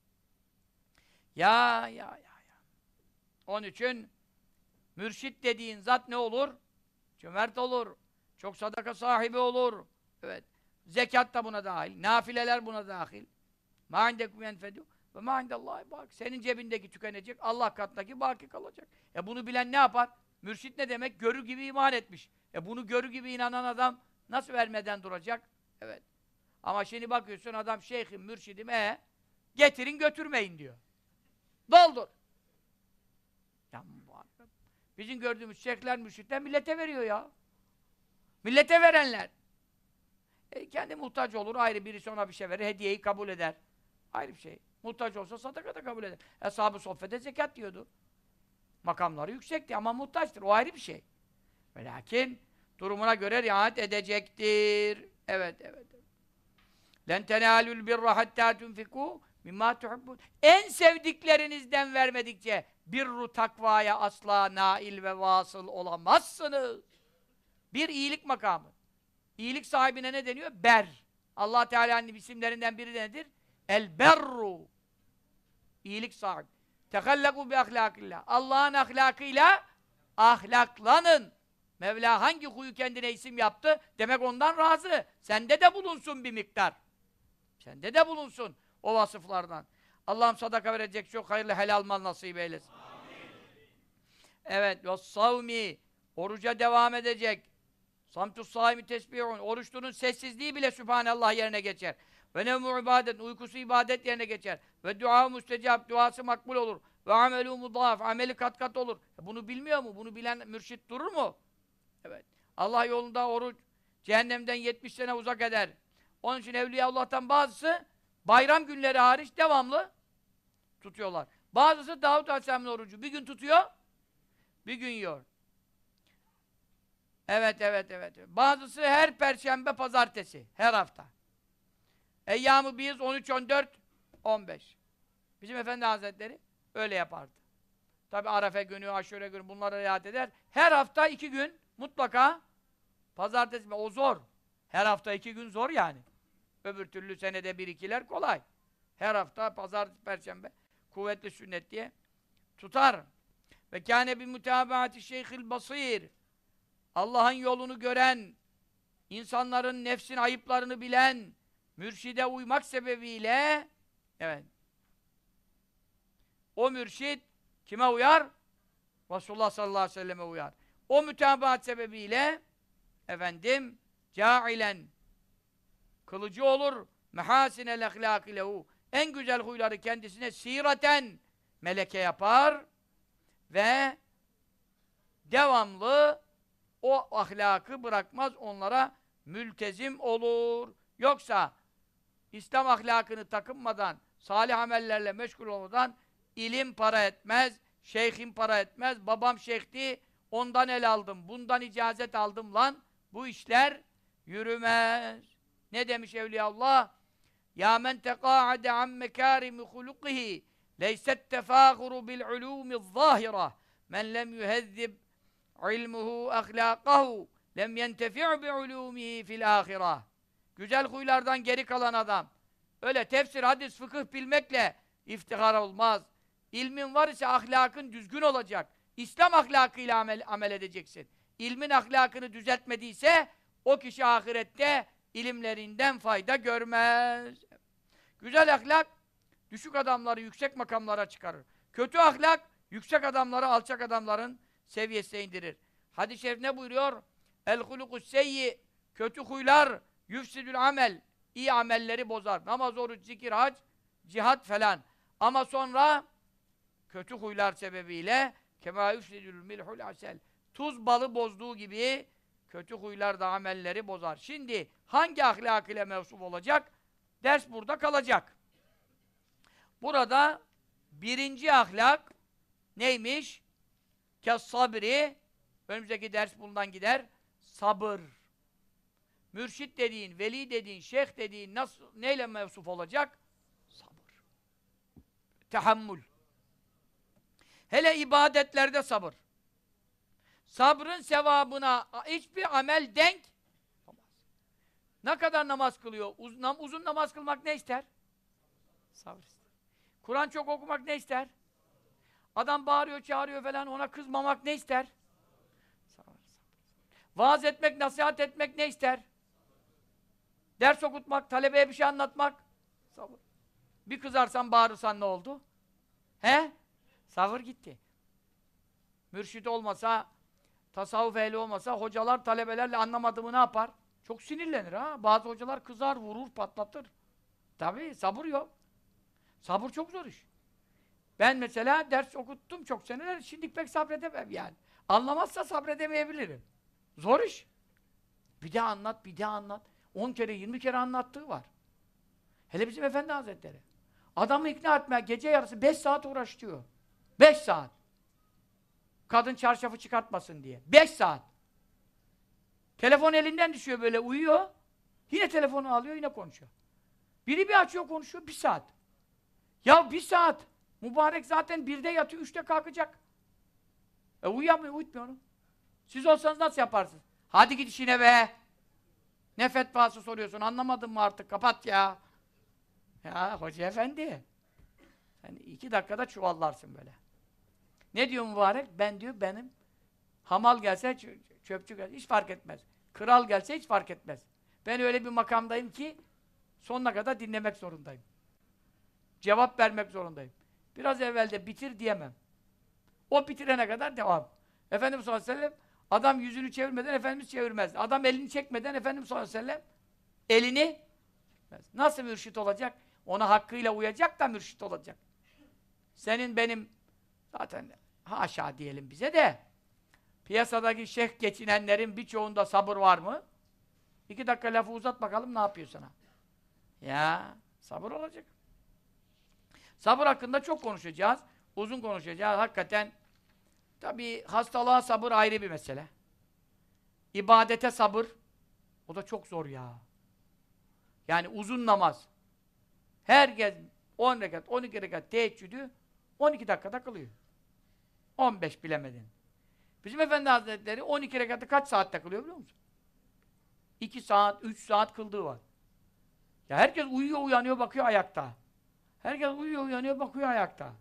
Ya. Onun için mürşit dediğin zat ne olur? Cömert olur. Çok sadaka sahibi olur. Evet. Zekat da buna dahil. Nafileler buna dahil. Mâ indekum yenfedû ve mâ indellâhi bâki. Senin cebindeki tükenecek, Allah katındaki baki kalacak. Bunu bilen ne yapar? Mürşit ne demek? Görü gibi iman etmiş. Bunu görü gibi inanan adam nasıl vermeden duracak? Evet. Ama şimdi bakıyorsun adam şeyhim, mürşidim, getirin götürmeyin diyor. Doldur. Ya bizim gördüğümüz şeyhler, mürşitler millete veriyor ya. Millete verenler. Kendi muhtaç olur, ayrı birisi ona bir şey verir, hediyeyi kabul eder. Ayrı bir şey. Muhtaç olsa sadaka da kabul eder. Eshab-ı sohbete zekat diyordu. Makamları yüksekti ama muhtaçtır, o ayrı bir şey. Ve lakin durumuna göre riayet edecektir. Evet. Len tenâlül birra hattâ tunfikû mimmâ tuhibbûn. En sevdiklerinizden vermedikçe birru takvaya asla nail ve vasıl olamazsınız. Bir iyilik makamı. İyilik sahibine ne deniyor? Ber. Allah Teala'nın isimlerinden biri nedir? El-berru. İyilik sahibi. Tekallekû bi ahlâkillâh. Allah'ın ahlakıyla ahlaklanın. Mevla hangi huyu kendine isim yaptı? Demek ondan razı. Sende de bulunsun bir miktar. Sende de bulunsun o vasıflardan. Allah'ım sadaka verecek çok hayırlı helal mal nasip eylesin. Amin. Evet. Ve savmi. Oruca devam edecek. Samtus saimi tesbihun. Oruçlunun sessizliği bile Sübhanallah yerine geçer. Ve nevmu ibadet. Uykusu ibadet yerine geçer. Ve dua müstecab. Duası makbul olur. Ve amelu mudaf. Ameli kat kat olur. Bunu bilmiyor mu? Bunu bilen mürşit durur mu? Evet. Allah yolunda oruç cehennemden 70 sene uzak eder. Onun için Evliyaullah'tan bazısı bayram günleri hariç devamlı tutuyorlar. Bazısı Davud Aleyhisselam'ın orucu. Bir gün tutuyor, bir gün yiyor. Evet. Bazısı her perşembe, pazartesi, her hafta. Eyyam-ı Bîz 13, 14, 15. Bizim Efendi Hazretleri öyle yapardı. Tabi Arefe günü, Aşure günü bunlara riayet eder. Her hafta 2 gün mutlaka pazartesi, o zor. Her hafta 2 gün zor yani. Öbür türlü senede 1-2'ler kolay. Her hafta pazartesi, perşembe kuvvetli sünnet diye tutar. Ve kâne bi mütâbaati şeyhil basîr. Allah'ın yolunu gören, insanların nefsin ayıplarını bilen, mürşide uymak sebebiyle O mürşit kime uyar? Resulullah sallallahu aleyhi ve selleme uyar. O mütabaat sebebiyle efendim câilen kılıcı olur mehasinel ahlâki lehu en güzel huyları kendisine siraten meleke yapar ve devamlı o ahlakı bırakmaz, onlara mültezim olur. Yoksa İslam ahlakını takınmadan, salih amellerle meşgul olmadan ilim para etmez, şeyhim para etmez, babam şeyhti, ondan el aldım, bundan icazet aldım lan, bu işler yürümez. Ne demiş Evliyaullah? Ya men tekâade an mekârimi hulukihi leyset tefâhuru bil ulûmi zâhira men lem yuhezzib ilmuhu ahlâkahu lem yentefi'u bi ulûmihi fil âhireh. Güzel huylardan geri kalan adam öyle tefsir, hadis, fıkıh bilmekle iftihar olmaz. İlmin var ise ahlakın düzgün olacak. İslam ahlakıyla amel edeceksin. İlmin ahlakını düzeltmediyse o kişi ahirette ilimlerinden fayda görmez. Güzel ahlak düşük adamları yüksek makamlara çıkarır. Kötü ahlak yüksek adamları alçak adamların seviyesine indirir. Hadis-i şerif ne buyuruyor? El-hulukus seyyi, kötü huylar yüfsidül amel, iyi amelleri bozar. Namaz, oruç, zikir, hac, cihat falan. Ama sonra kötü huylar sebebiyle kemâ yüfsidül milhul asel, tuz balı bozduğu gibi kötü huylar da amelleri bozar. Şimdi hangi ahlak ile mevsuf olacak? Ders burada kalacak. Burada birinci ahlak neymiş? Kes-sabri, önümüzdeki ders bundan gider. Sabır. Mürşit dediğin, veli dediğin, şeyh dediğin nasıl, neyle mevsuf olacak? Sabır. Tehammül. Hele ibadetlerde sabır. Sabrın sevabına hiçbir amel denk olmaz. Ne kadar namaz kılıyor? Uzun namaz kılmak ne ister? Sabır ister. Kur'an çok okumak ne ister? Adam bağırıyor, çağırıyor falan, ona kızmamak ne ister? Sabır. Vaaz etmek, nasihat etmek ne ister? Ders okutmak, talebeye bir şey anlatmak. Sabır. Bir kızarsan, bağırırsan ne oldu? He? Sabır gitti. Mürşid olmasa, tasavvuf ehli olmasa, hocalar talebelerle anlamadığımı ne yapar? Çok sinirlenir ha. Bazı hocalar kızar, vurur, patlatır. Tabii, sabır yok. Sabır çok zor iş. Ben mesela ders okuttum çok seneler, şimdi pek sabredemem yani. Anlamazsa sabredemeyebilirim. Zor iş. Bir daha anlat, bir daha anlat. 10 kere, 20 kere anlattığı var. Hele bizim Efendi Hazretleri. Adamı ikna etmeye gece yarısı 5 saat uğraştırıyor. 5 saat. Kadın çarşafı çıkartmasın diye. 5 saat. Telefon elinden düşüyor böyle, uyuyor. Yine telefonu alıyor, yine konuşuyor. Biri bir açıyor, konuşuyor, 1 saat. Ya 1 saat. Mübarek zaten 1'de yatıyor, 3'te kalkacak. Uyuyamıyor, uyutmuyor onu. Siz olsanız nasıl yaparsınız? Hadi git işine be! Ne fetvası soruyorsun, anlamadın mı artık? Kapat ya! Ya hoca efendi! Sen 2 dakikada çuvallarsın böyle. Ne diyor mübarek? Ben diyor, benim hamal gelse, çöpçü gelse, hiç fark etmez. Kral gelse hiç fark etmez. Ben öyle bir makamdayım ki sonuna kadar dinlemek zorundayım. Cevap vermek zorundayım. Biraz evvel de bitir diyemem. O bitirene kadar devam. Efendimiz sallallahu aleyhi ve sellem adam yüzünü çevirmeden Efendimiz çevirmez. Adam elini çekmeden Efendimiz sallallahu aleyhi ve sellem elini çekmez. Nasıl mürşit olacak? Ona hakkıyla uyacak da mürşit olacak. Senin benim zaten haşa diyelim bize de piyasadaki şeyh geçinenlerin birçoğunda sabır var mı? 2 dakika lafı uzat bakalım ne yapıyor sana? Ya sabır olacak. Sabır hakkında çok konuşacağız. Uzun konuşacağız. Hakikaten tabii hastalığa sabır ayrı bir mesele. İbadete sabır o da çok zor ya. Yani uzun namaz. Herkes 10 rekat, 12 rekat teheccüdü 12 dakikada kılıyor. 15 bilemedin. Bizim Efendi Hazretleri 12 rekatı kaç saatte kılıyor biliyor musun? 2 saat, 3 saat kıldığı var. Ya herkes uyuyor, uyanıyor, bakıyor ayakta. Herkes uyuyor, uyanıyor, bakıyor ayakta.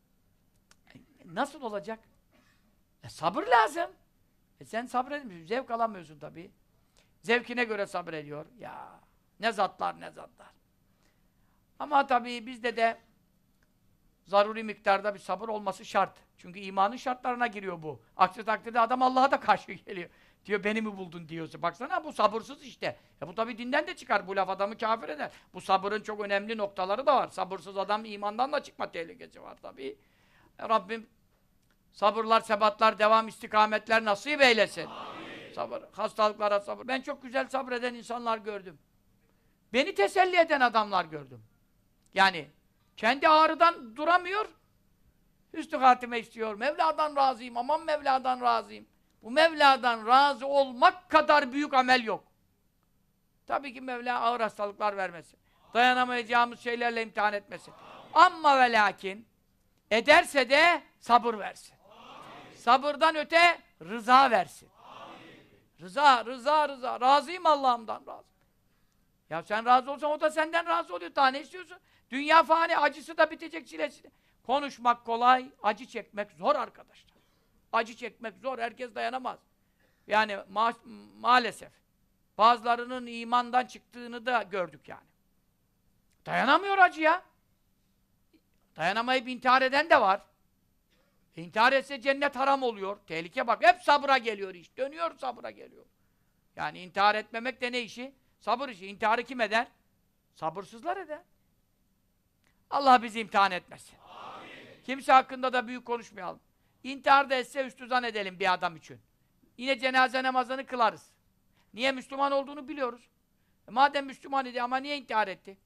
Nasıl olacak? Sabır lazım. Sen sabredemiyorsun, zevk alamıyorsun tabii. Zevkine göre sabrediyor. Ya ne zatlar, ne zatlar. Ama tabii bizde de zaruri miktarda bir sabır olması şart. Çünkü imanın şartlarına giriyor bu. Aksi takdirde adam Allah'a da karşı geliyor. Diyor beni mi buldun diyorsa. Baksana bu sabırsız işte. Bu tabii dinden de çıkar. Bu laf adamı kafir eder. Bu sabırın çok önemli noktaları da var. Sabırsız adam imandan da çıkma tehlikesi var tabii. Rabbim sabırlar, sebatlar, devam, istikametler nasip eylesin. Sabır, hastalıklara sabır. Ben çok güzel sabreden insanlar gördüm. Beni teselli eden adamlar gördüm. Yani kendi ağrıdan duramıyor, hüsnü hatime istiyor. Mevla'dan razıyım, aman Mevla'dan razıyım. Bu Mevla'dan razı olmak kadar büyük amel yok. Tabii ki Mevla ağır hastalıklar vermesin. Dayanamayacağımız şeylerle imtihan etmesin. Amma ve lakin ederse de sabır versin. Sabırdan öte rıza versin. Rıza, rıza, rıza. Razıyım Allah'ımdan razı. Ya sen razı olsan o da senden razı oluyor. Daha ne istiyorsun? Dünya fani, acısı da bitecek, çilesi de. Konuşmak kolay, acı çekmek zor arkadaşlar. Acı çekmek zor, herkes dayanamaz. Yani maalesef. Bazılarının imandan çıktığını da gördük yani. Dayanamıyor acıya. Dayanamayıp intihar eden de var. İntihar etse cennet haram oluyor. Tehlike bak. Hep sabıra geliyor iş. Dönüyor sabıra geliyor. Yani intihar etmemek de ne işi? Sabır işi. İntiharı kim eder? Sabırsızlar eder. Allah bizi imtihan etmesin. Amin. Kimse hakkında da büyük konuşmayalım. İntihar da etse üstüzan edelim bir adam için. Yine cenaze namazını kılarız. Niye Müslüman olduğunu biliyoruz. Madem Müslüman idi ama niye intihar etti?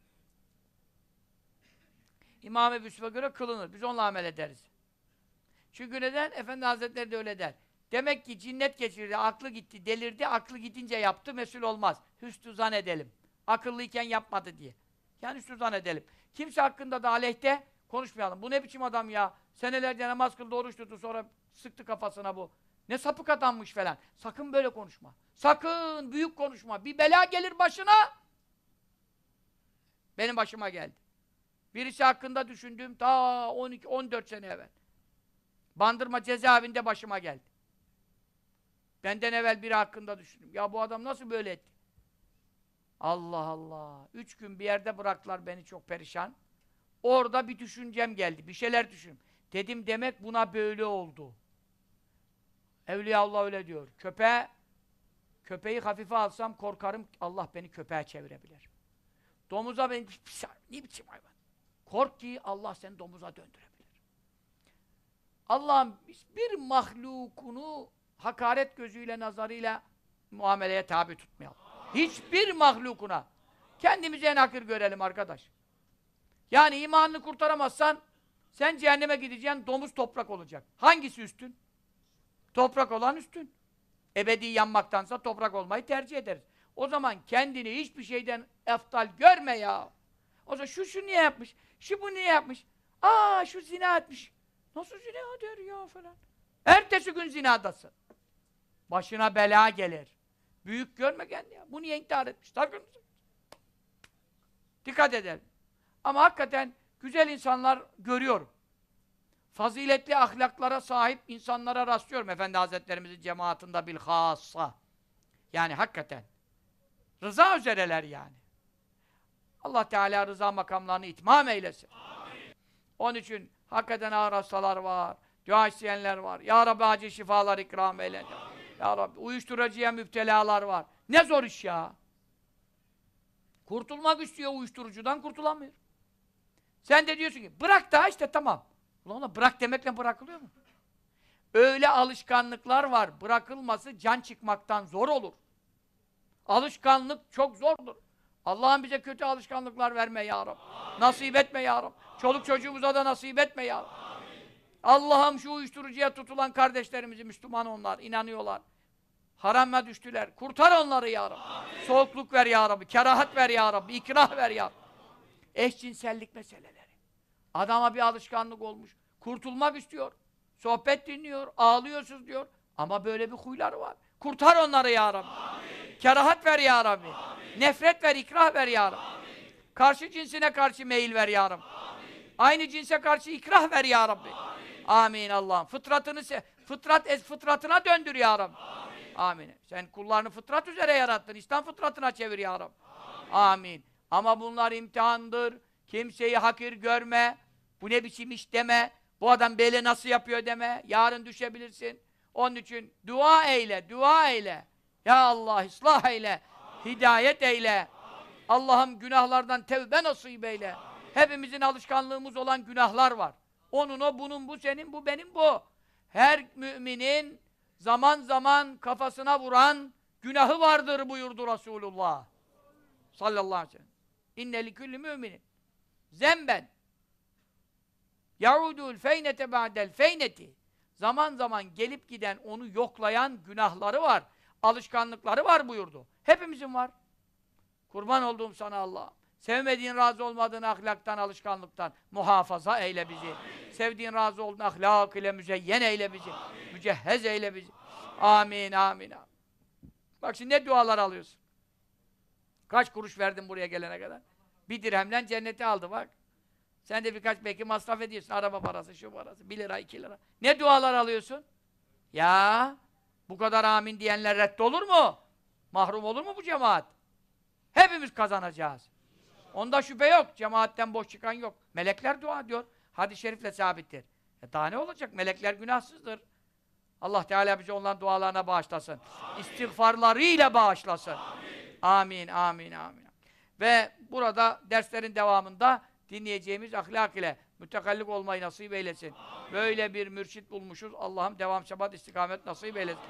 İmam Ebu Yusuf'a göre kılınır. Biz onunla amel ederiz. Çünkü neden? Efendi Hazretleri de öyle der. Demek ki cinnet geçirdi, aklı gitti, delirdi, aklı gidince yaptı, mesul olmaz. Hüsnü zan edelim. Akıllıyken yapmadı diye. Yani hüsnü zan edelim. Kimse hakkında da aleyhte konuşmayalım. Bu ne biçim adam ya? Senelerce namaz kıldı, oruç tuttu, sonra sıktı kafasına bu. Ne sapık adammış falan. Sakın böyle konuşma. Sakın büyük konuşma. Bir bela gelir başına. Benim başıma geldi. Birisi hakkında düşündüğüm ta 12-14 sene evvel. Bandırma cezaevinde başıma geldi. Benden evvel biri hakkında düşündüm. Ya bu adam nasıl böyle etti? Allah Allah. 3 gün bir yerde bıraktılar beni çok perişan. Orada bir düşüncem geldi. Bir şeyler düşündüm. Dedim demek buna böyle oldu. Evliyaullah öyle diyor. Köpeği hafife alsam korkarım Allah beni köpeğe çevirebilir. Domuza beni ne biçim hayvan? Kork ki Allah seni domuza döndürebilir. Allah'ın bir mahlukunu hakaret gözüyle, nazarıyla muameleye tabi tutmayalım. Hiçbir mahlukuna. Kendimizi en hakir görelim arkadaş. Yani imanını kurtaramazsan sen cehenneme gideceksin, domuz toprak olacak. Hangisi üstün? Toprak olan üstün. Ebedi yanmaktansa toprak olmayı tercih ederiz. O zaman kendini hiçbir şeyden eftal görme ya. O zaman şu niye yapmış? Şu bu niye yapmış? Aa şu zina etmiş. Nasıl zina der ya falan. Ertesi gün zinadasın. Başına bela gelir. Büyük görme kendini ya. Bu niye intihar etmiş? Sakın. Dikkat edelim. Ama hakikaten güzel insanlar görüyorum. Faziletli ahlaklara sahip insanlara rastlıyorum. Efendi Hazretlerimizin cemaatinde bilhassa. Yani hakikaten. Rıza üzereler yani. Allah Teala rıza makamlarını itmam eylesin. Amin. Onun için hakikaten ağır hastalar var. Dua isteyenler var. Ya Rabbi acil şifalar ikram eyle. Ya Rabbi uyuşturucuya müptelalar var. Ne zor iş ya. Kurtulmak istiyor uyuşturucudan kurtulamıyor. Sen de diyorsun ki bırak da işte tamam. Ulan bırak demekle bırakılıyor mu? Öyle alışkanlıklar var. Bırakılması can çıkmaktan zor olur. Alışkanlık çok zordur. Allah'ım bize kötü alışkanlıklar verme ya Rabbi. Amin. Nasip etme ya Rabbi. Çoluk çocuğumuza da nasip etme ya Rabbi. Allah'ım şu uyuşturucuya tutulan kardeşlerimizi, Müslüman onlar, inanıyorlar. Harama düştüler. Kurtar onları ya Rabbi. Amin. Soğukluk ver ya Rabbi. Kerahat ver ya Rabbi. İkrah ver ya Rabbi. Eşcinsellik meseleleri. Adama bir alışkanlık olmuş. Kurtulmak istiyor. Sohbet dinliyor. Ağlıyorsunuz diyor. Ama böyle bir huyları var. Kurtar onları ya Rabbi. Amin. Kerahat ver ya Rabbi. Amin. Nefret ver, ikrah ver ya Rabbi. Amin. Karşı cinsine karşı meyil ver ya Rabbi. Amin. Aynı cinse karşı ikrah ver ya Rabbi. Amin, Amin Allah'ım. Fıtratına döndür ya Rabbi. Amin. Amin. Sen kullarını fıtrat üzere yarattın. İslam fıtratına çevir ya Rabbi. Amin. Amin. Ama bunlar imtihandır. Kimseyi hakir görme. Bu ne biçim iş deme. Bu adam böyle nasıl yapıyor deme. Yarın düşebilirsin. Onun için dua eyle, dua eyle. Ya Allah ıslah eyle, hidayet eyle. Allah'ım günahlardan tevbe nasip eyle. Hepimizin alışkanlığımız olan günahlar var. Onun o, bunun bu, senin bu, benim bu. Her müminin zaman zaman kafasına vuran günahı vardır buyurdu Resulullah sallallahu aleyhi ve sellem. İnne likülli müminin zemben yaudul feynete ba'del feyneti. Zaman zaman gelip giden, onu yoklayan günahları var, alışkanlıkları var buyurdu. Hepimizin var. Kurban olduğum sana Allah. Sevmediğin, razı olmadığın ahlaktan, alışkanlıktan muhafaza eyle bizi. Amin. Sevdiğin, razı olduğun ahlak ile müzeyyen eyle bizi. Amin. Mücehhez eyle bizi. Amin, amin, amin. Bak şimdi ne dualar alıyorsun. Kaç kuruş verdin buraya gelene kadar? 1 dirhemle cenneti aldı bak. Sen de birkaç belki masraf ediyorsun. Araba parası, şu parası. 1 lira, 2 lira. Ne dualar alıyorsun? Ya bu kadar amin diyenler reddolur mu? Mahrum olur mu bu cemaat? Hepimiz kazanacağız. Onda şüphe yok. Cemaatten boş çıkan yok. Melekler dua diyor. Hadis-i şerifle sabittir. Daha ne olacak? Melekler günahsızdır. Allah Teala bizi onların dualarına bağışlasın. Amin. İstiğfarlarıyla bağışlasın. Amin, amin, amin. Ve burada derslerin devamında dinleyeceğimiz ahlak ile mütekallik olmayı nasip eylesin. Amin. Böyle bir mürşit bulmuşuz. Allah'ım devam sebat istikamet nasip eylesin.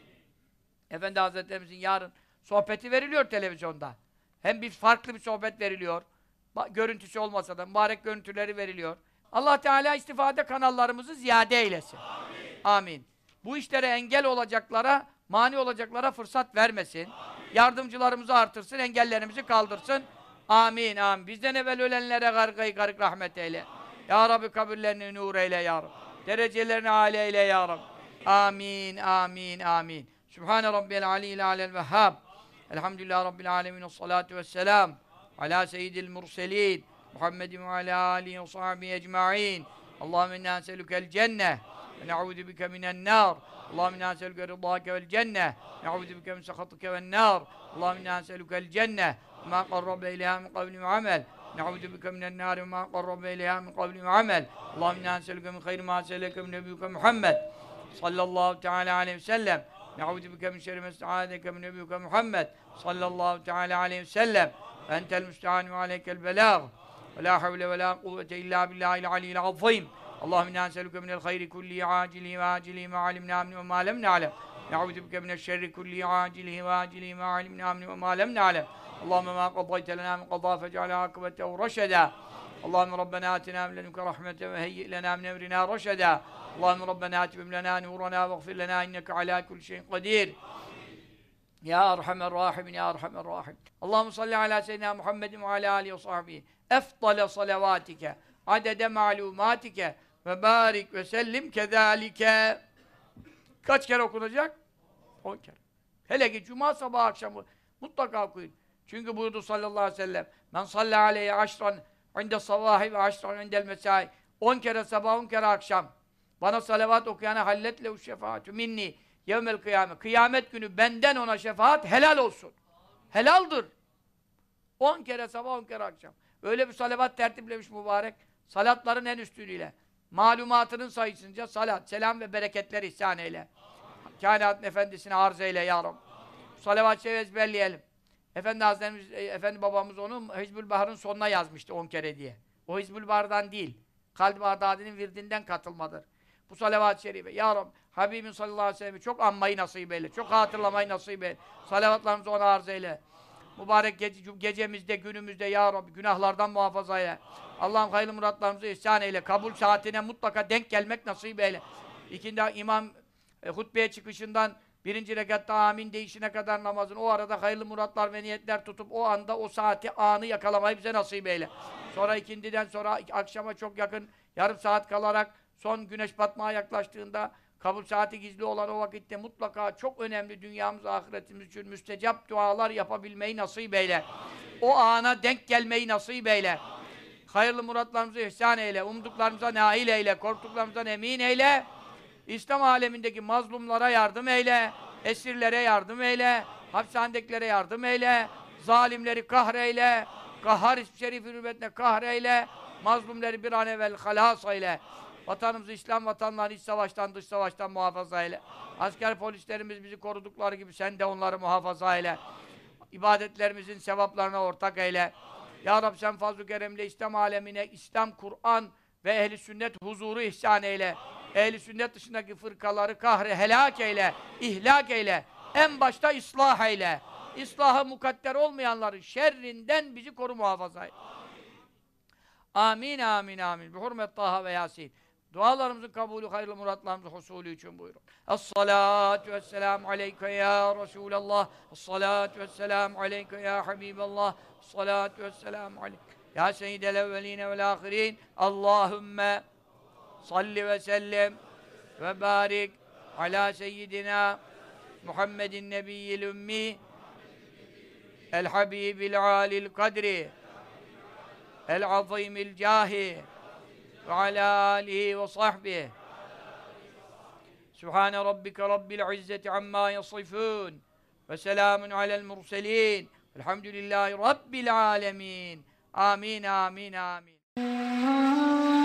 Efendi Hazretlerimizin yarın sohbeti veriliyor televizyonda. Hem bir farklı bir sohbet veriliyor. Görüntüsü olmasa da mübarek görüntüleri veriliyor. Allah Teala istifade kanallarımızı ziyade eylesin. Amin. Amin. Bu işlere engel olacaklara, mani olacaklara fırsat vermesin. Amin. Yardımcılarımızı artırsın, engellerimizi kaldırsın. Amin, amin. Bizden evvel ölenlere gargayı garık rahmet eyle. Amin. Ya Rabbi kabirlerini nur eyle ya Rabbi. Amin. Derecelerini âli eyle ya Rabbi. Amin, amin, amin. Sübhane Rabbiyel aliyyil alel vehhab. Elhamdülillah Rabbil alemin. Esselatu vesselam. Ala seyyidil murselin. Muhammedin ve ala alihi ve sahbihi ecma'in. Allahümme inna neselükel cenneh. Ve ne'udhu bike minen nar. Allahümme inna neselüke rıdâke vel cenneh. Ne'udhu bike min sehatike ven nar. Allahümme inna neselükel cenneh. Ma qarrabe ileyha min kavli ve amel. Ne'udhu bike minen nar. Ma qarrabe ileyha min kavli ve amel. Allahümme inna neselüke min khayri ma seleke min nebiyyüke Muhammed. Sallallahu teala aleyhi ve sellem. Ne'udhu bike min şerri mesta'adeke min nebiyyüke Muhammed. Sallallahu teala aleyhi ve sellem. Entel müsta'an ve aleykel belâg. Ve la havle ve la kuvvete illa billahil aliyyil azîm. Allahümme inna nes'eluke minel hayri kulli acili ve acili ma alimna minhu ve ma lem na'lem. Ne'udhu bike mineşşerri kulli acili ve acili ma alimna minhu ve ma lem na'lem. Allahümme ma qadayte lena min qadâ fec'al âkıbetehu reşedâ. Allahümme Rabbena atina min ledunke rahmeten ve heyyi' lena min emrina reşedâ. Allahümme Rabbena atmim lena nurana ve gfir lena inneke alâ kulli şeyin kadir. Ya Erhamer Rahimin, Ya Erhamer Rahim. Allahumme salli ala seyyidina Muhammedin ve ala alihi ve sahbihi. Efdale salavatike, adede ma'lumatike ve barik ve sellim kezalike. Kaç kere okunacak? 10 kere. Hele ki cuma sabahı akşamı mutlaka okuyun. Çünkü buyurdu sallallahu aleyhi ve sellem: "Men salli aleyhi aşran inde sabahi ve aşran indel mesai." 10 kere sabah, 10 kere akşam. Bana salavat okuyana halletle şefaatü minni yevmel kıyamet. Kıyamet günü benden ona şefaat helal olsun. Helaldir. 10 kere sabah, 10 kere akşam. Öyle bir salavat tertiplemiş mübarek. Salatların en üstünüyle. Malumatının sayısınca salat, selam ve bereketleri ihsan eyle. Kainatın efendisine arz eyle ya Rabbi. Salavat-ı şerif ezberleyelim. Efendi Hazretlerimiz, Efendi babamız onu Hizbül Bahar'ın sonuna yazmıştı 10 kere diye. O Hizbül Bahar'dan değil. Kalb-i Bağdadi'nin virdinden katılmadır. Bu salavat-ı şerife. Ya Rabbi, Habibin sallallahu aleyhi ve sellem'i çok anmayı nasip eyle. Çok hatırlamayı nasip eyle. Salavatlarımızı ona arz eyle. Mübarek gecemizde, günümüzde ya Rabbi günahlardan muhafaza eyle. Allah'ım hayırlı muratlarımızı ihsan eyle. Kabul saatine mutlaka denk gelmek nasip eyle. İkindi imam hutbeye çıkışından 1. rekatta amin deyişine kadar namazın o arada hayırlı muratlar ve niyetler tutup o anda o saati, anı yakalamayı bize nasip eyle. Sonra ikindiden sonra akşama çok yakın yarım saat kalarak son güneş batmaya yaklaştığında kabul saati gizli olan o vakitte mutlaka çok önemli dünyamız, ahiretimiz için müstecap dualar yapabilmeyi nasip eyle. O ana denk gelmeyi nasip eyle. Hayırlı muratlarımızı ihsan eyle, umduklarımıza nail eyle, korktuklarımızdan emin eyle. İslam alemindeki mazlumlara yardım eyle, esirlere yardım eyle, hapishanedekilere yardım eyle, zalimleri kahreyle, kahhar-ı şerif hürmetine kahreyle, Mazlumları bir an evvel halas eyle. Vatanımızı, İslam vatanlarını iç savaştan, dış savaştan muhafaza eyle. Asker polislerimiz bizi korudukları gibi sen de onları muhafaza eyle. İbadetlerimizin sevaplarına ortak eyle. Ya Rabbi sen fazl-ı keremle İslam alemine, İslam, Kur'an ve ehli sünnet huzuru ihsan eyle. Ehli sünnet dışındaki fırkaları kahre helak eyle, ihlak eyle. En başta ıslah eyle. İslahı mukadder olmayanların şerrinden bizi koru muhafaza eyle. Amin, amin, amin. Bi hurmet Taha ve Yasin. Dualarımızın kabulü, hayırlı muratlarımızın husulü için buyurun. Es-salatu vesselamu aleyke ya Resulallah. Es-salatu vesselamu aleyke ya Habiballah. Es-salatu vesselamu aleyke ya seyyidel evveline vel ahirin. Allahümme salli ve sellem ve barik ala seyyidina Muhammedin nebiyyil ümmi el habibil alil kadri el azimil cahi ve ala alihi ve sahbihi. Sübhane rabbike rabbil izzeti amma yasifun ve selamun alel murselin velhamdülillahi rabbil alemin. Amin, amin, amin.